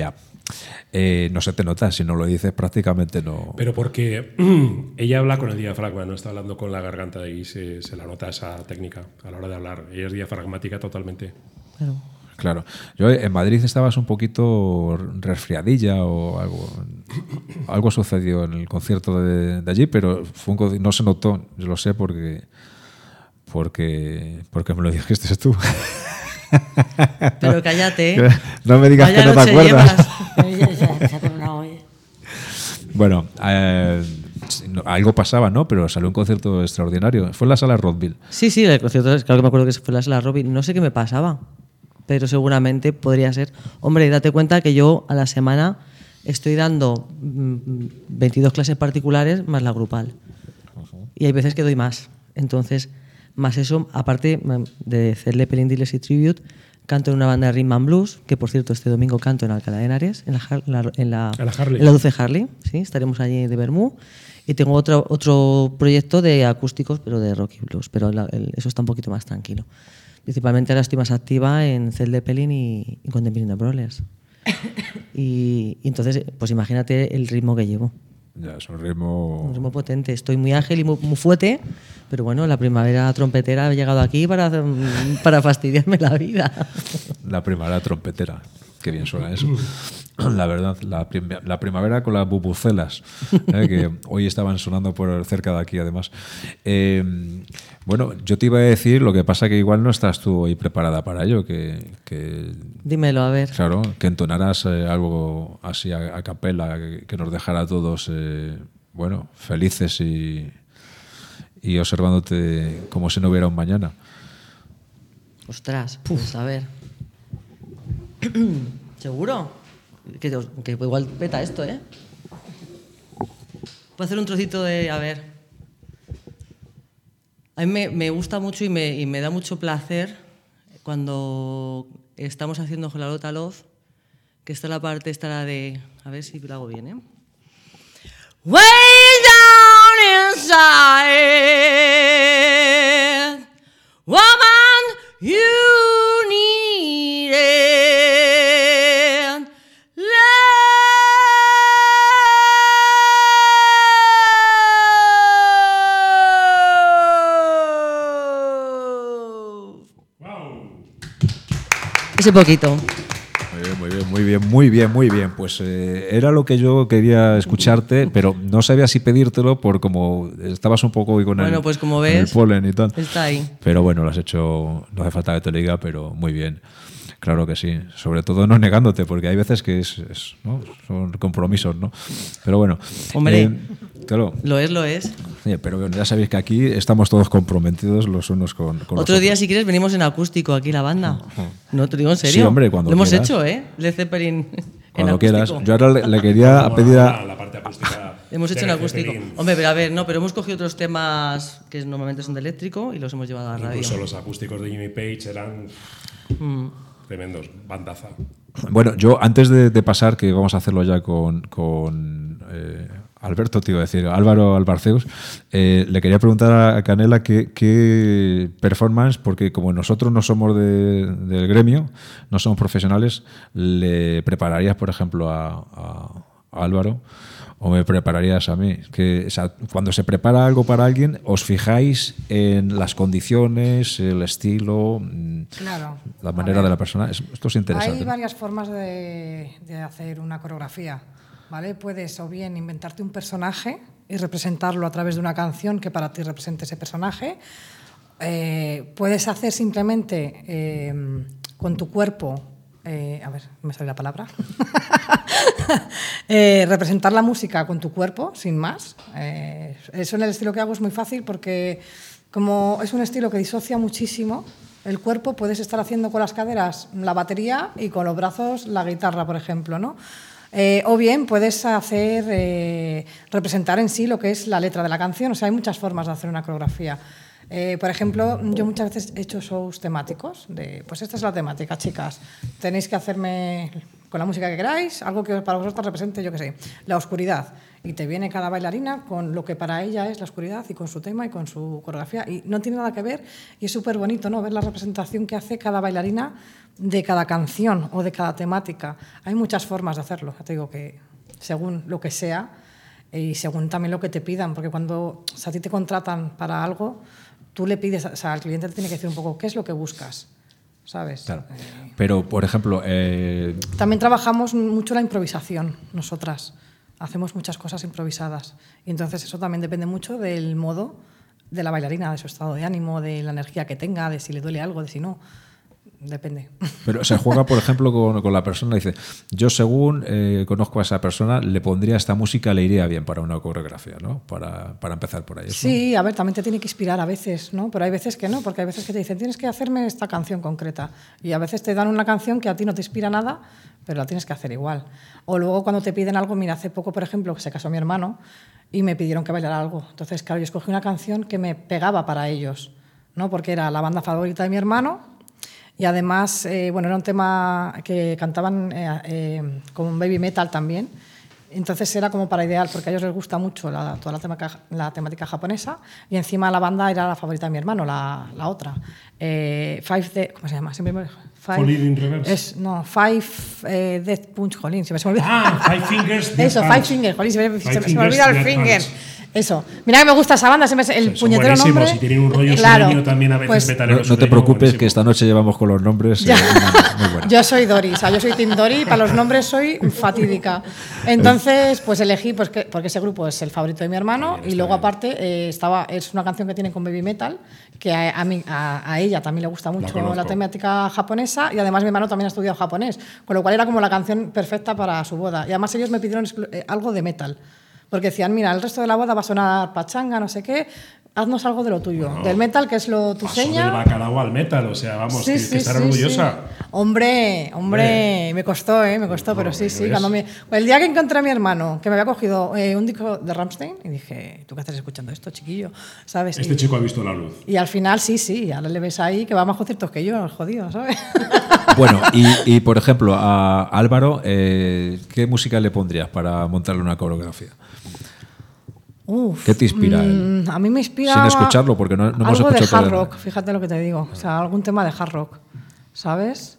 [SPEAKER 1] Eh, no se te nota, si no lo dices prácticamente no.
[SPEAKER 5] Pero porque ella habla con el diafragma, no está hablando con la garganta y se, se la nota esa técnica a la hora de hablar. Ella es diafragmática totalmente.
[SPEAKER 2] Claro.
[SPEAKER 1] Claro. Yo en Madrid estabas un poquito resfriadilla o algo. Algo sucedió en el concierto de, de allí, pero fue un conci- no se notó, yo lo sé porque porque porque me lo dijiste tú.
[SPEAKER 2] Pero cállate.
[SPEAKER 1] No me digas
[SPEAKER 2] Vaya
[SPEAKER 1] que no te
[SPEAKER 2] noche
[SPEAKER 1] acuerdas.
[SPEAKER 2] llevas.
[SPEAKER 3] Ya se ha terminado hoy.
[SPEAKER 1] Bueno, eh, no, algo pasaba, ¿no? Pero salió un concierto extraordinario. Fue en la sala Rockville.
[SPEAKER 2] Sí, sí, el concierto, claro que me acuerdo que fue la sala Robin. No sé qué me pasaba, pero seguramente podría ser. Hombre, date cuenta que yo a la semana estoy dando mm, veintidós clases particulares más la grupal. Y hay veces que doy más. Entonces, más eso, aparte mm, de hacerle Pelindriles y Tribute, canto en una banda de Rhythm and Blues, que por cierto este domingo canto en Alcalá de Henares, en la, Har- la- en la,
[SPEAKER 5] En la Harley.
[SPEAKER 2] en la Dulce Harley, ¿sí? Estaremos allí de Bermú. Y tengo otro, otro proyecto de acústicos, pero de rock y blues, pero la- el- eso está un poquito más tranquilo. Principalmente ahora estoy más activa en Led Zeppelin y, y Contemplating the Brawlers. Y, y entonces, pues imagínate el ritmo que llevo.
[SPEAKER 1] Ya, es un ritmo.
[SPEAKER 2] Un ritmo potente. Estoy muy ágil y muy, muy fuerte, pero bueno, la primavera trompetera ha llegado aquí para, para fastidiarme la vida.
[SPEAKER 1] La primavera trompetera. Qué bien suena eso. La verdad, la, prim- la primavera con las bubucelas, ¿eh? Que hoy estaban sonando por cerca de aquí, además. Eh, bueno, yo te iba a decir, lo que pasa que igual no estás tú hoy preparada para ello, que, que
[SPEAKER 2] Dímelo, a ver.
[SPEAKER 1] claro, que entonaras eh, algo así a, a capela, que, que nos dejara a todos, eh, bueno, felices y, y observándote como si no hubiera un mañana.
[SPEAKER 2] Ostras, pues a ver. ¿Seguro? Que, que igual peta esto, ¿eh? Puedo hacer un trocito de... A ver. A mí me, me gusta mucho y me, y me da mucho placer cuando estamos haciendo Jolalota Love, que está la parte esta la de... A ver si lo hago bien, ¿eh? Way down inside, woman, you need it. Love. Ese poquito.
[SPEAKER 1] Muy bien, muy bien, muy bien, muy bien. Pues eh, era lo que yo quería escucharte, pero no sabía si pedírtelo por como estabas un poco hoy con,
[SPEAKER 2] Bueno,
[SPEAKER 1] el,
[SPEAKER 2] pues como
[SPEAKER 1] con el
[SPEAKER 2] ves,
[SPEAKER 1] polen y tal.
[SPEAKER 2] está ahí.
[SPEAKER 1] Pero bueno, lo has hecho, no hace falta que te lo diga, pero muy bien. Claro que sí. Sobre todo no negándote, porque hay veces que es, es, ¿no? Son compromisos, ¿no? Pero bueno.
[SPEAKER 2] Hombre,
[SPEAKER 1] eh, claro.
[SPEAKER 2] Lo es, lo es.
[SPEAKER 1] Sí, pero bueno, ya sabéis que aquí estamos todos comprometidos los unos con, con los
[SPEAKER 2] Otro
[SPEAKER 1] otros.
[SPEAKER 2] día, si quieres, venimos en acústico aquí la banda. No, te digo en serio.
[SPEAKER 1] Sí, hombre, cuando
[SPEAKER 2] Lo hemos
[SPEAKER 1] quieras.
[SPEAKER 2] hecho, ¿eh? Led Zeppelin
[SPEAKER 1] Cuando
[SPEAKER 2] en
[SPEAKER 1] quieras.
[SPEAKER 2] acústico.
[SPEAKER 1] Yo ahora le, le quería
[SPEAKER 5] Como
[SPEAKER 1] pedir
[SPEAKER 5] la,
[SPEAKER 1] a...
[SPEAKER 5] la parte acústica.
[SPEAKER 2] Hemos hecho
[SPEAKER 5] de
[SPEAKER 2] en
[SPEAKER 5] Led
[SPEAKER 2] acústico.
[SPEAKER 5] Zeppelin.
[SPEAKER 2] Hombre, pero a ver, no, pero hemos cogido otros temas que normalmente son de eléctrico y los hemos llevado a la radio.
[SPEAKER 5] Incluso los acústicos de Jimmy Page eran
[SPEAKER 2] Mm.
[SPEAKER 5] tremendos, bandaza.
[SPEAKER 1] Bueno, yo antes de, de pasar, que vamos a hacerlo ya con, con eh, Alberto, te iba a decir, Álvaro Albarceus, eh, le quería preguntar a Canela qué, qué performance, porque como nosotros no somos de- del gremio, no somos profesionales, ¿le prepararías, por ejemplo, a, a- a Álvaro o me prepararías a mí? Que, o sea, cuando se prepara algo para alguien, ¿os fijáis en las condiciones, el estilo, mm,
[SPEAKER 4] Claro.
[SPEAKER 1] la
[SPEAKER 4] A
[SPEAKER 1] manera
[SPEAKER 4] ver,
[SPEAKER 1] de la persona? Es- Esto es interesante.
[SPEAKER 4] Hay
[SPEAKER 1] ¿no?
[SPEAKER 4] varias formas de, de hacer una coreografía, ¿vale? Puedes o bien inventarte un personaje y representarlo a través de una canción que para ti represente ese personaje. Eh, puedes hacer simplemente eh, con tu cuerpo, eh, a ver, me sale la palabra, eh, representar la música con tu cuerpo, sin más. Eh, eso en el estilo que hago es muy fácil porque como es un estilo que disocia muchísimo el cuerpo, puedes estar haciendo con las caderas la batería y con los brazos la guitarra, por ejemplo, ¿no? Eh, o bien puedes hacer eh, representar en sí lo que es la letra de la canción. O sea, hay muchas formas de hacer una coreografía. Eh, por ejemplo, yo muchas veces he hecho shows temáticos de, pues esta es la temática, chicas, tenéis que hacerme con la música que queráis, algo que para vosotros represente, yo qué sé, la oscuridad. Y te viene cada bailarina con lo que para ella es la oscuridad y con su tema y con su coreografía. Y no tiene nada que ver y es súper bonito, ¿no?, ver la representación que hace cada bailarina de cada canción o de cada temática. Hay muchas formas de hacerlo, ya te digo que según lo que sea y según también lo que te pidan, porque cuando o sea, a ti te contratan para algo, tú le pides, o sea, al cliente te tiene que decir un poco qué es lo que buscas, ¿sabes?
[SPEAKER 1] Claro. Pero, por ejemplo... Eh...
[SPEAKER 4] También trabajamos mucho la improvisación, nosotras. Hacemos muchas cosas improvisadas. Y entonces eso también depende mucho del modo de la bailarina, de su estado de ánimo, de la energía que tenga, de si le duele algo, de si no. Depende.
[SPEAKER 1] Pero se juega, por ejemplo, con, con la persona. Dice, yo según eh, conozco a esa persona, le pondría esta música, le iría bien para una coreografía, ¿no? Para, para empezar por ahí.
[SPEAKER 4] Sí, a ver, también te tiene que inspirar a veces, ¿no? Pero hay veces que no, porque hay veces que te dicen, tienes que hacerme esta canción concreta. Y a veces te dan una canción que a ti no te inspira nada, pero la tienes que hacer igual. O luego cuando te piden algo, mira, hace poco, por ejemplo, que se casó mi hermano y me pidieron que bailara algo. Entonces, claro, yo escogí una canción que me pegaba para ellos, ¿no? Porque era la banda favorita de mi hermano. Y además, eh, bueno, era un tema que cantaban eh, eh, con baby metal también. Entonces era como para ideal, porque a ellos les gusta mucho la, toda la temática, la temática japonesa. Y encima la banda era la favorita de mi hermano, la, la otra. Eh, five de, ¿cómo se llama? Siempre me, five,
[SPEAKER 5] Falling in Reverse.
[SPEAKER 4] Es, no, Five eh, Death Punch, jolín. Se me, se me olvida.
[SPEAKER 5] Ah, Five Fingers Death
[SPEAKER 4] Eso,
[SPEAKER 5] Punch.
[SPEAKER 4] Five Fingers, jolín. Se me,
[SPEAKER 5] Five
[SPEAKER 4] se, se me
[SPEAKER 5] Fingers
[SPEAKER 4] olvida el
[SPEAKER 5] Death
[SPEAKER 4] finger.
[SPEAKER 5] Punch.
[SPEAKER 4] Eso. Mira que me gusta esa banda, siempre el
[SPEAKER 5] Son
[SPEAKER 4] puñetero
[SPEAKER 5] buenísimos,
[SPEAKER 4] nombre.
[SPEAKER 5] y tienen un rollo
[SPEAKER 4] Claro,
[SPEAKER 5] sureño también a veces
[SPEAKER 4] pues,
[SPEAKER 5] metalero
[SPEAKER 1] No, no te
[SPEAKER 5] sureño,
[SPEAKER 1] preocupes,
[SPEAKER 5] buenísimo.
[SPEAKER 1] que esta noche llevamos con los nombres.
[SPEAKER 4] Ya.
[SPEAKER 1] Eh, muy buena.
[SPEAKER 4] Yo soy Dori, o sea, yo soy Team Dori, para los nombres soy fatídica. Entonces, pues elegí, pues que, porque ese grupo es el favorito de mi hermano, y luego aparte eh, estaba, es una canción que tienen con Baby Metal, que a, a, mí, a, a ella también le gusta mucho la, la temática japonesa, y además mi hermano también ha estudiado japonés, con lo cual era como la canción perfecta para su boda. Y además ellos me pidieron eh, algo de metal. Porque decían, mira, el resto de la boda va a sonar pachanga, no sé qué, haznos algo de lo tuyo. Bueno, del metal, que es lo tu
[SPEAKER 5] pasó
[SPEAKER 4] seña.
[SPEAKER 5] del bacalao al metal, o sea, vamos,
[SPEAKER 4] sí,
[SPEAKER 5] que,
[SPEAKER 4] sí,
[SPEAKER 5] que estar
[SPEAKER 4] sí,
[SPEAKER 5] orgullosa.
[SPEAKER 4] Sí. Hombre, hombre, me costó, ¿eh? Me costó, no, pero sí, sí. Cuando me, el día que encontré a mi hermano, que me había cogido eh, un disco de Rammstein, y dije, ¿tú qué haces escuchando esto, chiquillo? ¿Sabes?
[SPEAKER 5] Este
[SPEAKER 4] y,
[SPEAKER 5] chico ha visto la luz.
[SPEAKER 4] Y al final, sí, sí, ahora le ves ahí que va a más conciertos que yo, jodido, ¿sabes?
[SPEAKER 1] Bueno, y, y por ejemplo, a Álvaro, eh, ¿qué música le pondrías para montarle una coreografía?
[SPEAKER 4] Uf,
[SPEAKER 1] ¿Qué te inspira él?
[SPEAKER 4] A mí me inspira...
[SPEAKER 1] Sin escucharlo, porque no, no hemos
[SPEAKER 4] algo
[SPEAKER 1] escuchado...
[SPEAKER 4] de hard rock, fíjate lo que te digo. O sea, algún tema de hard rock, ¿sabes?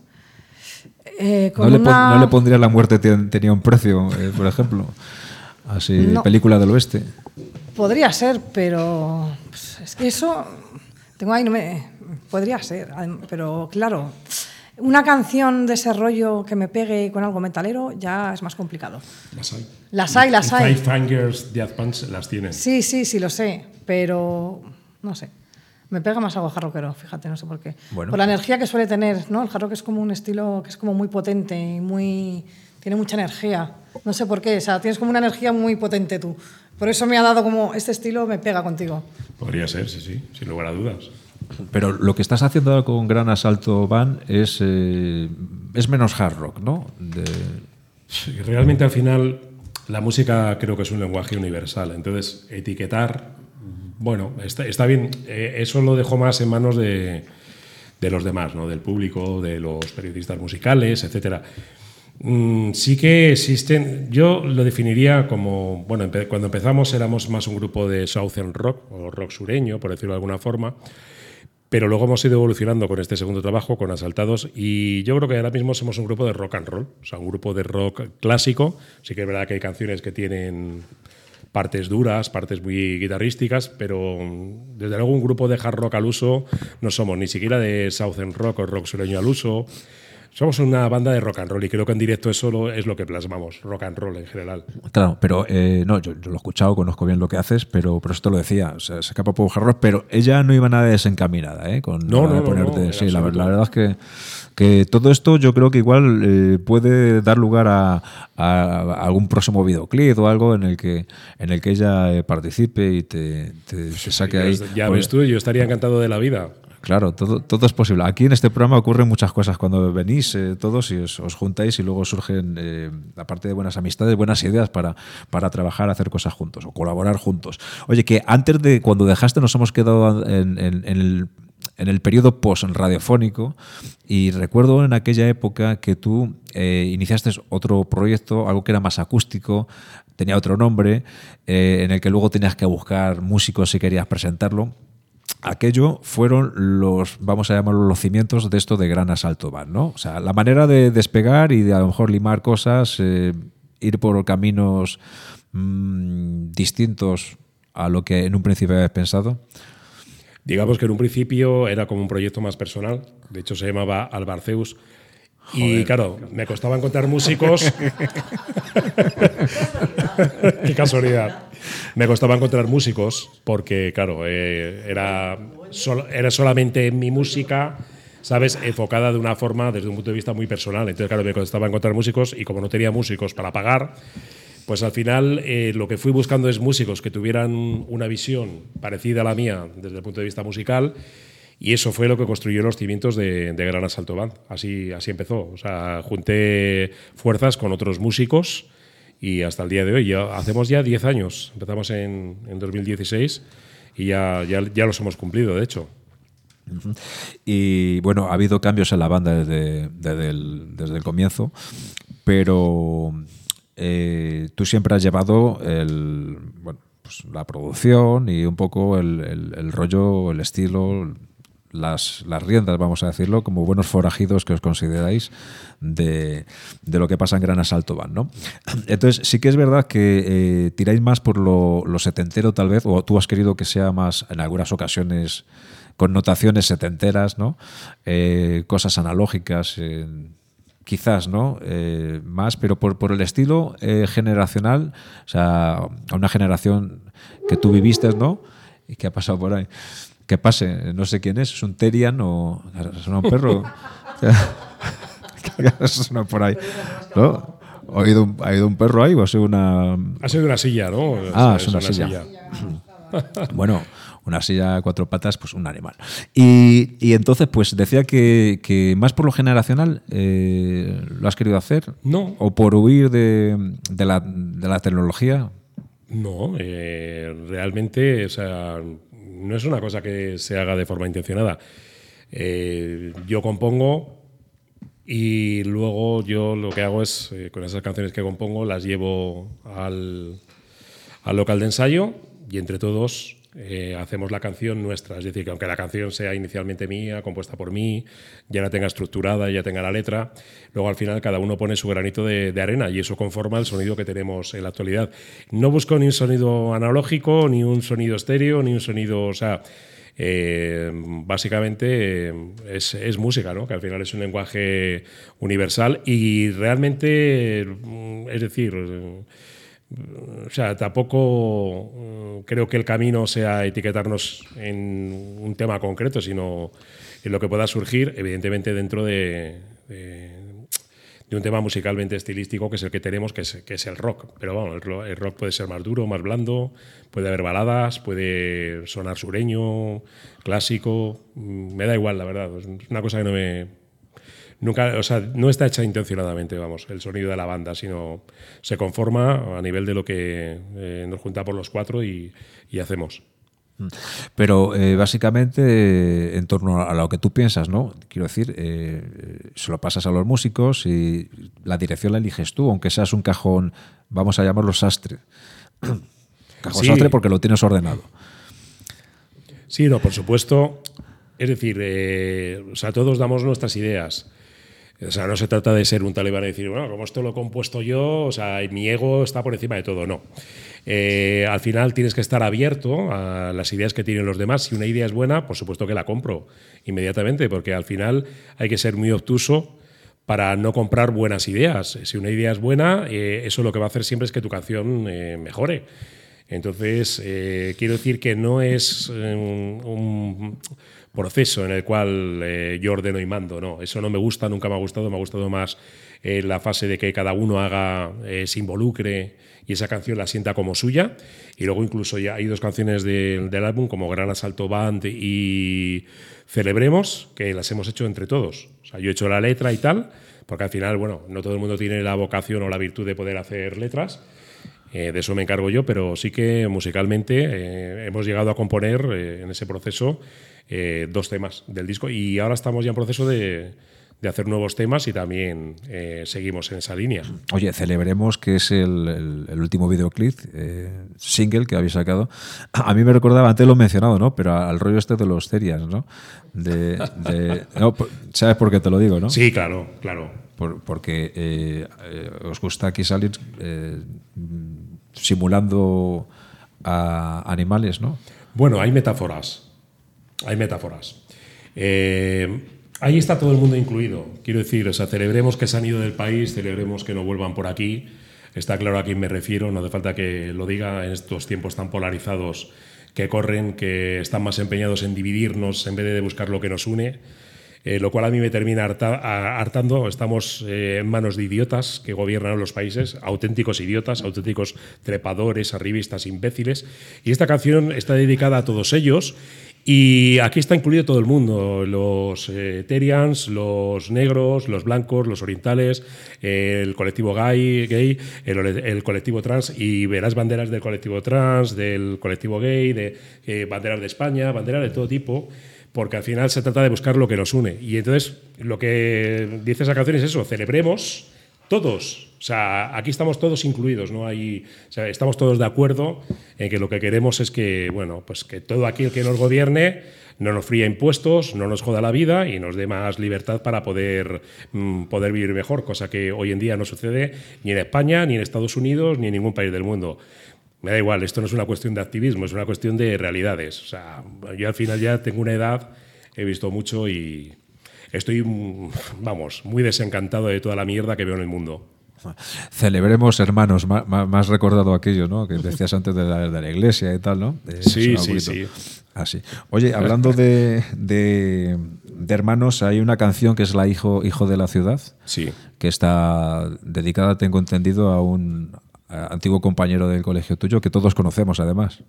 [SPEAKER 4] Eh,
[SPEAKER 1] ¿No, le
[SPEAKER 4] una...
[SPEAKER 1] ¿No le pondría La muerte tenía un precio, eh, por ejemplo? Así, no. Película del oeste.
[SPEAKER 4] Podría ser, pero... Pues, es que eso... Tengo ahí, no me... Podría ser, pero claro... Una canción de ese rollo que me pegue con algo metalero ya es más complicado.
[SPEAKER 5] Las hay.
[SPEAKER 4] Las hay, las hay.
[SPEAKER 5] Five Fingers Death Punch las tienen.
[SPEAKER 4] Sí, sí, sí, lo sé, pero no sé. Me pega más algo hard rockero, fíjate, no sé por qué. Bueno. Por la energía que suele tener, ¿no? El hard rock es como un estilo que es como muy potente y muy... tiene mucha energía. No sé por qué, o sea, tienes como una energía muy potente tú. Por eso me ha dado como, este estilo me pega contigo.
[SPEAKER 5] Podría ser, sí, sí, sin lugar a dudas.
[SPEAKER 1] Pero lo que estás haciendo con Gran Asalto Band es, eh, es menos hard rock, ¿no? De...
[SPEAKER 5] Sí, realmente al final la música creo que es un lenguaje universal. Entonces, etiquetar, bueno, está, está bien. Eh, eso lo dejo más en manos de, de los demás, ¿no? Del público, de los periodistas musicales, etcétera. Mm, sí que existen, yo lo definiría como, bueno, empe- cuando empezamos éramos más un grupo de Southern Rock, o rock sureño, por decirlo de alguna forma. Pero luego hemos ido evolucionando con este segundo trabajo, con Asaltados, y yo creo que ahora mismo somos un grupo de rock and roll, o sea, un grupo de rock clásico. Sí que es verdad que hay canciones que tienen partes duras, partes muy guitarrísticas, pero desde luego un grupo de hard rock al uso no somos, ni siquiera de Southern Rock o rock sureño al uso. Somos una banda de rock and roll y creo que en directo eso es lo que plasmamos, rock and roll en general.
[SPEAKER 1] Claro, pero eh, no, yo, yo lo he escuchado, conozco bien lo que haces, pero por eso te lo decía, o sea, se escapa por hard rock, pero ella no iba nada desencaminada, ¿eh? Con
[SPEAKER 5] no, no,
[SPEAKER 1] de
[SPEAKER 5] no,
[SPEAKER 1] ponerte,
[SPEAKER 5] no,
[SPEAKER 1] sí, la, la verdad es que, que todo esto yo creo que igual eh, puede dar lugar a, a, a algún próximo videoclip o algo en el que en el que ella eh, participe y te, te se saque ahí.
[SPEAKER 5] Ya ves tú, yo estaría encantado de la vida.
[SPEAKER 1] Claro, todo, todo es posible. Aquí en este programa ocurren muchas cosas cuando venís eh, todos y os, os juntáis y luego surgen, eh, aparte de buenas amistades, buenas ideas para, para trabajar, hacer cosas juntos o colaborar juntos. Oye, que antes de, cuando dejaste, nos hemos quedado en, en, en, el, en el periodo post-radiofónico, y recuerdo en aquella época que tú eh, iniciaste otro proyecto, algo que era más acústico, tenía otro nombre, eh, en el que luego tenías que buscar músicos si querías presentarlo. Aquello fueron los, vamos a llamarlo, los cimientos de esto de Gran Asalto Band, ¿no? O sea, la manera de despegar y de a lo mejor limar cosas, eh, ir por caminos mmm, distintos a lo que en un principio habías pensado.
[SPEAKER 5] Digamos que en un principio era como un proyecto más personal, de hecho se llamaba Albarceus. Y claro, me costaba encontrar músicos. Qué casualidad. Me costaba encontrar músicos porque, claro, eh, era, sol, era solamente mi música, ¿sabes?, enfocada de una forma, desde un punto de vista muy personal. Entonces, claro, me costaba encontrar músicos y como no tenía músicos para pagar, pues al final eh, lo que fui buscando es músicos que tuvieran una visión parecida a la mía desde el punto de vista musical. Y eso fue lo que construyó los cimientos de, de Gran Asalto Band. Así, así empezó. O sea, junté fuerzas con otros músicos y hasta el día de hoy. Ya, hacemos ya diez años. Empezamos en, en dos mil dieciséis y ya, ya, ya los hemos cumplido, de hecho.
[SPEAKER 1] Uh-huh. Y bueno, ha habido cambios en la banda desde, desde, el, desde el comienzo, pero eh, tú siempre has llevado el, bueno, pues la producción y un poco el, el, el rollo, el estilo, Las, las riendas, vamos a decirlo, como buenos forajidos que os consideráis de, de lo que pasa en Gran Asalto Band, ¿no? Entonces, sí que es verdad que eh, tiráis más por lo, lo setentero, tal vez, o tú has querido que sea más, en algunas ocasiones, connotaciones setenteras, ¿no? Eh, cosas analógicas, eh, quizás, ¿no? Eh, más, pero por, por el estilo eh, generacional, o sea, a una generación que tú viviste, ¿no? Y que ha pasado por ahí. Que pase, no sé quién es, es un Terian o es un perro. Suena por ahí, ¿no? ¿Ha ido, un, ¿Ha ido un perro ahí o ha sido una...?
[SPEAKER 5] Ha sido una silla, ¿no?
[SPEAKER 1] Ah,
[SPEAKER 5] es,
[SPEAKER 1] es una,
[SPEAKER 5] una
[SPEAKER 1] silla.
[SPEAKER 5] silla.
[SPEAKER 1] Bueno, una silla a cuatro patas, pues un animal. Y, y entonces, pues decía que, que más por lo generacional eh, lo has querido hacer.
[SPEAKER 5] No.
[SPEAKER 1] O por huir de, de, la, de la tecnología.
[SPEAKER 5] No, eh, realmente, o sea, no es una cosa que se haga de forma intencionada. Eh, yo compongo y luego yo lo que hago es, eh, con esas canciones que compongo, las llevo al, al local de ensayo y entre todos eh, hacemos la canción nuestra. Es decir, que aunque la canción sea inicialmente mía, compuesta por mí, ya la tenga estructurada, ya tenga la letra, luego al final cada uno pone su granito de, de arena y eso conforma el sonido que tenemos en la actualidad. No busco ni un sonido analógico, ni un sonido estéreo, ni un sonido... O sea, eh, básicamente eh, es, es música, ¿no? Que al final es un lenguaje universal y realmente, es decir... O sea, tampoco creo que el camino sea etiquetarnos en un tema concreto, sino en lo que pueda surgir, evidentemente dentro de, de, de un tema musicalmente estilístico que es el que tenemos, que es, que es el rock. Pero bueno, el, el rock puede ser más duro, más blando, puede haber baladas, puede sonar sureño, clásico, me da igual, la verdad. Es una cosa que no me... Nunca, o sea, no está hecha intencionadamente, vamos, el sonido de la banda, sino se conforma a nivel de lo que eh, nos juntamos los cuatro y, y hacemos.
[SPEAKER 1] Pero eh, básicamente eh, en torno a lo que tú piensas, ¿no? Quiero decir, eh, se lo pasas a los músicos y la dirección la eliges tú, aunque seas un cajón, vamos a llamarlo sastre. Cajón
[SPEAKER 5] Sí.
[SPEAKER 1] sastre porque lo tienes ordenado.
[SPEAKER 5] Sí, no, por supuesto. Es decir, eh, o sea, todos damos nuestras ideas. O sea, no se trata de ser un talibán y decir, bueno, como esto lo he compuesto yo, o sea, mi ego está por encima de todo. No. Eh, al final tienes que estar abierto a las ideas que tienen los demás. Si una idea es buena, por supuesto que la compro inmediatamente, porque al final hay que ser muy obtuso para no comprar buenas ideas. Si una idea es buena, eh, eso lo que va a hacer siempre es que tu canción eh, mejore. Entonces, eh, quiero decir que no es eh, un, un proceso en el cual eh, yo ordeno y mando, no, eso no me gusta, nunca me ha gustado, me ha gustado más eh, la fase de que cada uno haga, eh, se involucre y esa canción la sienta como suya. Y luego incluso ya hay dos canciones de, del álbum como Gran Asalto Band y Celebremos, que las hemos hecho entre todos. O sea, yo he hecho la letra y tal, porque al final, bueno, no todo el mundo tiene la vocación o la virtud de poder hacer letras. Eh, de eso me encargo yo, pero sí que musicalmente eh, hemos llegado a componer eh, en ese proceso eh, dos temas del disco y ahora estamos ya en proceso de, de hacer nuevos temas y también eh, seguimos en esa línea.
[SPEAKER 1] Oye, celebremos que es el, el, el último videoclip, eh, single que habéis sacado. A mí me recordaba, antes lo he mencionado, ¿no? Pero al rollo este de los Therians, ¿no? De, de, no, ¿sabes por qué te lo digo, no?
[SPEAKER 5] Sí, claro, claro.
[SPEAKER 1] Por, porque eh, eh, os gusta aquí salir eh, simulando a animales, ¿no?
[SPEAKER 5] Bueno, hay metáforas. Hay metáforas. Eh, ahí está todo el mundo incluido. Quiero decir, o sea, celebremos que se han ido del país, celebremos que no vuelvan por aquí. Está claro a quién me refiero, no hace falta que lo diga en estos tiempos tan polarizados que corren, que están más empeñados en dividirnos en vez de buscar lo que nos une. Eh, lo cual a mí me termina harta, hartando. Estamos eh, en manos de idiotas que gobiernan los países, auténticos idiotas, auténticos trepadores, arribistas, imbéciles. Y esta canción está dedicada a todos ellos. Y aquí está incluido todo el mundo, los eh, Therians, los negros, los blancos, los orientales, eh, el colectivo gay, gay el, el colectivo trans, y verás banderas del colectivo trans, del colectivo gay, de eh, banderas de España, banderas de todo tipo, porque al final se trata de buscar lo que nos une. Y entonces lo que dice esa canción es eso, celebremos todos. O sea, aquí estamos todos incluidos, ¿no? Hay, o sea, estamos todos de acuerdo en que lo que queremos es que, bueno, pues que todo aquel que nos gobierne no nos fría impuestos, no nos joda la vida y nos dé más libertad para poder, mmm, poder vivir mejor, cosa que hoy en día no sucede ni en España, ni en Estados Unidos, ni en ningún país del mundo. Me da igual, esto no es una cuestión de activismo, es una cuestión de realidades. O sea, yo al final ya tengo una edad, he visto mucho y estoy, vamos, muy desencantado de toda la mierda que veo en el mundo.
[SPEAKER 1] Celebremos, hermanos, más, más recordado aquello, ¿no? Que decías antes de la, de la iglesia y tal, ¿no? De,
[SPEAKER 5] sí, sí, sí.
[SPEAKER 1] Así. Oye, hablando de, de, de hermanos, hay una canción que es la Hijo, Hijo de la Ciudad,
[SPEAKER 5] sí,
[SPEAKER 1] que está dedicada, tengo entendido, a un a antiguo compañero del colegio tuyo, que todos conocemos, además.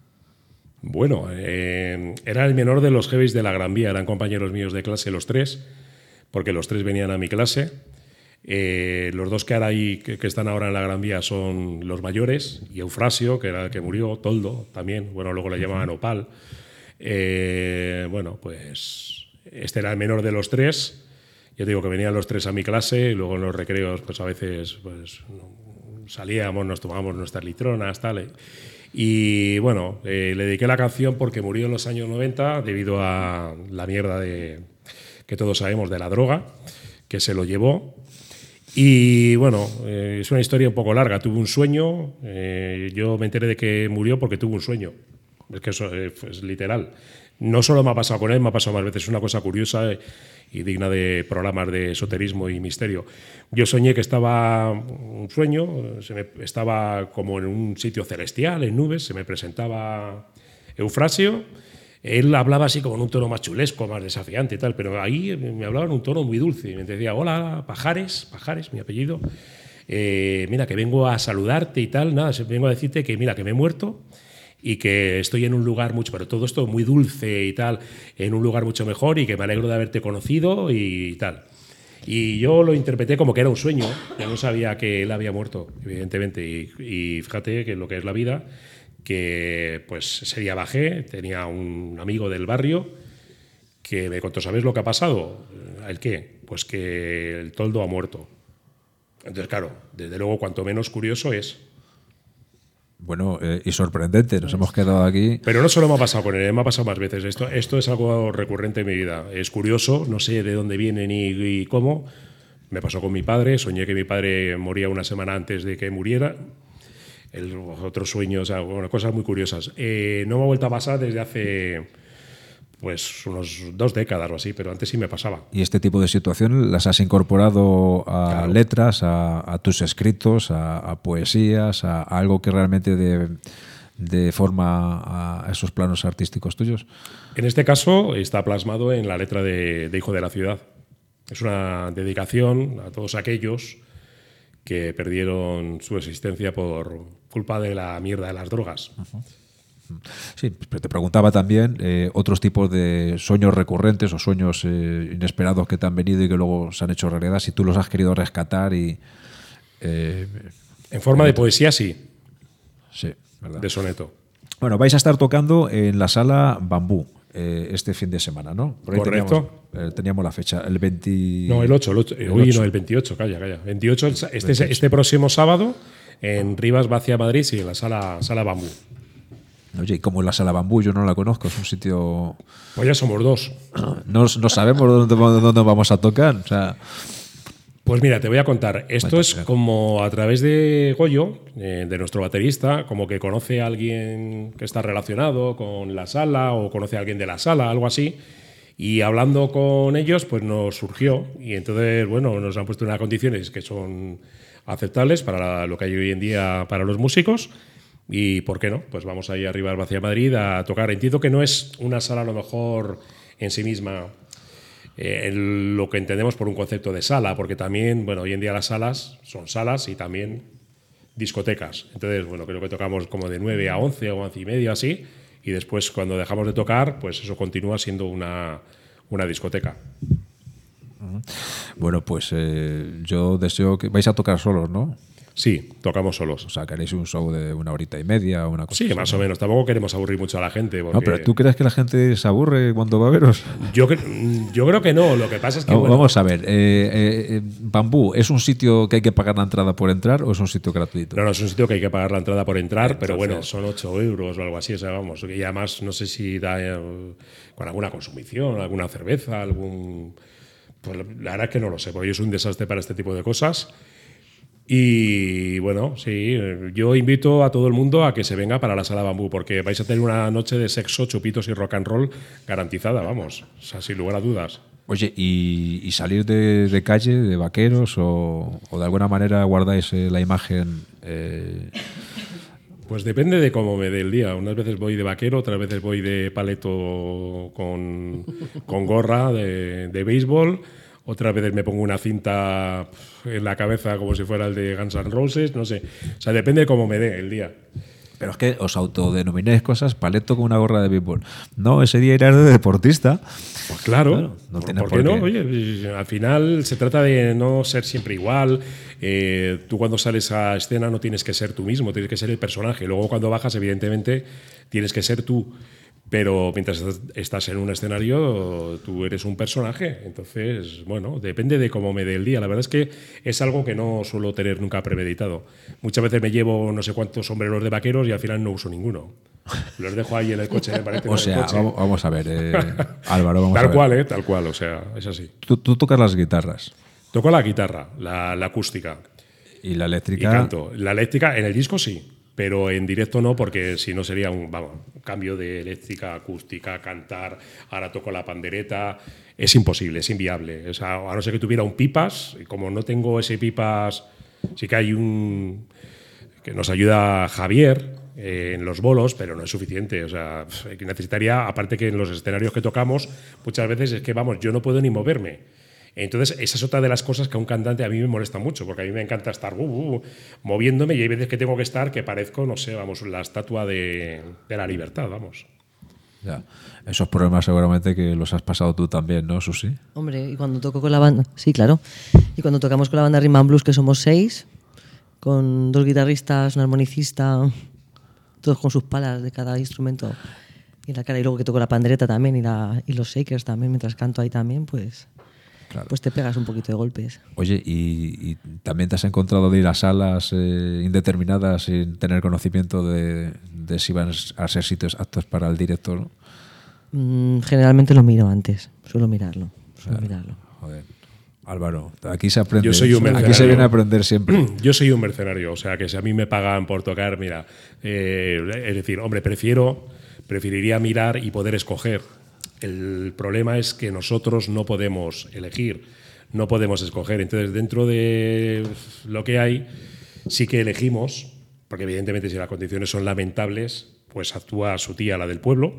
[SPEAKER 5] Bueno, eh, era el menor de los heavies de la Gran Vía, eran compañeros míos de clase los tres, porque los tres venían a mi clase. Eh, los dos que, ahora hay, que, que están ahora en la Gran Vía son los mayores, y Eufrasio, que era el que murió, Toldo también, bueno, luego le llamaban Opal. Eh, bueno, pues este era el menor de los tres. Yo digo que venían los tres a mi clase, y luego en los recreos pues a veces pues, salíamos, nos tomábamos nuestras litronas, tal. Y bueno, eh, le dediqué la canción porque murió en los años noventa debido a la mierda de, que todos sabemos de la droga, que se lo llevó. Y bueno, eh, es una historia un poco larga. Tuve un sueño, eh, yo me enteré de que murió porque tuve un sueño. Es que eso eh, es literal. No solo me ha pasado con él, me ha pasado más veces. Es una cosa curiosa y digna de programas de esoterismo y misterio. Yo soñé que estaba un sueño, se me, estaba como en un sitio celestial, en nubes, se me presentaba Eufrasio. Él hablaba así como en un tono más chulesco, más desafiante y tal, pero ahí me hablaba en un tono muy dulce. Y me decía, hola, Pajares, Pajares, mi apellido. Eh, mira, que vengo a saludarte y tal. Nada, vengo a decirte que, mira, que me he muerto y que estoy en un lugar mucho, pero todo esto muy dulce y tal, en un lugar mucho mejor y que me alegro de haberte conocido y tal. Y yo lo interpreté como que era un sueño, que no sabía que él había muerto, evidentemente. Y, y fíjate que lo que es la vida, que pues ese día bajé, tenía un amigo del barrio que me contó, ¿sabes lo que ha pasado? ¿El qué? Pues que el Toldo ha muerto. Entonces, claro, desde luego, cuanto menos curioso es.
[SPEAKER 1] Bueno, eh, y sorprendente, nos hemos quedado aquí.
[SPEAKER 5] Pero no solo me ha pasado con él, me ha pasado más veces. Esto, esto es algo recurrente en mi vida. Es curioso, no sé de dónde viene ni, ni cómo. Me pasó con mi padre, soñé que mi padre moría una semana antes de que muriera. El, otros sueños, o sea, bueno, cosas muy curiosas. Eh, no me ha vuelto a pasar desde hace pues unos dos décadas o así, pero antes sí me pasaba.
[SPEAKER 1] ¿Y este tipo de situaciones las has incorporado a
[SPEAKER 5] Claro.
[SPEAKER 1] letras, a, a tus escritos, a, a poesías, a, a algo que realmente de, de forma a esos planos artísticos tuyos?
[SPEAKER 5] En este caso está plasmado en la letra de, de Hijo de la Ciudad. Es una dedicación a todos aquellos que perdieron su existencia por culpa de la mierda de las drogas.
[SPEAKER 1] Uh-huh. Sí, pero te preguntaba también eh, otros tipos de sueños recurrentes o sueños eh, inesperados que te han venido y que luego se han hecho realidad, si tú los has querido rescatar y... Eh,
[SPEAKER 5] en forma de poesía, sí.
[SPEAKER 1] Sí, verdad.
[SPEAKER 5] de soneto.
[SPEAKER 1] Bueno, vais a estar tocando en la sala Bambú eh, este fin de semana, ¿no? Por ahí
[SPEAKER 5] Correcto.
[SPEAKER 1] Teníamos, eh, teníamos la fecha, el veinte...
[SPEAKER 5] No, el ocho. El ocho.
[SPEAKER 1] El
[SPEAKER 5] Uy,
[SPEAKER 1] ocho.
[SPEAKER 5] no, el veintiocho, calla, calla. veintiocho, este,
[SPEAKER 1] veintiocho.
[SPEAKER 5] este próximo sábado en Rivas Vacia, Madrid, sí, en la sala, sala Bambú.
[SPEAKER 1] Oye, ¿y cómo es la sala Bambú? Yo no la conozco, es un sitio...
[SPEAKER 5] Pues ya somos dos.
[SPEAKER 1] No, no sabemos dónde, dónde vamos a tocar, o sea...
[SPEAKER 5] Pues mira, te voy a contar. Esto
[SPEAKER 1] Cuenta,
[SPEAKER 5] es
[SPEAKER 1] claro.
[SPEAKER 5] como a través de Goyo, eh, de nuestro baterista, como que conoce a alguien que está relacionado con la sala o conoce a alguien de la sala, algo así. Y hablando con ellos, pues nos surgió. Y entonces, bueno, nos han puesto unas condiciones que son aceptables para la- lo que hay hoy en día para los músicos. Y ¿por qué no? Pues vamos ahí arriba hacia Madrid a tocar. Entiendo que no es una sala a lo mejor en sí misma eh, el- lo que entendemos por un concepto de sala, porque también, bueno, hoy en día las salas son salas y también discotecas. Entonces, bueno, creo que tocamos como de nueve a once o once y media así, y después cuando dejamos de tocar, pues eso continúa siendo una, una discoteca.
[SPEAKER 1] Bueno, pues eh, yo deseo que... Vais a tocar solos, ¿no?
[SPEAKER 5] Sí, tocamos solos.
[SPEAKER 1] O sea, que haréis un show de una horita y media o una cosa
[SPEAKER 5] Sí,
[SPEAKER 1] así,
[SPEAKER 5] más
[SPEAKER 1] ¿no?
[SPEAKER 5] o menos. Tampoco queremos aburrir mucho a la gente. Porque
[SPEAKER 1] No, pero ¿tú crees que la gente se aburre cuando va a veros?
[SPEAKER 5] yo, cre- yo creo que no. Lo que pasa es que.
[SPEAKER 1] No,
[SPEAKER 5] bueno,
[SPEAKER 1] Vamos a ver, eh, eh, eh, Bambú, ¿es un sitio que hay que pagar la entrada por entrar o es un sitio gratuito?
[SPEAKER 5] No, no, es un sitio que hay que pagar la entrada por entrar, pero
[SPEAKER 1] Entonces-
[SPEAKER 5] bueno, son ocho euros o algo así, o sea, vamos, y además no sé si da eh, con alguna consumición, alguna cerveza, algún... Pues la verdad es que no lo sé, porque yo soy un desastre para este tipo de cosas. Y bueno, sí, eh, yo invito a todo el mundo a que se venga para la sala Bambú, porque vais a tener una noche de sexo, chupitos y rock and roll garantizada, vamos, o sea, sin lugar a dudas.
[SPEAKER 1] Oye, ¿y, y salir de, de calle, de vaqueros, o, o de alguna manera guardáis eh, la imagen? eh,
[SPEAKER 5] Pues depende de cómo me dé el día. Unas veces voy de vaquero, otras veces voy de paleto con, con gorra de, de béisbol, otras veces me pongo una cinta en la cabeza como si fuera el de Guns N' Roses, no sé. O sea, depende de cómo me dé el día.
[SPEAKER 1] Pero es que os autodenomináis cosas, paleto con una gorra de béisbol. No, ese día irás de deportista.
[SPEAKER 5] Pues claro,
[SPEAKER 1] Claro, no
[SPEAKER 5] ¿por,
[SPEAKER 1] tiene
[SPEAKER 5] por
[SPEAKER 1] por
[SPEAKER 5] qué no?
[SPEAKER 1] qué.
[SPEAKER 5] Oye, al final se trata de no ser siempre igual. Eh, tú cuando sales a escena no tienes que ser tú mismo, tienes que ser el personaje. Luego cuando bajas, evidentemente, tienes que ser tú. Pero mientras estás- estás en un escenario, tú eres un personaje. Entonces, bueno, depende de cómo me dé el día. La verdad es que es algo que no suelo tener nunca premeditado. Muchas veces me llevo no sé cuántos sombreros de vaqueros y al final no uso ninguno. Los dejo ahí en el coche, me parece.
[SPEAKER 1] O sea, vamos, vamos a ver, eh, Álvaro, vamos a
[SPEAKER 5] Tal
[SPEAKER 1] ver.
[SPEAKER 5] cual, ¿eh? Tal cual, o sea, es así.
[SPEAKER 1] Tú, tú tocas las guitarras
[SPEAKER 5] Toco la guitarra, la, la acústica,
[SPEAKER 1] y la
[SPEAKER 5] y
[SPEAKER 1] eléctrica.
[SPEAKER 5] canto. La eléctrica en el disco sí, pero en directo no, porque si no sería un, vamos, un cambio de eléctrica a acústica, cantar, ahora toco la pandereta. Es imposible, es inviable. O sea, a no ser que tuviera un pipas, y como no tengo ese pipas, sí que hay un que nos ayuda Javier eh, en los bolos, pero no es suficiente. O sea, pf, que necesitaría, aparte que en los escenarios que tocamos, muchas veces es que, vamos, yo no puedo ni moverme. Entonces, esa es otra de las cosas que a un cantante a mí me molesta mucho, porque a mí me encanta estar uh, uh, moviéndome y hay veces que tengo que estar que parezco, no sé, vamos, la estatua de, de la libertad, vamos.
[SPEAKER 1] Ya. Esos problemas seguramente que los has pasado tú también, ¿no, Susi?
[SPEAKER 2] Hombre, y cuando toco con la banda, sí, claro. Y cuando tocamos con la banda Rhythm and Blues, que somos seis, con dos guitarristas, un armonicista, todos con sus palas de cada instrumento y la cara, y luego que toco la pandereta también y, la, y los shakers también, mientras canto ahí también, pues,
[SPEAKER 1] Claro.
[SPEAKER 2] pues te pegas un poquito de golpes.
[SPEAKER 1] Oye, y, y también te has encontrado de ir a salas eh, indeterminadas sin tener conocimiento de, de si van a ser sitios aptos para el directo, ¿no?
[SPEAKER 2] Mm, generalmente lo miro antes, suelo mirarlo, suelo
[SPEAKER 1] Claro.
[SPEAKER 2] mirarlo.
[SPEAKER 1] Joder. Álvaro, aquí se aprende.
[SPEAKER 5] Yo soy un
[SPEAKER 1] aquí
[SPEAKER 5] mercenario.
[SPEAKER 1] se viene a aprender siempre.
[SPEAKER 5] Yo soy un mercenario, o sea, que si a mí me pagan por tocar, mira, eh, es decir, hombre, prefiero, preferiría mirar y poder escoger. El problema es que nosotros no podemos elegir, no podemos escoger. Entonces, dentro de lo que hay, sí que elegimos, porque evidentemente si las condiciones son lamentables, pues actúa su tía, la del pueblo.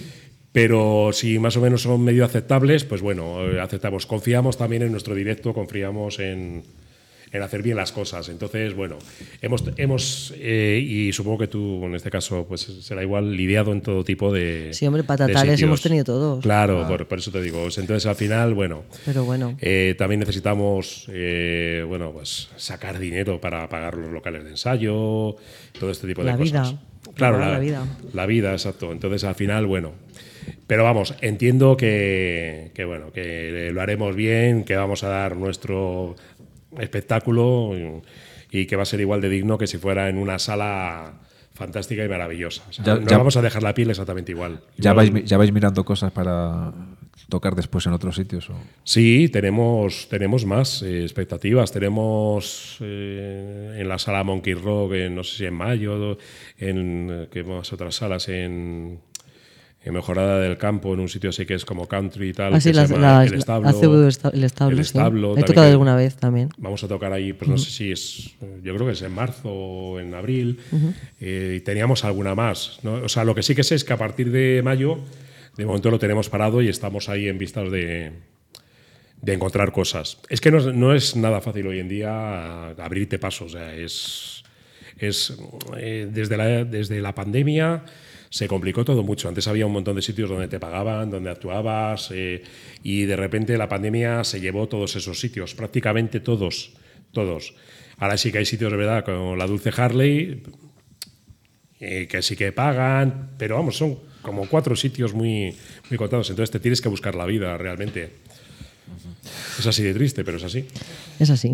[SPEAKER 5] Pero si más o menos son medio aceptables, pues bueno, eh, aceptamos. Confiamos también en nuestro directo, confiamos en, en hacer bien las cosas. Entonces, bueno, hemos, hemos eh, y supongo que tú, en este caso, pues será igual, lidiado en todo tipo de
[SPEAKER 2] Sí, hombre, patatales hemos tenido todos.
[SPEAKER 5] Claro, ah. por, por eso te digo. Entonces, al final, bueno,
[SPEAKER 2] Pero bueno.
[SPEAKER 5] Eh, también necesitamos, eh, bueno, pues sacar dinero para pagar los locales de ensayo, todo este tipo de
[SPEAKER 2] la
[SPEAKER 5] cosas.
[SPEAKER 2] Vida.
[SPEAKER 5] Claro, la,
[SPEAKER 2] la vida.
[SPEAKER 5] La vida, exacto. Entonces, al final, bueno. Pero vamos, entiendo que, que, bueno, que lo haremos bien, que vamos a dar nuestro espectáculo y, y que va a ser igual de digno que si fuera en una sala fantástica y maravillosa. O sea,
[SPEAKER 1] ya,
[SPEAKER 5] no
[SPEAKER 1] ya,
[SPEAKER 5] vamos a dejar la piel exactamente igual.
[SPEAKER 1] ¿Ya,
[SPEAKER 5] igual,
[SPEAKER 1] vais, ¿Ya vais mirando cosas para tocar después en otros sitios? ¿O?
[SPEAKER 5] Sí, tenemos, tenemos más eh, expectativas. Tenemos eh, en la sala Monkey Rock, en, no sé si en mayo, en ¿qué más otras salas? En, en Mejorada del Campo, en un sitio así que es como country y tal.
[SPEAKER 2] Así
[SPEAKER 5] que
[SPEAKER 2] la,
[SPEAKER 5] se llama
[SPEAKER 2] la,
[SPEAKER 5] el establo.
[SPEAKER 2] el establo, el establo,
[SPEAKER 5] el establo
[SPEAKER 2] sí. He tocado alguna vez también.
[SPEAKER 5] Vamos a tocar ahí, pues no uh-huh. sé si es, yo creo que es en marzo o en abril. Uh-huh. eh, y teníamos alguna más, ¿no? O sea, lo que sí que sé es que a partir de mayo, de momento lo tenemos parado y estamos ahí en vistas de, de encontrar cosas. Es que no, no es nada fácil hoy en día abrirte paso, o sea, es, es eh, desde, la, desde la pandemia se complicó todo mucho. Antes había un montón de sitios donde te pagaban, donde actuabas, eh, y de repente la pandemia se llevó todos esos sitios, prácticamente todos, todos. Ahora sí que hay sitios de verdad, como la Dulce Harley, eh, que sí que pagan, pero vamos, son como cuatro sitios muy, muy contados. Entonces te tienes que buscar la vida realmente. Es así de triste, pero es así.
[SPEAKER 2] Es así.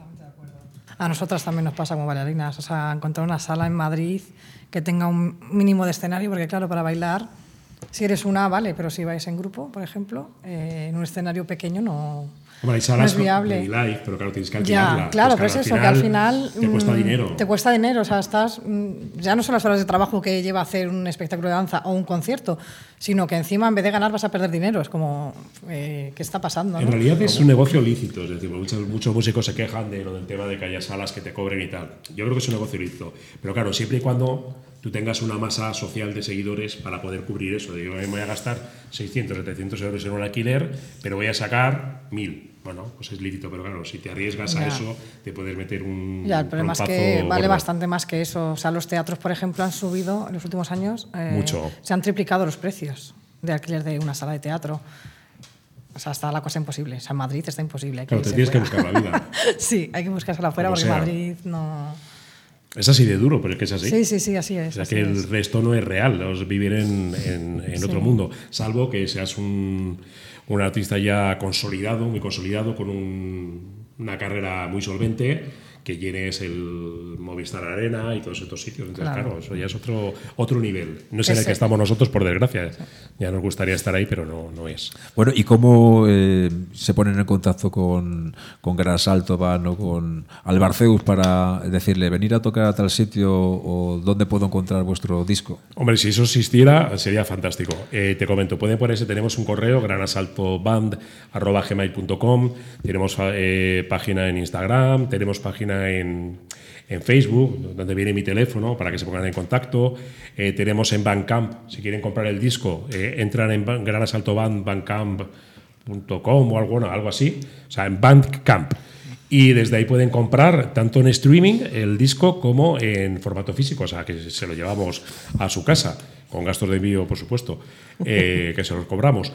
[SPEAKER 4] A nosotras también nos pasa como bailarinas. O sea, encontrar una sala en Madrid que tenga un mínimo de escenario, porque claro, para bailar, si eres una, vale, pero si vais en grupo, por ejemplo, eh, en un escenario pequeño no,
[SPEAKER 5] Hombre, hay salas
[SPEAKER 4] no es viable.
[SPEAKER 5] De live, pero claro, tienes que alquilarla.
[SPEAKER 4] Ya, claro,
[SPEAKER 5] pues
[SPEAKER 4] pero es eso, que al final
[SPEAKER 5] te cuesta
[SPEAKER 4] mm,
[SPEAKER 5] dinero.
[SPEAKER 4] Te cuesta dinero, o sea, estás, mm, ya no son las horas de trabajo que lleva hacer un espectáculo de danza o un concierto, sino que encima en vez de ganar vas a perder dinero. Es como, eh, ¿qué está pasando?
[SPEAKER 5] En
[SPEAKER 4] ¿no?
[SPEAKER 5] realidad es un negocio lícito, es decir, muchos, muchos músicos se quejan de lo del tema de que haya salas que te cobren y tal. Yo creo que es un negocio lícito, pero claro, siempre y cuando tú tengas una masa social de seguidores para poder cubrir eso. Digo, me voy a gastar seiscientos, setecientos euros en un alquiler, pero voy a sacar mil. Bueno, pues es lícito, pero claro, si te arriesgas ya. a eso, te puedes meter un
[SPEAKER 4] Ya, el problema es que vale gordo. bastante más que eso. O sea, los teatros, por ejemplo, han subido en los últimos años. Eh,
[SPEAKER 5] Mucho.
[SPEAKER 4] Se han triplicado los precios de alquiler de una sala de teatro. O sea, está la cosa imposible. O sea, en Madrid está imposible.
[SPEAKER 5] Claro, te tienes
[SPEAKER 4] fuera.
[SPEAKER 5] que buscar la vida.
[SPEAKER 4] Sí, hay que buscársela afuera porque sea. Madrid no...
[SPEAKER 5] Es así de duro, pero es que es así.
[SPEAKER 4] Sí, sí, sí, así es.
[SPEAKER 5] O sea,
[SPEAKER 4] así
[SPEAKER 5] que
[SPEAKER 4] es.
[SPEAKER 5] el resto no es real, es vivir en, en, en sí. otro mundo, salvo que seas un, un artista ya consolidado, muy consolidado, con un, una carrera muy solvente, que llenes el Movistar Arena y todos estos sitios. Entonces, claro, claro eso ya es otro, otro nivel. No es en el que estamos nosotros, por desgracia. Ya nos gustaría estar ahí, pero no, no es.
[SPEAKER 1] Bueno, ¿y cómo eh, se ponen en contacto con, con Gran Salto Band o con Albarceus para decirle venir a tocar a tal sitio o dónde puedo encontrar vuestro disco?
[SPEAKER 5] Hombre, si eso existiera, sería fantástico. Eh, te comento, pueden ponerse, tenemos un correo, granasaltoband arroba gmail punto com, tenemos eh, página en Instagram, tenemos página En, en Facebook, donde viene mi teléfono para que se pongan en contacto. Eh, tenemos en Bandcamp, si quieren comprar el disco, eh, entran en granasaltoband bandcamp punto com o algo, bueno, algo así, o sea, en Bandcamp. Y desde ahí pueden comprar tanto en streaming el disco como en formato físico, o sea, que se lo llevamos a su casa, con gastos de envío, por supuesto, eh, que se los cobramos.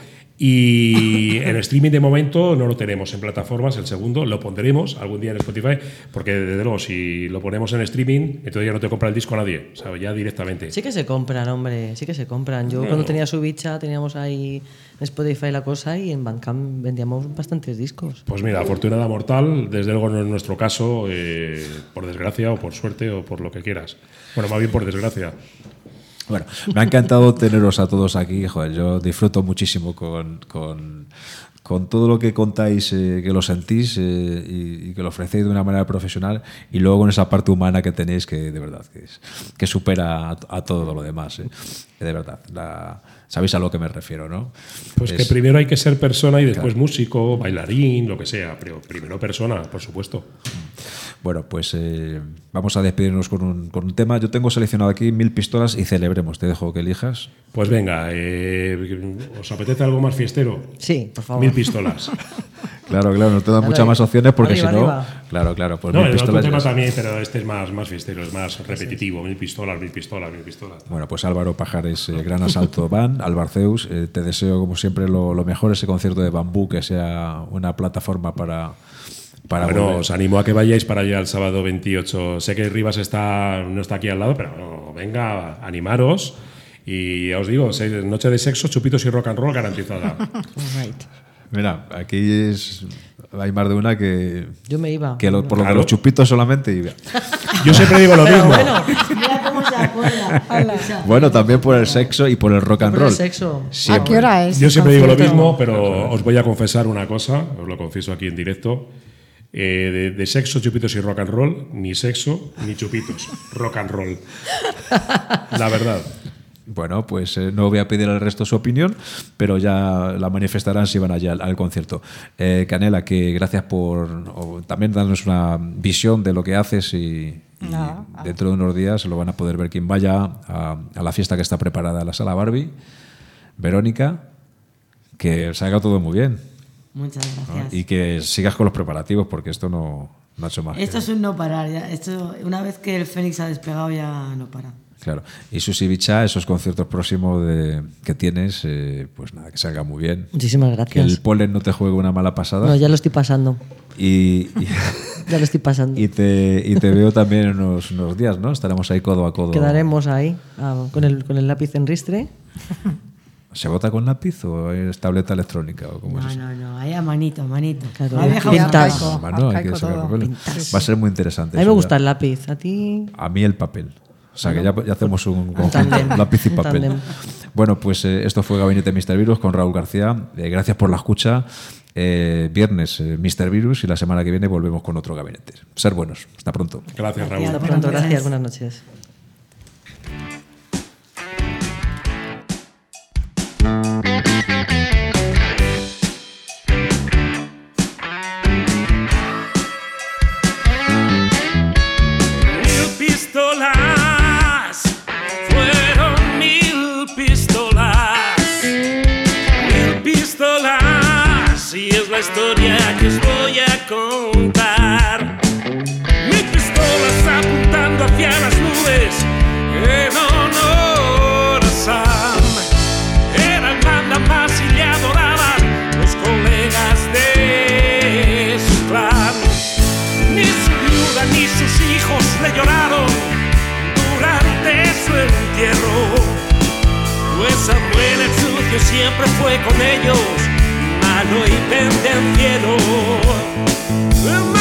[SPEAKER 5] Y en streaming de momento no lo tenemos en plataformas, el segundo lo pondremos algún día en Spotify, porque desde luego si lo ponemos en streaming, entonces ya no te compra el disco a nadie, o sea, ya directamente.
[SPEAKER 2] Sí que se compran, hombre, sí que se compran. Yo no. cuando tenía su bicha teníamos ahí en Spotify la cosa y en Bandcamp vendíamos bastantes discos.
[SPEAKER 5] Pues mira, Afortunada Mortal, desde luego no es nuestro caso, eh, por desgracia o por suerte o por lo que quieras. Bueno, más bien por desgracia.
[SPEAKER 1] Bueno, me ha encantado teneros a todos aquí. Joder, yo disfruto muchísimo con, con, con todo lo que contáis, eh, que lo sentís eh, y, y que lo ofrecéis de una manera profesional, y luego con esa parte humana que tenéis que de verdad que, es, que supera a, a todo lo demás. Eh. De verdad, la, sabéis a lo que me refiero, ¿no?
[SPEAKER 5] Pues es, que primero hay que ser persona y después claro. músico, bailarín, lo que sea, pero primero persona, por supuesto.
[SPEAKER 1] Bueno, pues eh, vamos a despedirnos con un, con un tema. Yo tengo seleccionado aquí Mil Pistolas y Celebremos. Te dejo que elijas.
[SPEAKER 5] Pues venga, eh, ¿os apetece algo más fiestero?
[SPEAKER 2] Sí, por favor.
[SPEAKER 5] Mil Pistolas.
[SPEAKER 1] Claro, claro, no te dan
[SPEAKER 2] Claro,
[SPEAKER 1] muchas más opciones porque
[SPEAKER 2] arriba,
[SPEAKER 1] si no.
[SPEAKER 2] arriba.
[SPEAKER 1] Claro, claro. Pues
[SPEAKER 5] No,
[SPEAKER 1] mil
[SPEAKER 5] el otro
[SPEAKER 1] pistolas
[SPEAKER 5] tema
[SPEAKER 1] ya es.
[SPEAKER 5] también, pero este es más, más fiestero, es más repetitivo. Mil pistolas, mil pistolas, mil pistolas.
[SPEAKER 1] Bueno, pues Álvaro Pajares, eh, Gran Asalto Band, Albarceus, eh, te deseo como siempre lo, lo mejor, ese concierto de Bambú, que sea una plataforma para, para
[SPEAKER 5] Bueno,
[SPEAKER 1] volver.
[SPEAKER 5] os animo a que vayáis para allá el sábado veintiocho. Sé que Rivas está, no está aquí al lado, pero no, venga, animaros. Y ya os digo, se- noche de sexo, chupitos y rock and roll garantizada.
[SPEAKER 1] Mira, aquí es, hay más de una que,
[SPEAKER 2] Yo me iba.
[SPEAKER 1] que lo- por lo de
[SPEAKER 5] Claro.
[SPEAKER 1] los chupitos solamente iba.
[SPEAKER 5] Yo siempre digo lo mismo.
[SPEAKER 3] Mira cómo se acuerda.
[SPEAKER 1] Bueno, también por el sexo y por el rock and
[SPEAKER 2] Por el
[SPEAKER 1] roll.
[SPEAKER 2] sexo.
[SPEAKER 4] ¿A qué hora es?
[SPEAKER 5] Yo
[SPEAKER 4] el
[SPEAKER 5] siempre digo lo
[SPEAKER 4] concierto?
[SPEAKER 5] mismo, pero os voy a confesar una cosa, os lo confieso aquí en directo. Eh, de, de sexo, chupitos y rock and roll, ni sexo ni chupitos, rock and roll. La verdad.
[SPEAKER 1] Bueno, pues eh, no voy a pedir al resto su opinión, pero ya la manifestarán si van allá al, al concierto. Eh, Canela, que gracias por o, también darnos una visión de lo que haces y, y
[SPEAKER 4] Nada.
[SPEAKER 1] dentro de unos días lo van a poder ver quien vaya a, a la fiesta que está preparada en la Sala Barbie. Verónica, que salga todo muy bien.
[SPEAKER 3] Muchas
[SPEAKER 1] ¿no?
[SPEAKER 3] gracias.
[SPEAKER 1] Y que sigas con los preparativos porque esto no, no ha hecho más.
[SPEAKER 3] Esto
[SPEAKER 1] que-
[SPEAKER 3] es un no parar. Ya. Esto, una vez que el Fénix ha despegado, ya no para.
[SPEAKER 1] Claro. Y Susi Bicha, esos conciertos próximos de, que tienes, eh, pues nada, que salga muy bien.
[SPEAKER 2] Muchísimas
[SPEAKER 1] Que el
[SPEAKER 2] gracias.
[SPEAKER 1] polen no te juegue una mala pasada.
[SPEAKER 2] No, ya lo estoy pasando.
[SPEAKER 1] Y, y,
[SPEAKER 2] Ya lo estoy pasando.
[SPEAKER 1] y te, y te veo también en unos, unos días, ¿no? Estaremos ahí codo a codo.
[SPEAKER 2] Quedaremos ahí ah, con, el, con el lápiz en ristre.
[SPEAKER 1] ¿Se vota con lápiz o es tableta electrónica? O cómo
[SPEAKER 3] No,
[SPEAKER 1] es eso?
[SPEAKER 3] no, no. Ahí a manito, a manito.
[SPEAKER 2] Claro,
[SPEAKER 3] La vieja
[SPEAKER 2] pintas.
[SPEAKER 3] usanza.
[SPEAKER 4] Arcaico.
[SPEAKER 1] Mano, hay que
[SPEAKER 4] arcaico
[SPEAKER 1] sacar
[SPEAKER 4] todo.
[SPEAKER 1] papeles.
[SPEAKER 2] Pintas.
[SPEAKER 1] Va a ser muy interesante.
[SPEAKER 2] A mí me
[SPEAKER 1] eso
[SPEAKER 2] gusta
[SPEAKER 1] ya.
[SPEAKER 2] el lápiz. A ti.
[SPEAKER 1] A mí el papel. O sea, que ya, ya hacemos un conjunto,
[SPEAKER 2] tándem.
[SPEAKER 1] lápiz y
[SPEAKER 2] Un
[SPEAKER 1] papel.
[SPEAKER 2] tándem.
[SPEAKER 1] Bueno, pues eh, esto fue Gabinete míster Virus con Raúl García. Eh, gracias por la escucha. Eh, viernes eh, míster Virus y la semana que viene volvemos con otro gabinete. Ser buenos. Hasta pronto.
[SPEAKER 5] Gracias, Raúl.
[SPEAKER 2] Hasta
[SPEAKER 3] Buenas
[SPEAKER 2] pronto.
[SPEAKER 3] noches.
[SPEAKER 2] Gracias. Buenas noches.
[SPEAKER 10] Mil pistolas, fueron mil pistolas, mil pistolas, y es la historia que os voy a contar. Mil pistolas apuntando hacia las nubes, en honor a Sam. Era el manda más y le adoraban los colegas de su clan. Ni su viuda ni sus hijos le lloraron durante su entierro, pues Samuel el sucio siempre fue con ellos, malo y pendenciero.